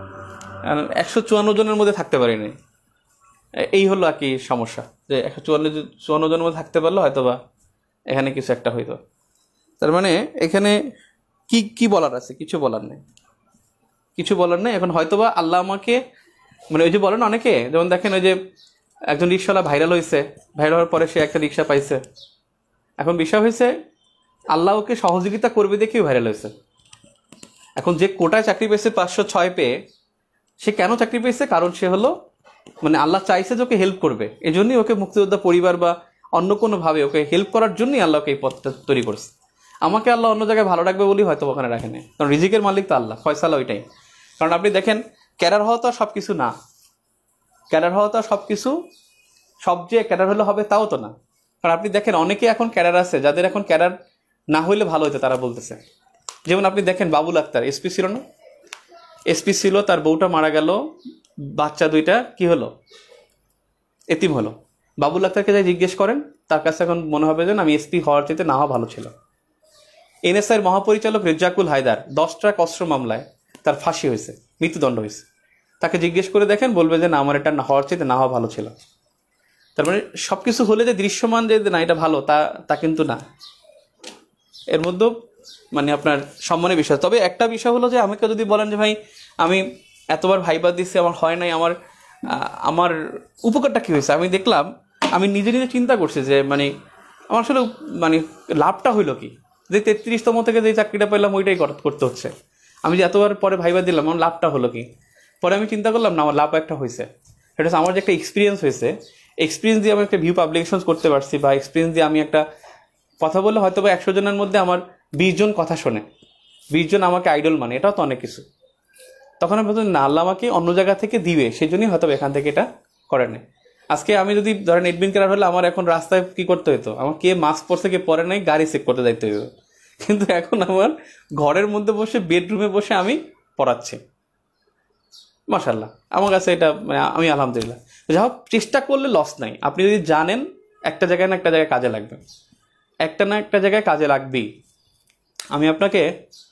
একশো চুয়ান্ন জনের মধ্যে থাকতে পারিনি, এই হলো আর কি সমস্যা, যে একশো চুয়ান্ন চুয়ান্ন জনের মধ্যে থাকতে পারলো হয়তো বা এখানে কিছু একটা হইতো। তার মানে এখানে কি কি বলার আছে? কিছু বলার নেই, কিছু বলার নেই। এখন হয়তো বা আল্লাহ আমাকে, মানে ওই যে বলেন অনেকে, যেমন দেখেন ওই যে একজন রিক্সাওয়ালা ভাইরাল হয়েছে, ভাইরাল হওয়ার পরে সে একটা রিক্সা পাইছে, এখন বিষয় হয়েছে আল্লাহ ওকে সহযোগিতা করবে দেখেও ভাইরাল হয়েছে। এখন যে কোটায় চাকরি পেয়েছে পাঁচশো ছয় পেয়ে, সে কেন চাকরি পেয়েছে? কারণ সে হলো মানে আল্লাহ চাইছে যে ওকে হেল্প করবে, এই জন্যই ওকে মুক্তিযোদ্ধা পরিবার বা অন্য কোনোভাবে ওকে হেল্প করার জন্যই আল্লাহ ওকে এই পথটা তৈরি করছে। আমাকে আল্লাহ অন্য জায়গায় ভালো রাখবে বলেই হয়তো ওখানে রাখেনি, কারণ রিজিকের মালিক তো আল্লাহ, ফয়সালা ওইটাই। কারণ আপনি দেখেন ক্যাডার হওয়া তো আর সব কিছু না, ক্যাডার হওয়া তো আর সব কিছু, সব যে ক্যাডার হলে হবে তাও তো না। কারণ আপনি দেখেন অনেকে এখন ক্যাডার আছে, যাদের এখন ক্যাডার না হইলে ভালো হতো তারা বলতেছে। যেমন আপনি দেখেন বাবুল আক্তার এসপি ছিল না, এসপি ছিল, তার বউটা মারা গেল, বাচ্চা দুইটা কি হলো, এতিম হলো। বাবুল আক্তারকে যাই জিজ্ঞেস করেন, তার কাছে এখন মনে হবে যে আমি এসপি হওয়ার চাইতে না হওয়া ভালো ছিল। এনএসআইয়ের মহাপরিচালক রেজ্জাকুল হায়দার দশটা অস্ত্র মামলায় তার ফাঁসি হয়েছে, মৃত্যুদণ্ড হয়েছে। তাকে জিজ্ঞেস করে দেখেন, বলবে যে না আমার এটা না হওয়ার চাইতে না হওয়া ভালো ছিল। তার মানে সব কিছু হলে যে দৃশ্যমান যে না এটা ভালো, তা তা কিন্তু না। এর মধ্যেও মানে আপনার সম্মানের বিষয়। তবে একটা বিষয় হলো যে আমাকে যদি বলেন যে ভাই আমি এতবার ভাইবা দিচ্ছি, আমার হয় নাই, আমার আমার উপকারটা কী হয়েছে? আমি দেখলাম, আমি নিজে নিজে চিন্তা করছি যে মানে আমার আসলে মানে লাভটা হইলো কি, যে তেত্রিশতম থেকে যে চাকরিটা পেলাম ওইটাই করতে হচ্ছে। আমি যে এতবার পরে ভাইবা দিলাম, আমার লাভটা হলো কি? পরে আমি চিন্তা করলাম না, আমার লাভ একটা হয়েছে, সেটা হচ্ছে আমার যে একটা এক্সপিরিয়েন্স হয়েছে, এক্সপিরিয়েন্স দিয়ে আমি একটা ভিউ পাবলিকেশন করতে পারছি, বা এক্সপিরিয়েন্স দিয়ে আমি একটা কথা বললে হয়তো বা একশো জনের মধ্যে আমার বিশ জন কথা শোনে, বিশ জন আমাকে আইডল মানে, এটাও তো অনেক কিছু। তখন আমি বলছি না, আল্লাহ আমাকে অন্য জায়গা থেকে দিবে, সেই জন্যই হয়তো এখান থেকে এটা করে নেয়। আজকে আমি যদি ধরেন এডমিন ক্যাডার হলে আমার এখন রাস্তায় কি করতে হতো, আমার কে মাস্ক পরছে কে পরে নাই গাড়ি চেক করতে যাইতে হইতো, কিন্তু এখন আমার ঘরের মধ্যে বসে বেডরুমে বসে আমি পড়াচ্ছি। মাশাআল্লাহ, আমার কাছে এটা আমি আলহামদুলিল্লাহ। যা হোক, চেষ্টা করলে লস নাই। আপনি যদি জানেন একটা জায়গায় না একটা জায়গায় কাজে লাগবে, একটা না একটা জায়গায় কাজে লাগবেই। আমি আপনাকে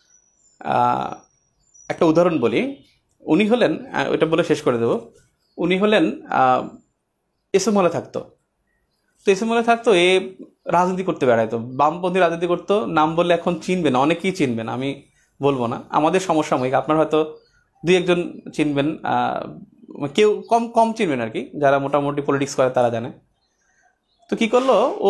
একটা উদাহরণ বলি। উনি হলেন, ওইটা বলে শেষ করে দেব, উনি হলেন এসএম হলে থাকতো। তো এসএম হলে থাকতো, এ রাজনীতি করতে বেড়াইতো, বামপন্থী রাজনীতি করতো। নাম বললে এখন চিনবেন, অনেকেই চিনবেন, আমি বলবো না, আমাদের সমসাময়িক। আপনার হয়তো দুই একজন চিনবেন, কেউ কম কম চিনবেন আর কি, যারা মোটামুটি পলিটিক্স করে তারা জানে। তো কি করলো, ও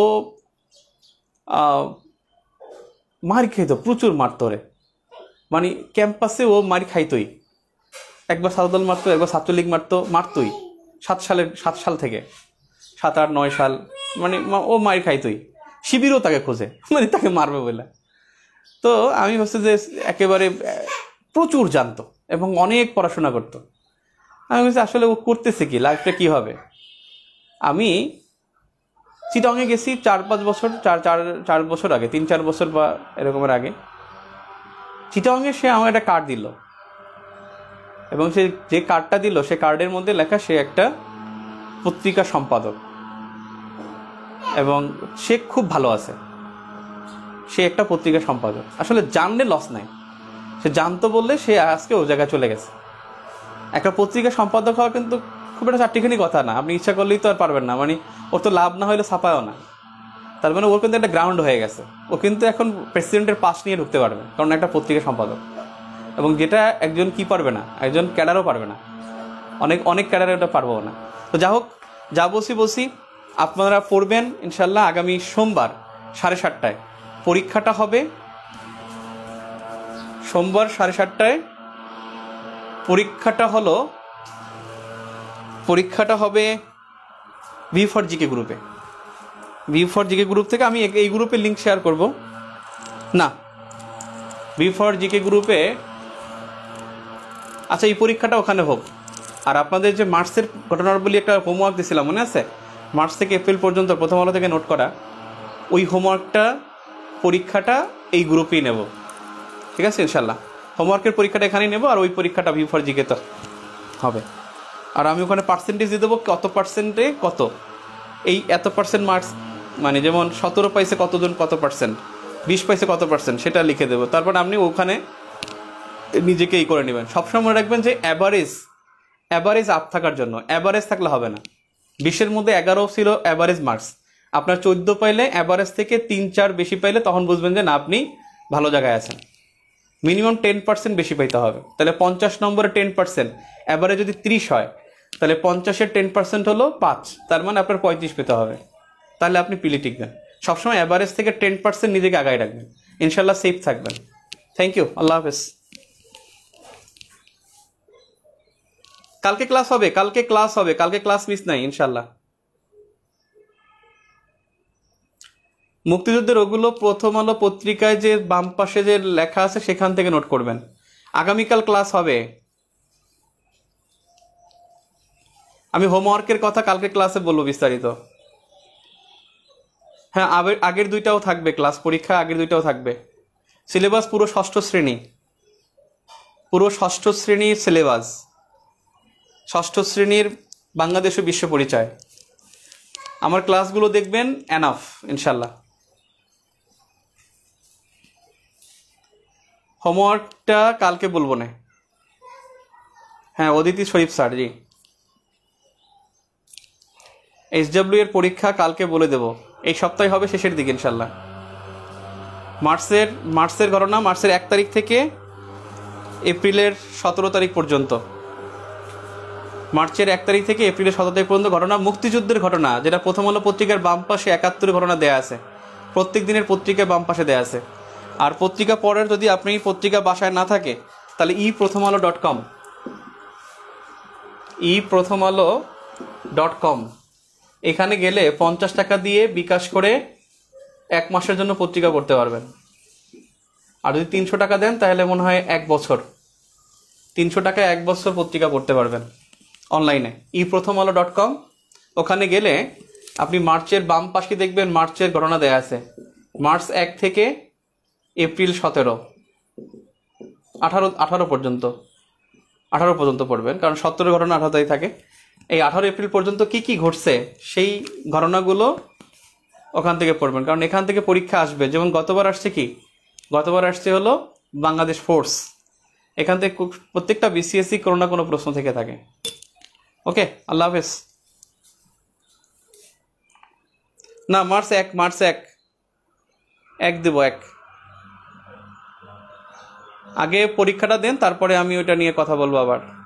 মার খেত, প্রচুর মারতো রে, মানে ক্যাম্পাসে ও মার খাইতোই। একবার সাদল মারতো, একবার ছাত্রলীগ মারতো, মারতোই সাত সালের সাত সাল থেকে সাত আট নয় সাল, মানে ও মার খাইতোই। শিবিরও তাকে খোঁজে, মানে তাকে মারবে বলে। তো আমি ভাবছি যে একেবারে প্রচুর জানতো এবং অনেক পড়াশোনা করতো। আমি বলছি আসলে ও করতেছে কি, লাইফটা কি হবে। আমি চিটংয়ে গেছি চার পাঁচ বছর চার চার চার বছর আগে, তিন চার বছর বা এরকমের আগে। চিটংয়ে সে আমার একটা কার্ড দিল, এবং সে যে কার্ডটা দিল সে কার্ডের মধ্যে লেখা সে একটা পত্রিকা সম্পাদক, এবং সে খুব ভালো আছে, সে একটা পত্রিকা সম্পাদক। আসলে জানলে লস নাই, সে জানতো বললে সে আজকে ও জায়গায় চলে গেছে। একটা পত্রিকা সম্পাদক হওয়া কিন্তু খুব একটা চারটিখানি কথা না, আপনি ইচ্ছা করলেই তো আর পারবেন না, মানে ওর তো লাভ না হলে ছাপায়ও না। তার মানে ওর কিন্তু একটা গ্রাউন্ড হয়ে গেছে, ও কিন্তু এখন প্রেসিডেন্টের পাশ নিয়ে ঢুকতে পারবে, কারণ একটা পত্রিকা সম্পাদক। এবং যেটা একজন কি পারবে না, একজন ক্যাডারও পারবে না, অনেক অনেক ক্যাডারে ওটা পারবো না। তো যা হোক, যা বসি বসি আপনারা পড়বেন ইনশাল্লাহ। আগামী সোমবার সাড়ে সাতটায় পরীক্ষাটা হবে, সোমবার সাড়ে সাতটায় পরীক্ষাটা হলো পরীক্ষাটা হবে ভি ফর জিকে গ্রুপে। ভি ফর জিকে গ্রুপ থেকে আমি এই গ্রুপে লিঙ্ক শেয়ার করব না, ভি ফর জিকে গ্রুপে। আচ্ছা, এই পরীক্ষাটা ওখানে হোক। আর আপনাদের যে মার্চের ঘটনাবলী একটা হোমওয়ার্ক দিয়েছিলাম, মনে আছে? মার্চ থেকে এপ্রিল পর্যন্ত প্রথম আলো থেকে নোট করা, ওই হোমওয়ার্কটা পরীক্ষাটা এই গ্রুপেই নেব, ঠিক আছে ইনশাল্লাহ। হোমওয়ার্কের পরীক্ষাটা এখানেই নেব, আর ওই পরীক্ষাটা ভি ফর জিকে তো হবে। আর আমি ওখানে পার্সেন্টেজ দিয়ে দেবো, কত পার্সেন্টে কত, এই এত পার্সেন্ট মার্কস, মানে যেমন সতেরো পাইছে কতজন কত পার্সেন্ট, বিশ পাইছে কত পার্সেন্ট, সেটা লিখে দেবো। তারপর আপনি ওখানে নিজেকে এই করে নেবেন। সবসময় রাখবেন যে অ্যাভারেজ অ্যাভারেজ আপ থাকার জন্য, অ্যাভারেজ থাকলে হবে না। বিশের মধ্যে এগারো ছিল অ্যাভারেজ মার্কস, আপনার চোদ্দো পাইলে অ্যাভারেজ থেকে তিন চার বেশি পাইলে তখন বুঝবেন যে না, আপনি ভালো জায়গায় আছেন। মিনিমাম টেন পার্সেন্ট বেশি পাইতে হবে, তাহলে পঞ্চাশ নম্বরে টেন পার্সেন্ট, অ্যাভারেজ যদি ত্রিশ হয় তাহলে পঞ্চাশের টেন পার্সেন্ট হলো পাঁচ, তার মানে আপনার পঁয়ত্রিশ পেতে হবে, তাহলে আপনি পিলি টিকবেন। সবসময় অ্যাভারেজ থেকে টেন পার্সেন্ট নিজেকে আগায় রাখবেন, ইনশাল্লাহ সেফ থাকবেন। থ্যাংক ইউ, আল্লাহ হাফেজ। কালকে ক্লাস হবে, কালকে ক্লাস হবে, কালকে ক্লাস মিস নাই ইনশাল্লাহ। মুক্তিযুদ্ধের ওগুলো প্রথম আলো পত্রিকায় যে বাম পাশে যে লেখা আছে সেখান থেকে নোট করবেন। আগামীকাল ক্লাস হবে। আমি হোমওয়ার্কের কথা কালকে ক্লাসে বলবো বিস্তারিত। হ্যাঁ, আগের দুইটাও থাকবে, ক্লাস পরীক্ষা আগের দুইটাও থাকবে। সিলেবাস পুরো ষষ্ঠ শ্রেণী, পুরো ষষ্ঠ শ্রেণীর সিলেবাস, ষষ্ঠ শ্রেণীর বাংলাদেশ ও বিশ্ব পরিচয়। আমার ক্লাসগুলো দেখবেন, এনাফ ইনশাল্লাহ। হোমওয়ার্কটা কালকে বলবো না। হ্যাঁ, অদিতি শরীফ স্যার, জি। এইচডব্লিউ এর পরীক্ষা কালকে বলে দেব, এই সপ্তাহে হবে শেষের দিকে ইনশাল্লাহ। মার্চের মার্চের ঘটনা মার্চের এক তারিখ থেকে এপ্রিলের সতেরো তারিখ পর্যন্ত, মার্চের এক তারিখ থেকে এপ্রিলের সতেরো তারিখ পর্যন্ত ঘটনা, মুক্তিযুদ্ধের ঘটনা, যেটা প্রথম আলো পত্রিকার বাম পাশে একাত্তরের ঘটনা দেয়া আছে, প্রত্যেক দিনের পত্রিকায় বাম পাশে দেয়া আছে। আর পত্রিকা পড়ার যদি আপনি পত্রিকা বাসায় না থাকে তাহলে ই প্রথম আলো ডট কম ই প্রথম আলো ডট কম এখানে গেলে পঞ্চাশ টাকা দিয়ে বিকাশ করে এক মাসের জন্য পত্রিকা পড়তে পারবেন। আর যদি তিনশো টাকা দেন তাহলে মনে হয় এক বছর, তিনশো টাকায় এক বছর পত্রিকা পড়তে পারবেন অনলাইনে, ই প্রথম আলো ডট কম। ওখানে গেলে আপনি মার্চের বাম পাশে দেখবেন মার্চের ঘটনা দেয়া আছে, মার্চ এক থেকে এপ্রিল সতেরো আঠারো আঠারো পর্যন্ত আঠারো পর্যন্ত পড়বেন, কারণ সতেরো ঘটনা আঠারোতেই থাকে। এই আঠারো এপ্রিল পর্যন্ত কি কি ঘটছে সেই ঘটনাগুলো ওখান থেকে পড়বেন, কারণ এখান থেকে পরীক্ষা আসবে। যেমন গতবার আসছে কি, গতবার আসছে হলো বাংলাদেশ ফোর্স, এখান থেকে প্রত্যেকটা বিসিএসসি কোনো না কোনো প্রশ্ন থেকে থাকে। ওকে, আল্লাহ হাফেজ। না, মার্চ এক মার্চ এক এক দেব, এক আগে পরীক্ষাটা দেন, তারপরে আমি ওইটা নিয়ে কথা বলবো আবার।